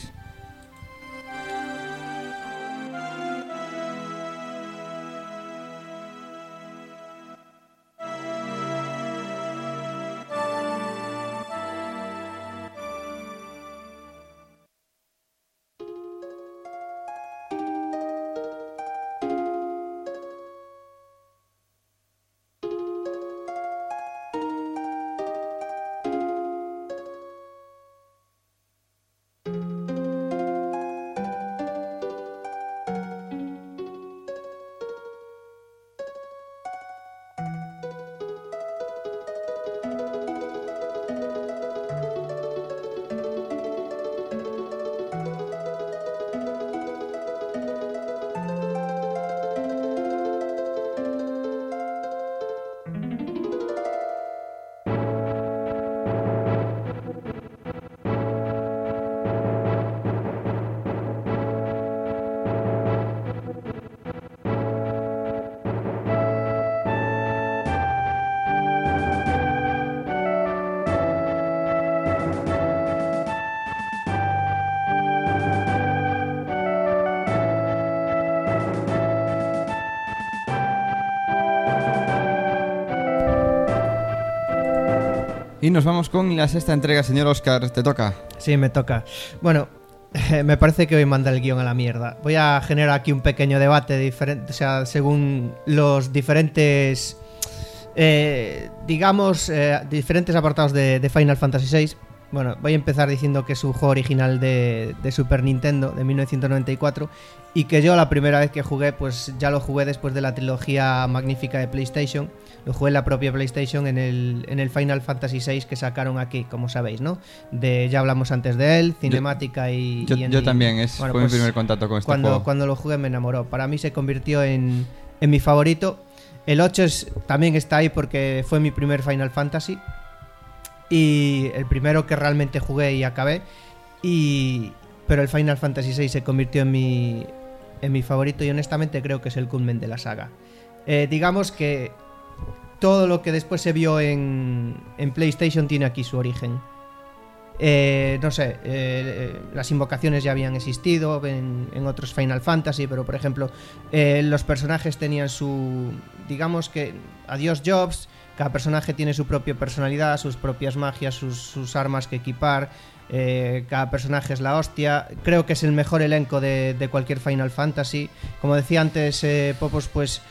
Y nos vamos con la sexta entrega, señor Oscar, te toca. Sí, me toca. Bueno, me parece que voy a mandar el guión a la mierda. Voy a generar aquí un pequeño debate diferente, o sea, según los diferentes, diferentes apartados de Final Fantasy VI. Bueno, voy a empezar diciendo que es un juego original de Super Nintendo de 1994 y que yo la primera vez que jugué, pues ya lo jugué después de la trilogía magnífica de PlayStation. Lo jugué en la propia PlayStation en el Final Fantasy VI que sacaron aquí, como sabéis, ¿no? Ya hablamos antes de él, cinemática y Yo también, fue mi primer contacto con este juego. Cuando lo jugué me enamoró. Para mí se convirtió en mi favorito. El 8 también está ahí porque fue mi primer Final Fantasy. Y el primero que realmente jugué y acabé. Pero el Final Fantasy VI se convirtió en mi favorito y honestamente creo que es el culmen de la saga. Digamos que todo lo que después se vio en PlayStation tiene aquí su origen. No sé, las invocaciones ya habían existido en otros Final Fantasy, pero por ejemplo los personajes tenían su... Digamos que adiós Jobs. Cada personaje tiene su propia personalidad, sus propias magias, sus armas que equipar. Cada personaje es la hostia. Creo que es el mejor elenco de cualquier Final Fantasy. Como decía antes Popos, pues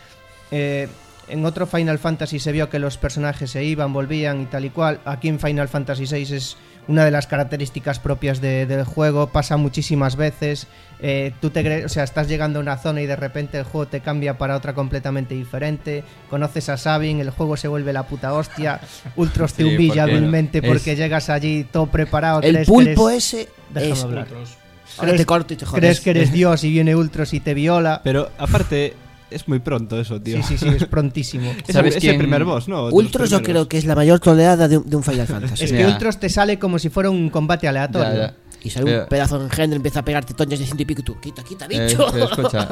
en otro Final Fantasy se vio que los personajes se iban, volvían y tal y cual. Aquí en Final Fantasy VI es una de las características propias del juego. Pasa muchísimas veces. Tú estás llegando a una zona y de repente el juego te cambia para otra completamente diferente. Conoces a Sabin, el juego se vuelve la puta hostia. Ultros te humilla vilmente porque llegas allí todo preparado. El pulpo ese Déjame es hablar. Ultros. Ahora te corto y te jodes. Crees que eres Dios y viene Ultros y te viola. Pero aparte, es muy pronto eso, tío. Sí, es prontísimo. ¿Sabes es quién? el primer boss, ¿no? Ultros yo creo que es la mayor troleada de un Final Fantasy. Es que Ultros te sale como si fuera un combate aleatorio. Ya. Y sale un pedazo de engendro, empieza a pegarte toñas de 100 y pico y tú, quita, bicho. Pero escucha,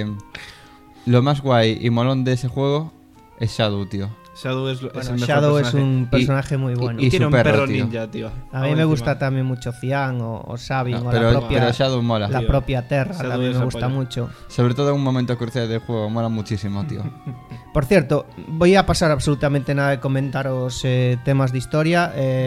lo más guay y molón de ese juego es Shadow, tío. Shadow es el mejor Shadow personaje. es un personaje muy bueno. y tiene su un perro, perro tío. ninja, tío. A mí me gusta también mucho Cian o Sabin o pero la Shadow mola. la Tío. propia Terra. Shadow También es me la gusta polla. mucho. Sobre todo en un momento crucial del juego, mola muchísimo, tío. Por cierto, voy a pasar absolutamente nada de comentaros temas de historia.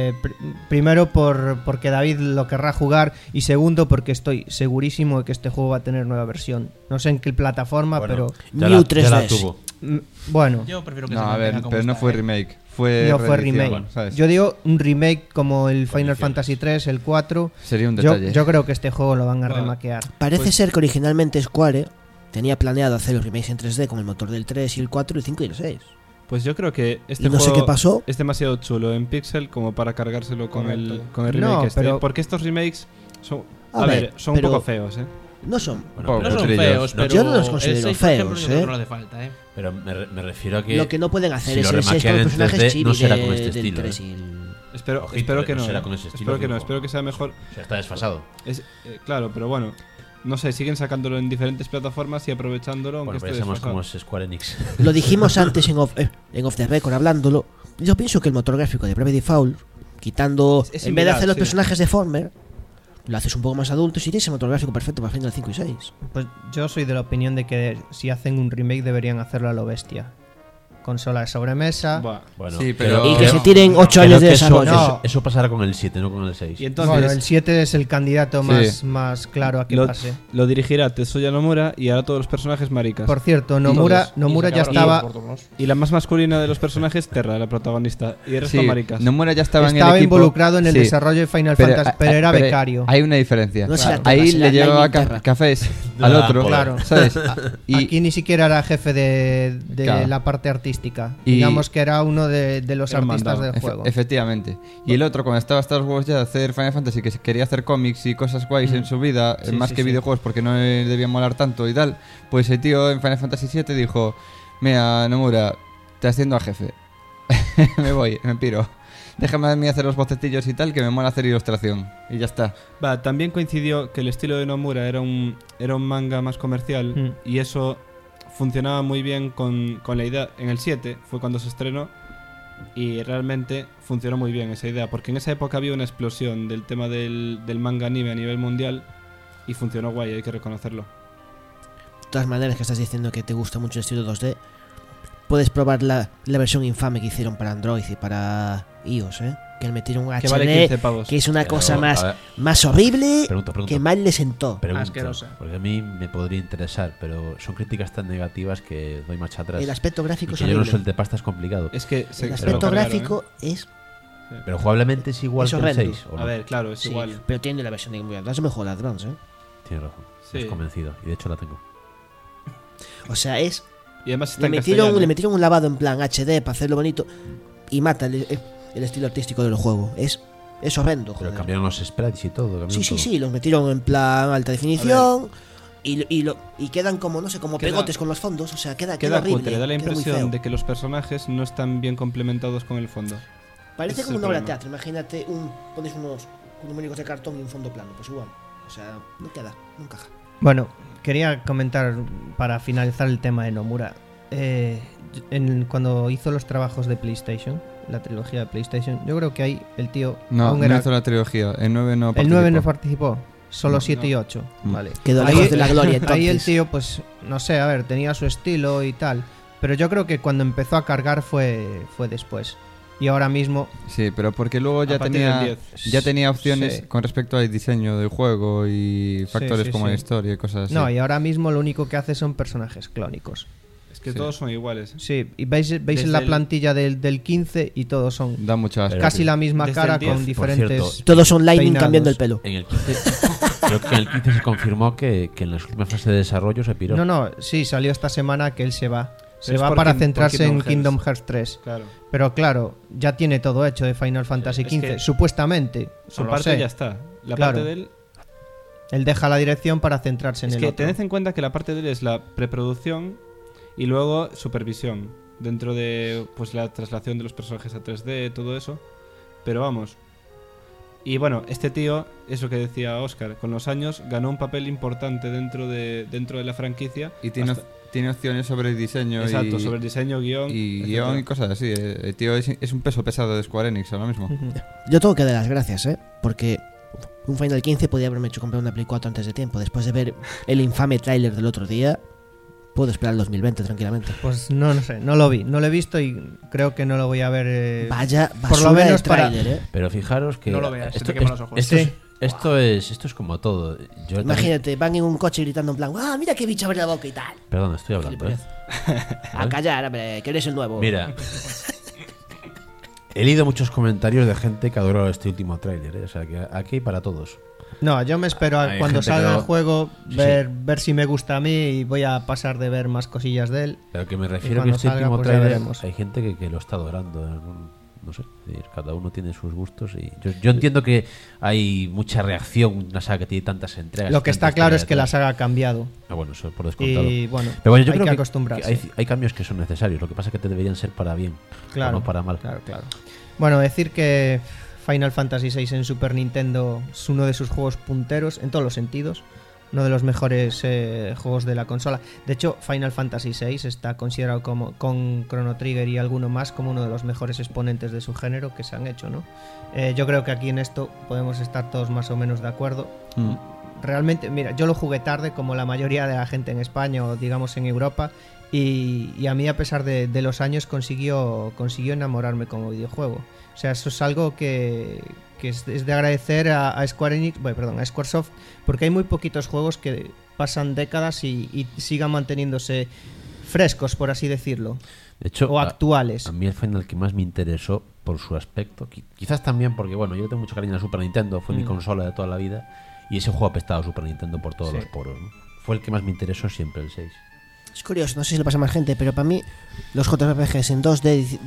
Primero porque David lo querrá jugar y segundo porque estoy segurísimo de que este juego va a tener nueva versión. No sé en qué plataforma, Bueno, pero New ya la 3DS. tuvo. bueno, Yo prefiero que No, se a mantenga ver, como pero no está, fue remake. Fue no fue reedición, remake. ¿sabes? Yo digo un remake como el Final Ediciones. Fantasy 3, el 4. Sería un Yo detalle. creo que este juego lo van a Bueno. remakear. Parece ser que originalmente Square tenía planeado hacer los remakes en 3D con el motor del 3 y el 4, el 5 y el 6. Pues yo creo que este Y no sé juego qué pasó. es demasiado chulo en pixel como para cargárselo con el remake No, este. pero- Porque estos remakes son, A ver, son pero- un poco feos, No son. Bueno, Poco No son Potrillos. feos, No, pero yo no los el considero 6, por ejemplo, feos, yo creo ¿eh? que no hace falta, ¿eh? Pero me refiero a que Lo que no pueden hacer si es lo el 6 con remakean los en personajes 3D, chibi no será con del este estilo, 3 ¿eh? y el... Espero Ojito, que no no. será con ese estilo, Espero que no, fijo. espero que sea mejor. o sea, está desfasado. Claro, pero bueno. No sé, siguen sacándolo en diferentes plataformas y aprovechándolo, aunque Bueno, pero esté ya sabemos desfasado. cómo es Square Enix. Lo dijimos antes en Off the Record hablándolo. Yo pienso que el motor gráfico de Brave Default, quitando... Es en vez de similar, hacer los sí. personajes de Former, lo haces un poco más adulto y tienes el motor gráfico perfecto para Final 5 y 6. Pues yo soy de la opinión de que si hacen un remake deberían hacerlo a lo bestia. Consola de sobremesa. Buah. Bueno, Sí, pero- Y que no, se tiren 8 creo años de que eso, desarrollo. No. eso pasará con el 7, no con el 6. Y entonces Bueno, el 7 es el candidato Sí. más claro a que lo, pase. lo dirigirá Tetsuya Nomura y hará todos los personajes maricas. Por cierto, Nomura ya estaba Y la más masculina de los personajes, Terra, la protagonista. Y el resto Sí, maricas. Nomura ya estaba en el equipo. involucrado en el Sí. desarrollo de Final Fantasy, pero era becario. Hay una diferencia. No será Terra, Ahí será le llevaba Lightning Terra. cafés al Ah, otro, claro. ¿sabes? Aquí ni siquiera era jefe de Claro. la parte artística. Y- Digamos que era uno de los Era artistas mandado. del juego. Efectivamente. Y el otro, cuando estaba hasta los huevos ya de hacer Final Fantasy, que quería hacer cómics y cosas guays en su vida, Sí, más sí, que sí. videojuegos porque no debían molar tanto y tal, pues el tío en Final Fantasy VII dijo: mira, Nomura, te haciendo a jefe. Me voy, me piro. Déjame a mí hacer los bocetillos y tal, que me mola hacer ilustración. Y ya está. Va, también coincidió que el estilo de Nomura era un manga más comercial y eso funcionaba muy bien con la idea. En el 7 fue cuando se estrenó y realmente funcionó muy bien esa idea, porque en esa época había una explosión del tema del manga anime a nivel mundial y funcionó guay, hay que reconocerlo. De todas maneras, que estás diciendo que te gusta mucho el estilo 2D, puedes probar la versión infame que hicieron para Android y para iOS, ¿eh? que le metieron un Que vale HD, 15 pavos. que es una Pero, cosa a más, ver, más horrible pregunto. que mal le sentó. Pregunto, Asquerosa. porque a mí me podría interesar, pero son críticas tan negativas que doy marcha atrás. El aspecto Y gráfico es que yo no horrible. soy el de pasta es complicado. Es que El aspecto gráfico es... Pero jugablemente es igual Es que el horrendo. 6. ¿o A no? ver, claro, es Sí, igual. pero tiene la versión de Game Boy Advance mejor la Advance, ¿eh? Tienes razón. Sí. Me has convencido. Y de hecho la tengo. O sea, es... Y además está Le en metieron, castellano. le metieron un lavado en plan HD para hacerlo bonito y mata el estilo artístico del juego. Es horrendo, Pero joder. cambiaron los sprites y todo. cambiaron todo. Sí, los metieron en plan alta definición y quedan como, no sé, como Queda- pegotes con los fondos. O sea, queda Queda horrible. cutre, da la queda muy impresión feo. de que los personajes no están bien complementados con el fondo. Parece ese como es una el obra de problema. teatro. Imagínate, pones unos muñecos de cartón y un fondo plano. Pues igual. O sea, no queda, no encaja. Bueno, quería comentar para finalizar el tema de Nomura. Cuando hizo los trabajos de PlayStation, la trilogía de PlayStation, yo creo que ahí el tío No, aún no era... hizo la trilogía. El 9 no El 9 no participó. participó, solo No, 7 y 8. Mm. Vale. Quedó Ahí- lejos de la gloria, entonces. Ahí el tío, pues, no sé, a ver, tenía su estilo y tal. Pero yo creo que cuando empezó a cargar fue después. Y ahora mismo, Sí, pero porque luego A ya partir tenía, del 10. ya tenía opciones Sí. con respecto al diseño del juego y factores sí, como sí. la historia y cosas así. no, y ahora mismo lo único que hace son personajes clónicos. Es que Sí. todos son iguales. Sí, y veis Desde en la el- plantilla del 15 y todos son Da mucho asco. Pero casi sí. la misma Desde cara el 10, con por diferentes... cierto. Todos son Lightning peinados. cambiando el pelo. En el 15, creo que en el 15 se confirmó que en las últimas fases de desarrollo se piró. No, sí, salió esta semana que él se va. Se es va por para por centrarse en Hearts. Kingdom Hearts 3. Claro. Pero claro, ya tiene todo hecho de Final Fantasy es XV, que supuestamente. Su No lo parte sé. ya está. La Claro. parte de él. Él deja la dirección para centrarse en Es el que otro. tened en cuenta que la parte de él es la preproducción y luego supervisión. Dentro de pues la traslación de los personajes a 3D, todo eso. Pero vamos. Y bueno, este tío, eso que decía Oscar, con los años ganó un papel importante dentro de la franquicia. Y tiene, hasta- tiene opciones sobre el diseño Exacto, y, sobre el diseño, guión. y etcétera. guión y cosas así. El tío es un peso pesado de Square Enix ahora mismo. Ujú. Yo tengo que dar las gracias, porque un Final 15 podía haberme hecho comprar una Play 4 antes de tiempo. Después de ver el infame tráiler del otro día, puedo esperar el 2020 tranquilamente. Pues no sé, no lo vi. No lo he visto y creo que no lo voy a ver. Vaya basura por lo menos de para- tráiler, Pero fijaros que No lo veas, se esto, te queman los ojos. Sí. esto es como todo. Yo también- Imagínate, van en un coche gritando en plan, ¡ah, mira qué bicho abre la boca y tal! Perdón, estoy hablando. ¿eh? A callar, hombre, que eres el nuevo. Mira, he leído muchos comentarios de gente que adoró este último tráiler. O sea, que aquí hay para todos. No, yo me espero a Hay cuando gente salga que el lo- juego Sí, ver si me gusta a mí y voy a pasar de ver más cosillas de él. Pero que me refiero a que cuando este salga, último pues ya tráiler veremos. hay gente que lo está adorando. No sé, es decir, cada uno tiene sus gustos y yo entiendo que hay mucha reacción, una saga que tiene tantas entregas. Lo que y está tantas claro es que la detrás. saga ha cambiado. Ah, bueno, eso por descontado. Y bueno, Pero bueno, yo hay creo que que acostumbrarse. hay cambios que son necesarios. Lo que pasa es que te deberían ser para bien, Claro, o no para mal. Claro. Bueno, decir que Final Fantasy VI en Super Nintendo es uno de sus juegos punteros en todos los sentidos. Uno de los mejores juegos de la consola. De hecho, Final Fantasy VI está considerado como, con Chrono Trigger y alguno más, como uno de los mejores exponentes de su género que se han hecho, ¿no? Yo creo que aquí en esto podemos estar todos más o menos de acuerdo. Mm. Realmente, mira, yo lo jugué tarde, como la mayoría de la gente en España o digamos en Europa, y a mí, a pesar de los años, consiguió enamorarme como videojuego. O sea, eso es algo que es de agradecer a Square Enix, bueno, perdón, a Squaresoft, porque hay muy poquitos juegos que pasan décadas y sigan manteniéndose frescos, por así decirlo, De hecho, o actuales. a mí el final que más me interesó por su aspecto, quizás también porque, bueno, yo le tengo mucho cariño a Super Nintendo, fue mi consola de toda la vida, y ese juego apestaba a Super Nintendo por todos Sí. los poros, ¿no? Fue el que más me interesó siempre, el 6. Es curioso, no sé si le pasa a más gente, pero para mí los JRPGs en 2D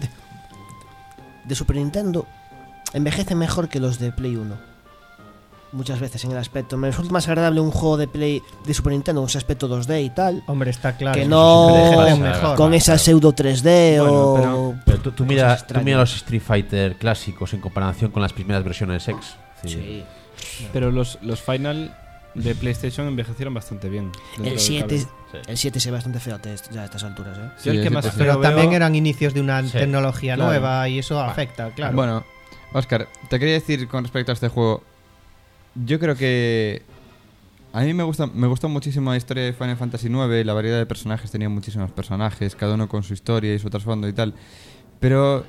de Super Nintendo envejecen mejor que los de Play 1. Muchas veces en el aspecto. Me resulta más agradable un juego de Play de Super Nintendo con ese aspecto 2D y tal, Hombre, está claro. que eso no siempre pasa, envejece mejor. con esa pseudo 3D Bueno, o... Pero tú mira, cosas extrañas. los Street Fighter clásicos en comparación con las primeras versiones X. Sí. Pero los Final de PlayStation envejecieron bastante bien. dentro El del 7, cabe. el 7 se ve bastante feo ya a estas alturas, ¿eh? Yo el Sí, que sí, más pues sí. feo Pero también veo- eran inicios de una Sí, tecnología claro. nueva y eso afecta, claro. Bueno, Oscar, te quería decir con respecto a este juego. Yo creo que a mí me gustó muchísimo la historia de Final Fantasy IX. La variedad de personajes, tenía muchísimos personajes, cada uno con su historia y su trasfondo y tal. Pero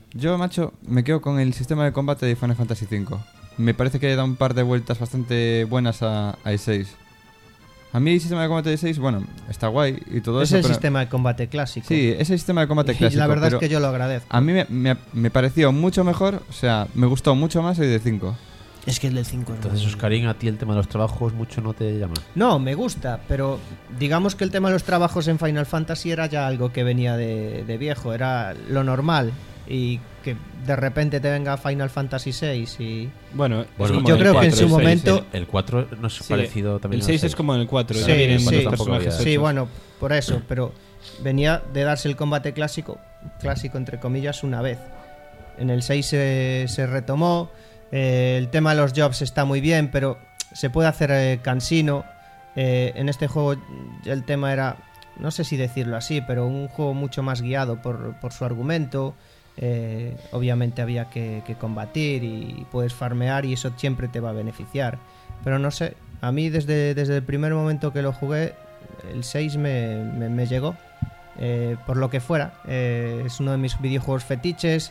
Yo, macho, me quedo con el sistema de combate de Final Fantasy V. Me parece que da un par de vueltas bastante buenas a 6. A mí el sistema de combate de 6, bueno, está guay y todo Es eso, el pero... sistema de combate clásico. Sí, es el sistema de combate Y clásico. la verdad pero es que yo lo agradezco. a mí me pareció mucho mejor, o sea, me gustó mucho más el de 5. Es que el del 5. Entonces, Oscarín, a ti el tema de los trabajos mucho no te llama. No, me gusta, pero digamos que el tema de los trabajos en Final Fantasy era ya algo que venía de viejo, era lo normal. Y que de repente te venga Final Fantasy VI y... Bueno, Bueno, yo el creo que en 4, su el 6, momento... El 4 no es Sí, parecido también el al 6 es como en el 4. Sí, ya vienen sí, varios tampoco personajes había- Sí, hechos. bueno, por eso, pero venía de darse el combate clásico entre comillas, una vez. En el 6 se retomó, el tema de los jobs está muy bien, pero se puede hacer cansino. En este juego el tema era, no sé si decirlo así, pero un juego mucho más guiado por su argumento. Obviamente había que combatir y puedes farmear y eso siempre te va a beneficiar. Pero no sé, a mí desde el primer momento que lo jugué, el 6 me llegó. Por lo que fuera, es uno de mis videojuegos fetiches.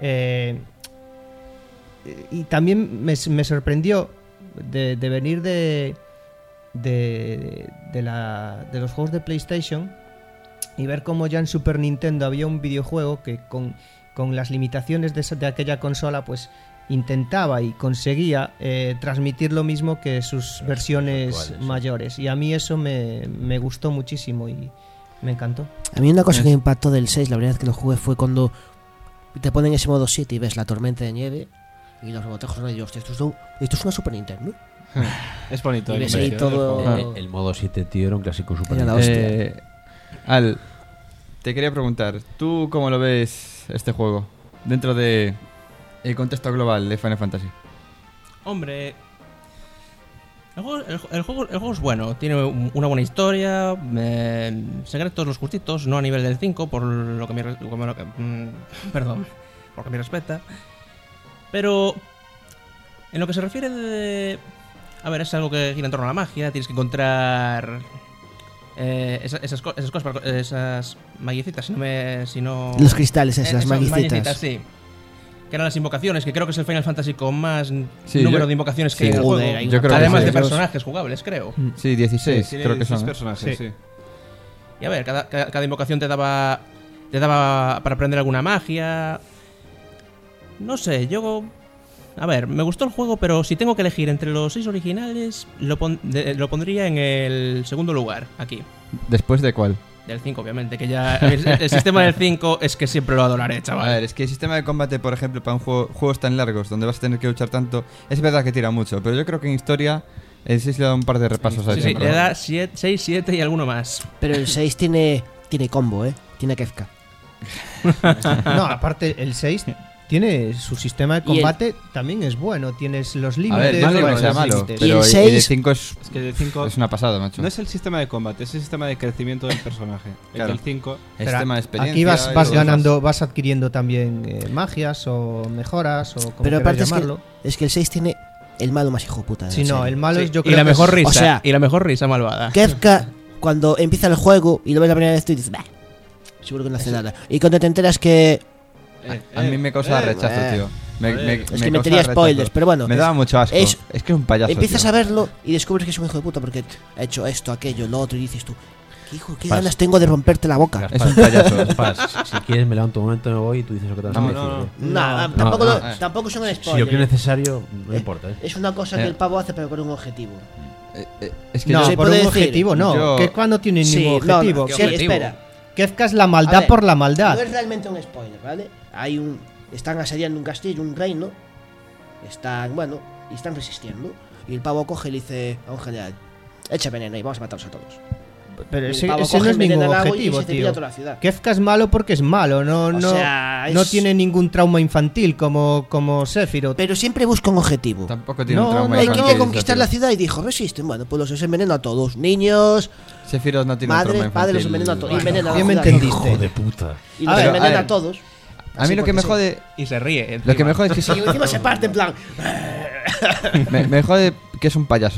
Y también me sorprendió de venir de los juegos de PlayStation y ver cómo ya en Super Nintendo había un videojuego que con las limitaciones de aquella consola pues intentaba y conseguía transmitir lo mismo que sus versiones actuales, sí. mayores, y a mí eso me gustó muchísimo y me encantó. A mí una cosa que me impactó del 6, la verdad es que lo jugué, fue cuando te ponen ese modo 7 y ves la tormenta de nieve y los rebotejos son ellos. Esto es una Super Nintendo. Es bonito. Y el ves ahí precio, todo- El modo 7, tío, era un clásico Super Era la Nintendo. hostia. Al, te quería preguntar, ¿tú cómo lo ves este juego dentro de el contexto global de Final Fantasy? Hombre, el juego es bueno, tiene una buena historia, secretos los justitos, no a nivel del 5, por lo que perdón, por lo que me respecta. Pero en lo que se refiere a ver, es algo que gira en torno a la magia, tienes que encontrar esas maguicitas, si no Los cristales, las Esas maguicitas. sí. Que eran las invocaciones, que creo que es el Final Fantasy con más Sí, número yo- de invocaciones que sí, hay en el joder, juego. hay yo creo que Además sí. de personajes jugables, creo. Sí, 16, tiene creo que 16 son. personajes, sí. Y a ver, cada invocación te daba para aprender alguna magia. No sé, a ver, me gustó el juego, pero si tengo que elegir entre los 6 originales, lo pondría en el segundo lugar, aquí. ¿Después de cuál? Del 5, obviamente, que ya el sistema del 5 es que siempre lo adoraré, chaval. A ver, es que el sistema de combate, por ejemplo, para juegos tan largos, donde vas a tener que luchar tanto, es verdad que tira mucho, pero yo creo que en historia el 6 le da un par de repasos al Sí, tiempo. le da 6, 7 y alguno más. Pero el 6 tiene combo, tiene Kefka. No, aparte el 6 tiene su sistema de Y el- combate, también es bueno, tienes los A límites. ver, no digo que los sea malo, límites. pero Y el el 6 5 es Es que el 5 una pasada, macho. no es el sistema de combate, es el sistema de crecimiento del personaje. Claro. El 5 el Pero sistema de experiencia. aquí vas y todo ganando, vas adquiriendo también magias o mejoras o como Pero queráis aparte llamarlo. es que el 6 tiene el malo más hijo puta de Si la no, serie. el malo es yo Y creo la que mejor es- risa, o sea, y la mejor risa malvada. Kefka, cuando empieza el juego y lo ves la primera vez, tú dices, bah, seguro que no hace nada. Y cuando te enteras que... A mí me causa rechazo, tío. Es que causa metería rechazo. spoilers, pero bueno. Me daba mucho asco. es- Es que es un payaso. Empiezas tío. a verlo y descubres que es un hijo de puta porque ha hecho esto, aquello, lo otro, y dices tú, qué Pas. ganas tengo de romperte la boca. Es un payaso. Gaspar, si quieres me levanto un momento, me voy y tú dices lo que te has No, decir. no, ¿eh? No, No, tampoco, no, tampoco son Si spoilers. lo que es necesario, no importa. ¿eh? Es una cosa que el pavo hace pero con un objetivo. Es que No, yo- se por puede un decir. objetivo no. Yo- Kefka no tiene ningún no, objetivo. ¿qué sí, objetivo? espera. Kefka es la A maldad ver, por la maldad. No es realmente un spoiler, ¿vale? Están asediando un castillo, un reino. Y están resistiendo. Y el pavo coge y le dice a un general, echa veneno y vamos a matarlos a todos. Pero Y el ese, pavo ese no coge, es ningún envenena el agua objetivo, y se cepilla tío. toda la ciudad. Kefka es malo porque es malo, no, O no, sea, no es- tiene ningún trauma infantil como Sephiroth. Pero siempre busca un objetivo. Tampoco tiene No, un trauma no, Él infantil, quería conquistar la Sephiroth. ciudad y dijo, resisten. Bueno, pues los enveneno a todos. Niños, Sephiroth no tiene un madres, trauma padres, los infantil. envenena a todos. Bueno, Envenena a la bien me ciudad. entendiste. Hijo de puta. Y A los ver, envenena a a ver. todos. A mí Así lo que me porque jode... Y se ríe. Lo que me jode es que sí. Y encima se parte en plan... me jode que es un payaso.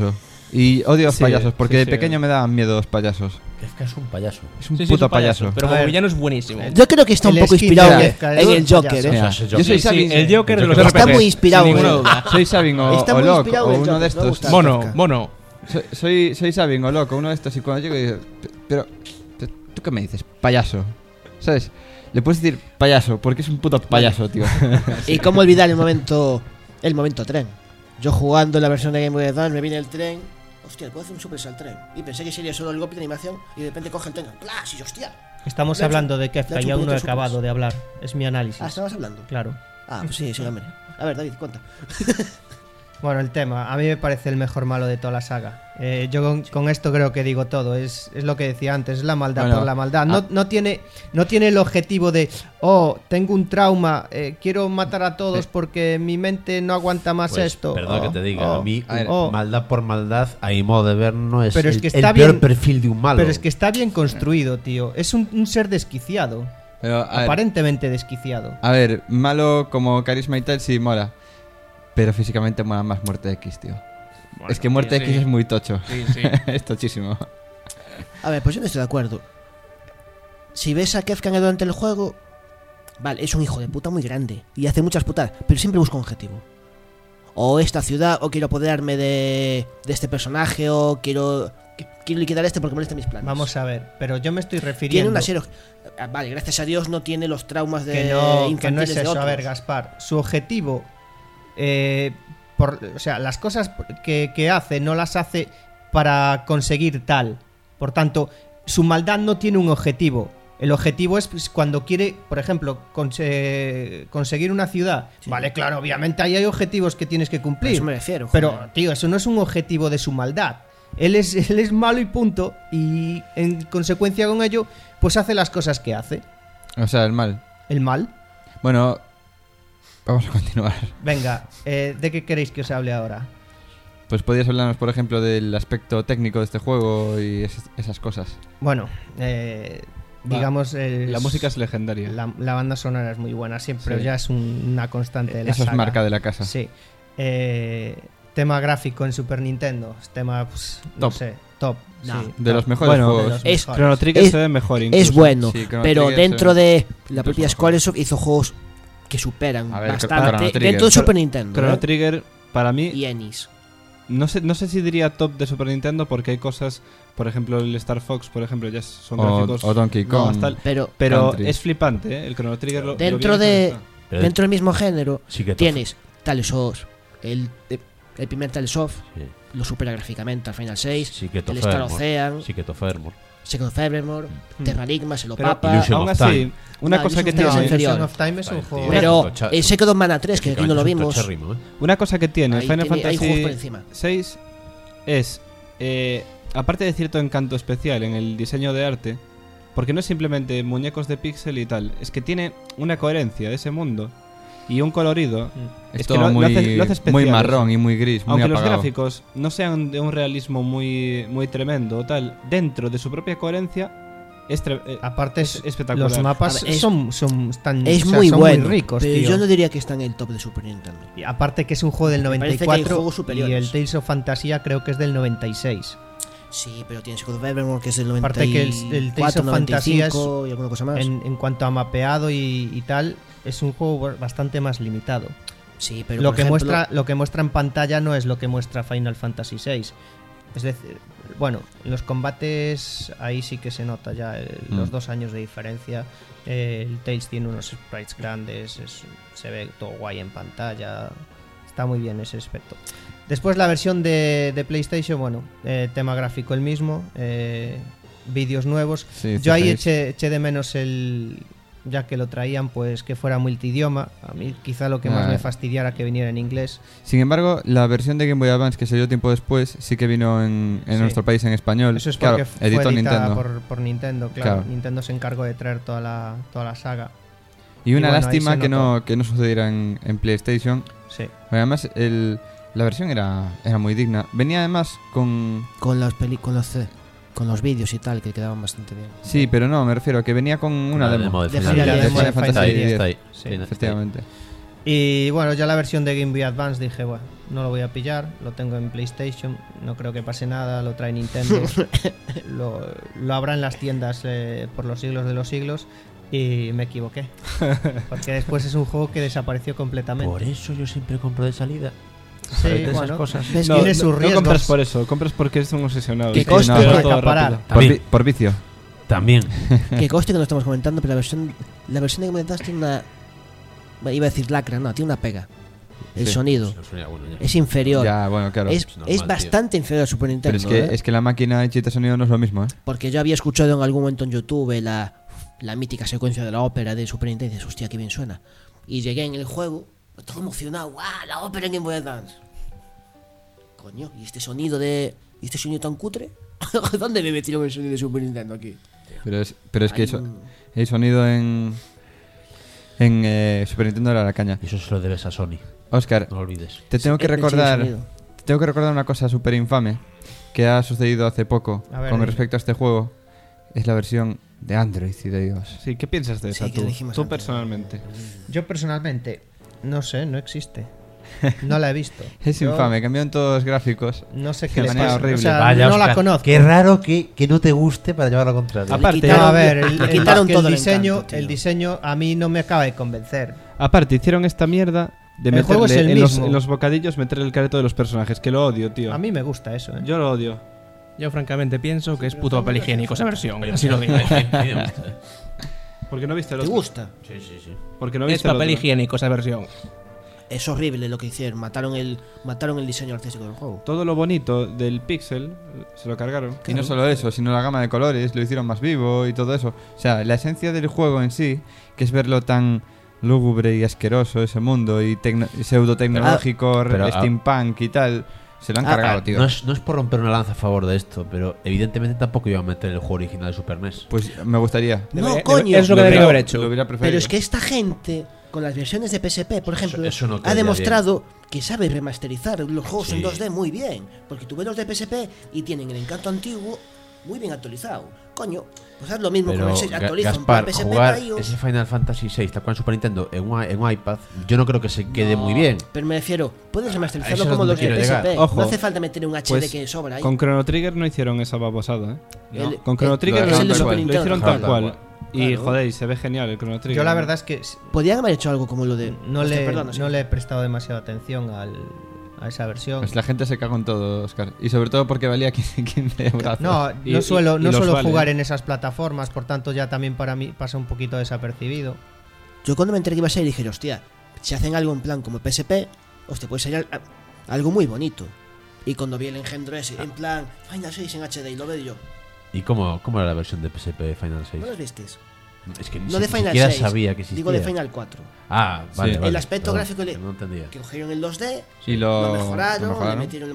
Y odio los Sí, payasos, porque sí, de sí. pequeño me daban miedo los payasos. Kefka es un payaso. Es un Sí, sí, puto es un payaso. Pero A como ver. villano es buenísimo. Yo creo que está un El poco skin inspirado de Kefka, en es el un Joker, payaso. ¿eh? O sea, Yo soy Sí, Sabin. el Joker de los Está RPGs, muy inspirado sin en ninguna él. duda. Soy Sabin Está o muy Locke, inspirado o en el uno Joker, de me estos. gusta. Mono, Kefka. mono. Soy Sabin o Locke, uno de estos. Y cuando llego digo, pero, ¿tú qué me dices? Payaso. ¿Sabes? Le puedes decir payaso, porque es un puto payaso, tío. Y cómo olvidar el momento tren. Yo jugando en la versión de Game Boy Advance, me viene el tren. Hostia, puedo hacer un super al tren. Y pensé que sería solo el golpe de animación y de repente coge el tren. ¡Plas! Y yo, hostia. Estamos Le ha hecho- hablando de le ha Kefka hecho y un aún no he puñetazo acabado más. de hablar. Es mi análisis. Ah, estabas hablando. Claro. Ah, pues sí, hombre. A ver, David, cuenta. Bueno, el tema. A mí me parece el mejor malo de toda la saga. Yo con esto creo que digo todo. Es lo que decía antes. Es la maldad Bueno, por la maldad. No tiene el objetivo de, oh, tengo un trauma, quiero matar a todos porque mi mente no aguanta más Pues, esto. Perdón que te diga, a mí, oh. maldad por maldad, a mi modo de ver, no es Pero es el, que el está peor bien- perfil de un malo. Pero es que está bien construido, tío. Es un ser desquiciado. Pero, a ver, Aparentemente desquiciado. a ver, malo como carisma y tal, sí mola. Pero físicamente mola más Muerte X, tío. Es que Muerte sí, X sí. es muy tocho. Sí, sí. Es tochísimo. A ver, pues yo no estoy de acuerdo. Si ves a Kefka durante el juego, vale, es un hijo de puta muy grande y hace muchas putadas, pero siempre busca un objetivo. O esta ciudad, o quiero apoderarme de este personaje, o quiero liquidar a este porque molesta mis planes. Vamos a ver, pero yo me estoy Tiene refiriendo una serie. Vale, gracias a Dios no tiene los traumas de que no es infantiles de eso. otros. A ver, Gaspar, su objetivo, o sea, las cosas que hace no las hace para conseguir tal. Por tanto, su maldad no tiene un objetivo. El objetivo es pues, cuando quiere, por ejemplo, conseguir una ciudad. Sí. Vale, claro, obviamente ahí hay objetivos que tienes que A cumplir. eso me refiero. Pero, joder. tío, eso no es un objetivo de su maldad. Él es malo y punto. Y en consecuencia con ello, pues hace las cosas que hace. O sea, el mal. El mal. Bueno, vamos a continuar. Venga, ¿de qué queréis que os hable ahora? Pues podrías hablarnos, por ejemplo, del aspecto técnico de este juego y esas cosas. Bueno, digamos... La música es legendaria. La banda sonora es muy buena. Siempre Sí. ya es una constante de la Eso es saga. marca de la casa. Sí. Tema gráfico en Super Nintendo. Tema, pues, no Top. sé, top. No. Sí, De top. los mejores Bueno, juegos. de los es mejores. Chrono Trigger Es- se ve mejor incluso. Es bueno, Sí, Chrono pero Trigger dentro se- de la dos propia juegos. Squaresoft hizo juegos que superan A ver, bastante Chrono Trigger. dentro de Super Nintendo. Chrono ¿eh? Trigger, para mí, Y Ennis. no sé si diría top de Super Nintendo porque hay cosas, por ejemplo, el Star Fox, por ejemplo, ya son O, gráficos o Donkey no, Kong. hasta el- Pero pero Country. es flipante, ¿eh? El Chrono Trigger lo Dentro bien de- hecho está. Pero dentro del mismo género sí que tienes Tales of, el primer Tales of, Sí, lo supera gráficamente al Final 6, sí que el Star Ocean, Sí que Tofermor. Second of Evermore, Terranigma, se lo Pero papa. Illusion aún of así, Time. una No, cosa que Illusion of No, Time tiene, es inferior. Illusion of Time es un juego... Pero Tocha- el Second of Mana 3, que aquí no lo vimos, Tochérrimo, ¿eh? una cosa que tiene ahí Final hay juegos por Fantasy encima. 6 es, aparte de cierto encanto especial en el diseño de arte, porque no es simplemente muñecos de píxel y tal, es que tiene una coherencia de ese mundo y un colorido. Es Es todo que lo muy, hace especial muy eso. marrón y muy gris, muy Aunque los apagado. gráficos no sean de un realismo muy tremendo o tal, dentro de su propia coherencia es, Aparte, es espectacular. los mapas A ver, es- están Es o sea, muy son bueno, muy ricos, pero tío. yo no diría que está en el top de Super Nintendo. Y aparte que es un juego del Me parece que hay 94 juegos y superiores. el Tales of Fantasia creo que es del 96. Sí, pero tienes Second of Evermore, que es del Aparte que 94, el Tales of Fantasia es 95 y alguna cosa más. En cuanto a mapeado y tal, es un juego bastante más limitado. Sí, pero Lo por que, ejemplo, lo que muestra en pantalla no es lo que muestra Final Fantasy VI. Es decir, bueno, en los combates ahí sí que se nota ya los 2 años de diferencia. El Tales tiene unos sprites grandes, se ve todo guay en pantalla. Está muy bien ese aspecto. Después la versión de PlayStation, bueno, tema gráfico el mismo, vídeos nuevos. Sí, Yo ahí CGI. eché de menos ya que lo traían, pues que fuera multidioma. A mí quizá lo que más Ah. me fastidiara que viniera en inglés. Sin embargo, la versión de Game Boy Advance que salió tiempo después sí que vino en Sí. nuestro país en español. Eso es claro, porque fue editó editada Nintendo. por Nintendo, claro. Claro. Nintendo se encargó de traer toda la saga. Y una y bueno, ahí lástima se que notó. no sucediera en PlayStation. Sí. Además, la versión era muy digna. Venía además con... con los vídeos y tal, que quedaban bastante bien. Sí, pero no, me refiero a que venía con una demo. de Final Final Fantasy. Fantasy Está ahí, X. está ahí. Sí, Está ahí. Efectivamente. Y bueno, ya la versión de Game Boy Advance dije, bueno, no lo voy a pillar, lo tengo en PlayStation, no creo que pase nada, lo trae Nintendo, lo habrá en las tiendas por los siglos de los siglos, y me equivoqué. Porque después es un juego que desapareció completamente. Por eso yo siempre compro de salida. Sí, De esas bueno, cosas. ves, No, tiene sus riesgos. no compras por eso, compras porque eres un obsesionado. Que Sí, coste no, para todo acaparar. rápido. También. Por vicio. También. Que conste que no estamos comentando, pero la versión de que comentaste tiene una... Bueno, iba a decir lacra, no, tiene una pega. El Sí. sonido Bueno, ya. es inferior. Ya, bueno, claro. es normal, es tío. bastante inferior al Super Pero Nintendo. es que la máquina de chita sonido no es lo mismo, ¿eh? Porque yo había escuchado en algún momento en YouTube la mítica secuencia de la ópera de Super Nintendo y dices, hostia, qué bien suena. Y llegué en el juego, todo emocionado, ¡guau! La ópera en Game Boy Advance. Coño, ¿y este sonido tan cutre? ¿Dónde me metieron el sonido de Super Nintendo aquí? Pero es que Hay eso, un- el sonido en Super Nintendo era la caña. Y eso se lo debes a Sony. Oscar, No lo olvides. te tengo que el chido recordar sonido. una cosa súper infame que ha sucedido hace poco A ver, con dime. respecto a este juego. Es la versión de Android y de iOS. Sí, ¿qué piensas de Sí, esa que tú? dijimos Tú antes. personalmente. Yo personalmente, no sé, no existe. No la he visto. Es Yo infame, cambiaron todos los gráficos. No sé De qué le manera pasa. horrible. O sea, Vaya, no la Oscar, conozco. Qué raro que no te guste para llevar la contraria. Aparte- No, a ver, Le quitaron que todo el diseño, encanto, tío. el diseño a mí no me acaba de convencer. Aparte, hicieron esta mierda de El juego meterle es el en mismo. los bocadillos, meterle el careto de los personajes, que lo odio, tío. A mí me gusta eso, ¿eh? Yo lo odio. Yo francamente pienso que es puto papel higiénico esa versión, así lo digo. Porque no viste el ¿Te otro. gusta? Sí, sí, sí. Porque no Es viste el papel otro. higiénico esa versión. Es horrible lo que hicieron. Mataron el diseño artístico del juego. Todo lo bonito del pixel se lo cargaron. Y no solo eso, sino la gama de colores, lo hicieron más vivo y todo eso. O sea, la esencia del juego en sí, que es verlo tan lúgubre y asqueroso ese mundo y pseudo-tecnológico, pero, steampunk y tal, se lo han cargado, tío. No es por romper una lanza a favor de esto, pero evidentemente tampoco iba a meter el juego original de Super NES. Pues me gustaría. No, coño. Es lo que debería haber hecho. Lo hubiera preferido. Pero es que esta gente, con las versiones de PSP, por ejemplo, eso no ha quedaría demostrado que sabe remasterizar los juegos Sí. en 2D muy bien. Porque tú ves los de PSP y tienen el encanto antiguo muy bien actualizado. Coño, pues haz lo mismo Pero con el 6. Actualiza un Gaspar, PSP jugar para iOS. ese Final Fantasy VI tal cual en Super Nintendo en un iPad, yo no creo que se quede muy bien. Pero me refiero, puedes Eso remasterizarlo es como donde los de quiero llegar. PSP. Ojo, no hace falta meter un HD Pues, que sobra ahí. con Chrono Trigger no hicieron esa babosada, ¿eh? El- Con Chrono el- Trigger es lo, el de lo Super Nintendo, hicieron tal tal cual. cual. Y Claro. joder, y se ve genial el Chrono Trigger. Yo la ¿no? verdad es que Podrían haber hecho algo como lo de. no Hostia, le, perdona, sí. no le he prestado demasiada atención a esa versión. Pues la gente se cagó en todo, Oscar. Y sobre todo porque valía 15 euros. No, Y- no suelo, y no los suelo vale, jugar ¿eh? en esas plataformas, por tanto ya también para mí pasa un poquito desapercibido. Yo cuando me enteré que iba a ser dije, hostia, si hacen algo en plan como PSP, hostia, puede ser algo muy bonito. Y cuando vi el engendro ese, en plan, Final 6 en HD, y lo veo yo. ¿Y cómo era la versión de PSP Final 6? ¿No lo vistes? Es que No de Final siquiera 6, sabía que existía. digo de Final 4. Ah, vale, Sí. vale. El aspecto Perdón, gráfico que no entendía. que cogieron el 2D, Y lo lo mejoraron, le metieron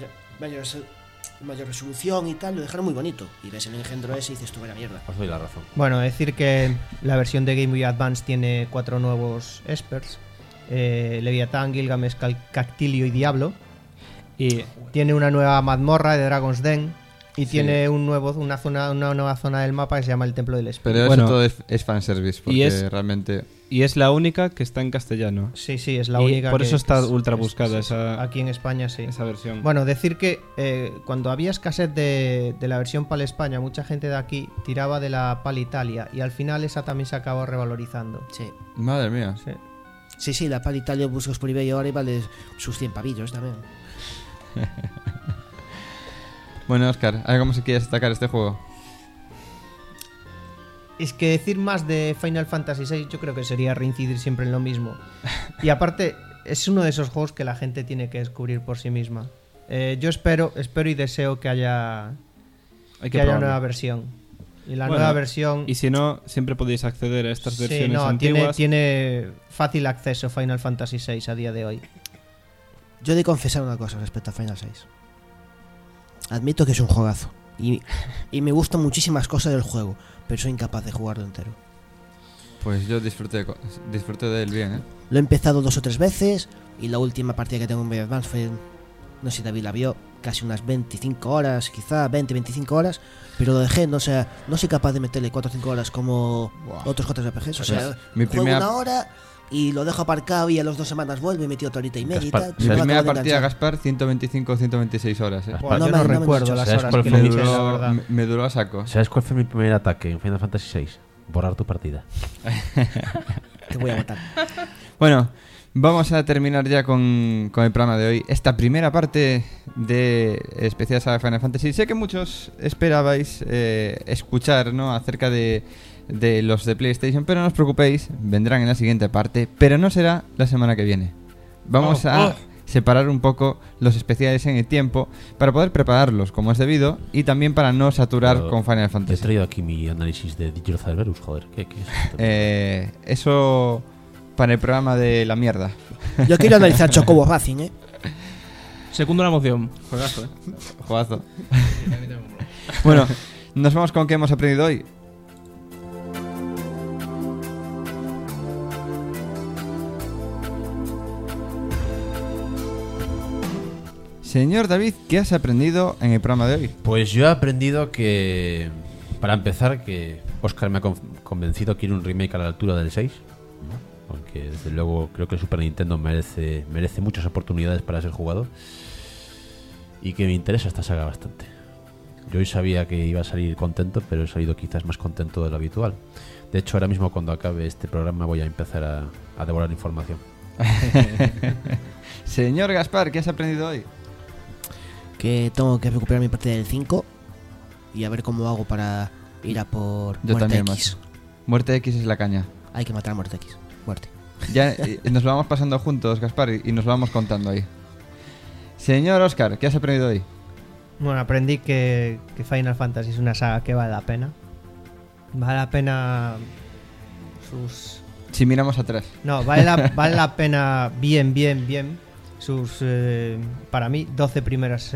mayor resolución y tal, lo dejaron muy bonito. Y ves el engendro ese y dices, tú, vaya mierda. Os doy la razón. Bueno, decir que la versión de Game Boy Advance tiene 4 nuevos experts. Leviatán, Gilgamesh, Cactilio y Diablo. Y Tiene una nueva mazmorra de Dragon's Den. Y Sí. tiene una nueva zona del mapa que se llama el Templo del Espíritu. Pero Bueno. eso todo es fanservice, porque Y es- realmente... y es la única que está en castellano. Sí, sí, es la Y única. por que- eso está que ultra buscada esa- Aquí en España sí. Esa versión. Bueno, decir que cuando había escasez de la versión PAL España, mucha gente de aquí tiraba de la PAL Italia y al final esa también se acabó revalorizando. Sí. Madre mía. Sí, sí, la PAL Italia buscas por eBay ahora y vale sus 100 pavillos también. Bueno, Oscar, ¿a ver cómo se quiere destacar este juego? Es que decir más de Final Fantasy VI yo creo que sería reincidir siempre en lo mismo. Y aparte, es uno de esos juegos que la gente tiene que descubrir por sí misma. Yo espero y deseo que haya Hay que haya probarlo. nueva versión. Y la Bueno, nueva versión... Y si no, siempre podéis acceder a estas Sí, versiones no, antiguas. tiene fácil acceso Final Fantasy VI a día de hoy. Yo he de confesar una cosa respecto a Final 6. Admito que es un juegazo. Y me gustan muchísimas cosas del juego, pero soy incapaz de jugarlo entero. Pues yo disfruté de él bien, ¿eh? Lo he empezado 2 o 3 veces y la última partida que tengo en Game Boy Advance fue, no sé si David la vio, casi unas 25 horas, quizá 20-25 horas, pero lo dejé, no soy capaz de meterle 4 o 5 horas como otros JRPGs. O sea, mi juego primera- una hora, y lo dejo aparcado y a las 2 semanas vuelve, he metido otra horita y media y Gaspar, tal. mi y me Primera acabo de partida, enganchar. Gaspar, 125-126 horas. Gaspar, Yo No no me- no me recuerdo han las ¿sabes horas cuál que fue le mi- eché, la verdad. me duró a saco. ¿Sabes cuál fue mi primer ataque en Final Fantasy VI? Borrar tu partida. Te voy a matar. Bueno, vamos a terminar ya con el programa de hoy. Esta primera parte de especial saga Final Fantasy. Sé que muchos esperabais escuchar, ¿no?, acerca de los de PlayStation, pero no os preocupéis, vendrán en la siguiente parte, pero no será la semana que viene. Vamos a separar un poco los especiales en el tiempo para poder prepararlos como es debido y también para no saturar Pero con Final He Fantasy. traído aquí mi análisis de Digiro Cerberus, joder. ¿Qué es esto? Eso para el programa de la mierda. Yo quiero analizar Chocobo Racing, Segundo la moción. Juegazo, Juegazo. Bueno, nos vamos con qué hemos aprendido hoy. Señor David, ¿qué has aprendido en el programa de hoy? Pues yo he aprendido que, para empezar, que Oscar me ha convencido que quiere un remake a la altura del 6, ¿no? Aunque desde luego creo que el Super Nintendo merece muchas oportunidades para ser jugado y que me interesa esta saga bastante. Yo hoy sabía que iba a salir contento, pero he salido quizás más contento de lo habitual. De hecho, ahora mismo cuando acabe este programa voy a empezar a devorar información. Señor Gaspar, ¿qué has aprendido hoy? que tengo que recuperar mi partida del 5 y a ver cómo hago para ir a por Yo Muerte también, X. macho. Muerte X es la caña. Hay que matar a Muerte X. Muerte. Ya nos lo vamos pasando juntos, Gaspar, y nos lo vamos contando ahí. Señor Oscar, ¿qué has aprendido hoy? Bueno, aprendí que Final Fantasy es una saga que vale la pena. Vale la pena sus... Si miramos atrás. No, vale la pena bien sus, para mí, 12 primeras...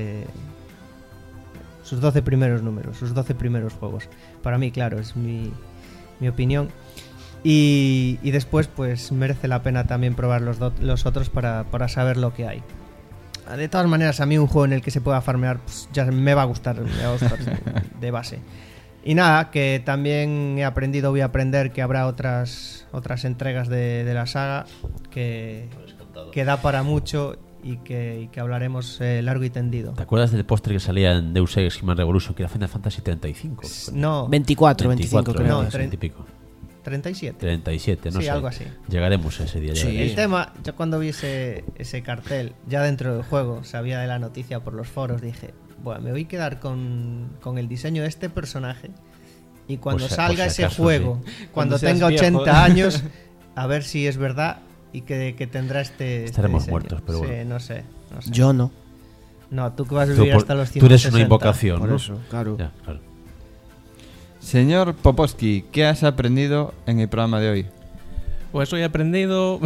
sus 12 primeros números, sus 12 primeros juegos. Para mí, claro, es mi opinión. Y después, pues, merece la pena también probar los otros para saber lo que hay. De todas maneras, a mí un juego en el que se pueda farmear, pues, ya me va a gustar de base. Y nada, que también voy a aprender que habrá otras entregas de la saga que da para mucho y que hablaremos largo y tendido. ¿Te acuerdas del póster que salía en Deus Ex Human Revolution, que era Final Fantasy 35? No, 24, 25 creo. No, que es. 30. y pico. 37. 37, no Sí, sé. algo así. Llegaremos a ese día. Sí. El tema, yo cuando vi ese cartel, ya dentro del juego, sabía de la noticia por los foros, dije, bueno, me voy a quedar con el diseño de este personaje y cuando Pues, salga por si ese acaso, juego, sí. cuando Cuando seas tenga viejo. 80 años, a ver si es verdad y que tendrá Estaremos diseño. muertos, pero bueno. Sí, no sé. Yo no. No, tú que vas a Tú, vivir hasta los 160. tú eres una invocación, Por ¿no? eso, claro. Ya, claro. Señor Popovsky, ¿qué has aprendido en el programa de hoy? Pues hoy he aprendido.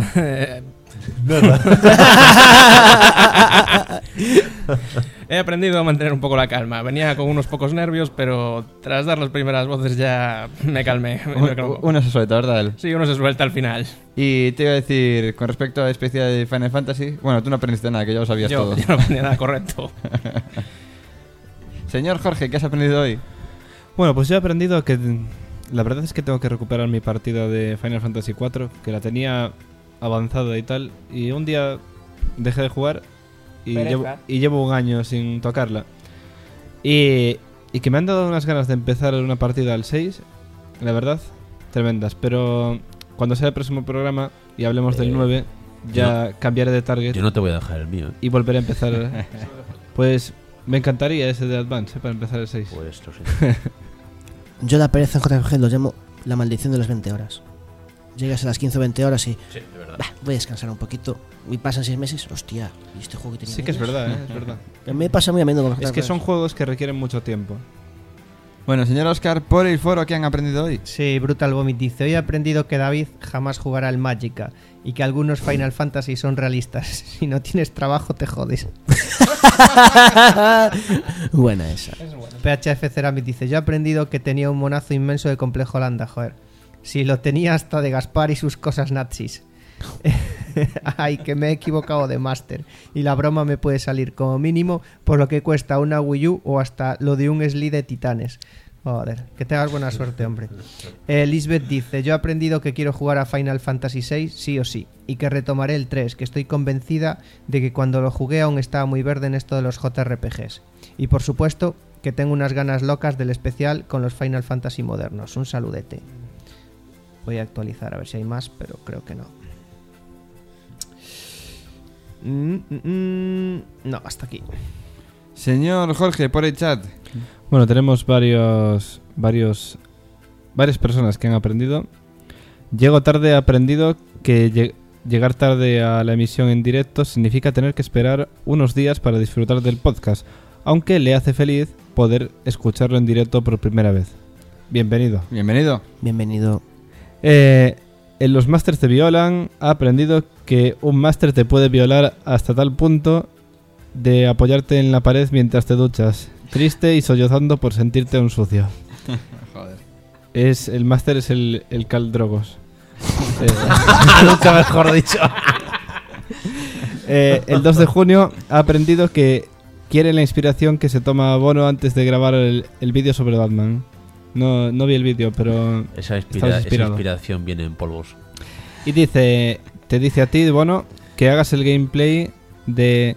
He aprendido a mantener un poco la calma. Venía con unos pocos nervios, pero tras dar las primeras voces ya me calmé. Uno se suelta, ¿verdad? Él? Sí, uno se suelta al final. Y te iba a decir, con respecto a la especial de Final Fantasy, bueno, tú no aprendiste nada, que ya lo sabías todo. Yo no aprendí nada correcto. Señor Jorge, ¿qué has aprendido hoy? Bueno, pues yo he aprendido que la verdad es que tengo que recuperar mi partida de Final Fantasy IV, que la tenía avanzada y tal, y un día dejé de jugar y llevo un año sin tocarla. Y que me han dado unas ganas de empezar una partida al 6, la verdad, tremendas. Pero cuando sea el próximo programa y hablemos del 9, ya cambiaré de target Yo no te voy a dejar el mío, ¿eh? y volveré a empezar. Pues me encantaría ese de Advance, para empezar el 6. Pues lo sé. Yo la pereza en JRPG lo llamo la maldición de las 20 horas. Llegas a las 15 o 20 horas y Sí, de verdad. voy a descansar un poquito. Y pasan 6 meses, hostia, ¿y este juego que tenía? Sí que es años? verdad, es verdad. Que me pasa muy a menudo con Es que JRPGs. son juegos que requieren mucho tiempo. Bueno, señor Oscar, por el foro, ¿qué han aprendido hoy? Sí, Brutal Vomit dice, hoy he aprendido que David jamás jugará al Magica y que algunos Final Fantasy son realistas. Si no tienes trabajo te jodes. Buena esa. PHF Ceramic dice, yo he aprendido que tenía un monazo inmenso de Complejo Holanda, joder. Si lo tenía hasta de Gaspar y sus cosas nazis. Ay, que me he equivocado de máster. Y la broma me puede salir como mínimo por lo que cuesta una Wii U o hasta lo de un Sly de Titanes. Joder, que tengas buena suerte, hombre. Lisbeth dice: yo he aprendido que quiero jugar a Final Fantasy VI sí o sí, y que retomaré el 3, que estoy convencida de que cuando lo jugué aún estaba muy verde en esto de los JRPGs. Y por supuesto que tengo unas ganas locas del especial con los Final Fantasy modernos. Un saludete. Voy a actualizar a ver si hay más, pero creo que no. No, hasta aquí. Señor Jorge, por el chat. Bueno, tenemos varias personas que han aprendido. Llego tarde, he aprendido que llegar tarde a la emisión en directo significa tener que esperar unos días para disfrutar del podcast, aunque le hace feliz poder escucharlo en directo por primera vez. Bienvenido. Bienvenido. Bienvenido. En los másters de violan ha aprendido que un máster te puede violar hasta tal punto de apoyarte en la pared mientras te duchas, triste y sollozando por sentirte un sucio. Joder. El máster es el Cal Drogos. Nunca mejor dicho. El 2 de junio ha aprendido que quiere la inspiración que se toma Bono antes de grabar el vídeo sobre Batman. No vi el vídeo, pero Esa estabas inspirado. inspiración viene en polvos. Y te dice a ti, Bono, que hagas el gameplay de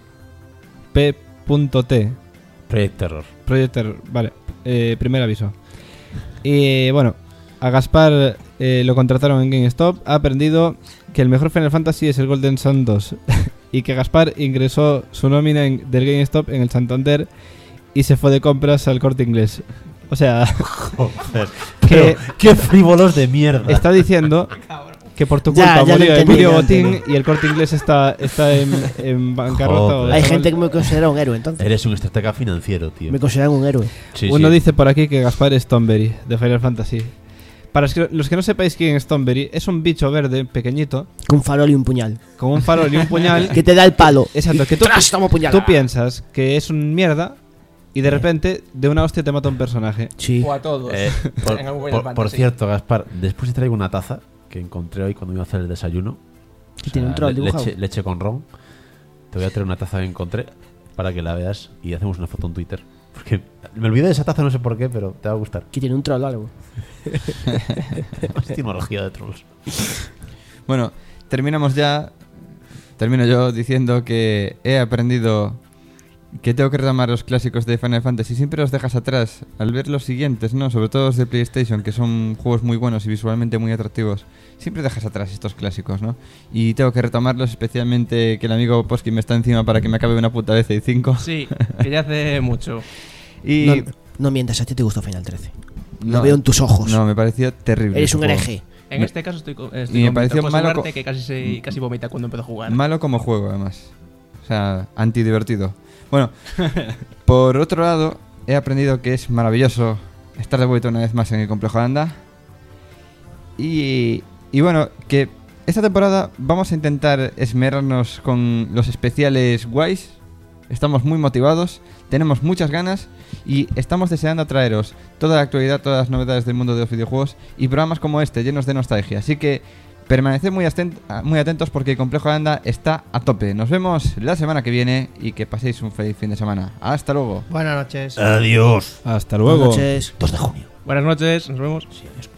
P.T. Project Terror. Project Terror, vale. Primer aviso. Y bueno, a Gaspar lo contrataron en GameStop. Ha aprendido que el mejor Final Fantasy es el Golden Sun 2. Y que Gaspar ingresó su nómina del GameStop en el Santander y se fue de compras al Corte Inglés. O sea, Joder. que ¡Qué frívolos de mierda! está diciendo que por tu Ya culpa lo murió el entendí, Video ya Botín entendí. y el Corte Inglés está en bancarrota. Joder. Hay gente que me considera un héroe, entonces. Eres un estratega financiero, tío. Me consideran un héroe. Sí, Uno sí. dice por aquí que Gaspar es Thornberry, de Final Fantasy. Para los que no sepáis quién es Thornberry, es un bicho verde, pequeñito, Con farol y un puñal. con un farol y un puñal. Que te da el palo. Exacto, que tú puñalada. tú piensas que es un mierda y de repente, de una hostia, te mata un personaje. Sí. O a todos. Por, En algún Final por Fantasy. cierto, Gaspar, después te traigo una taza que encontré hoy cuando iba a hacer el desayuno. Que tiene un troll dibujado. leche con ron. Te voy a traer una taza que encontré para que la veas y hacemos una foto en Twitter. Porque me olvidé de esa taza, no sé por qué, pero te va a gustar. Que tiene un troll o algo. Etimología de trolls. Bueno, terminamos ya. Termino yo diciendo que he aprendido que tengo que retomar los clásicos de Final Fantasy. Siempre los dejas atrás al ver los siguientes, ¿no? Sobre todo los de PlayStation, que son juegos muy buenos y visualmente muy atractivos. Siempre dejas atrás estos clásicos, ¿no? Y tengo que retomarlos, especialmente que el amigo Posky me está encima para que me acabe una puta vez de 5. Sí, que ya hace mucho. Y No, no mientas, a ti te gustó Final 13. No, Lo veo en tus ojos. No, me pareció terrible. Eres ese un juego. hereje. En este caso estoy y me con pareció Víctor. malo Puedo asegurarte que casi vomita cuando empezó a jugar. Malo como juego, además. O sea, antidivertido. Bueno, por otro lado, he aprendido que es maravilloso estar de vuelta una vez más en el Complejo Landa. Y bueno, que esta temporada vamos a intentar esmerarnos con los especiales guays. Estamos muy motivados, tenemos muchas ganas y estamos deseando traeros toda la actualidad, todas las novedades del mundo de los videojuegos y programas como este, llenos de nostalgia. Así que permaneced muy atentos porque el Complejo Landa está a tope. Nos vemos la semana que viene y que paséis un feliz fin de semana. Hasta luego. Buenas noches. Adiós. Hasta luego. Buenas noches. 2 de junio. Buenas noches, nos vemos. Sí, adiós.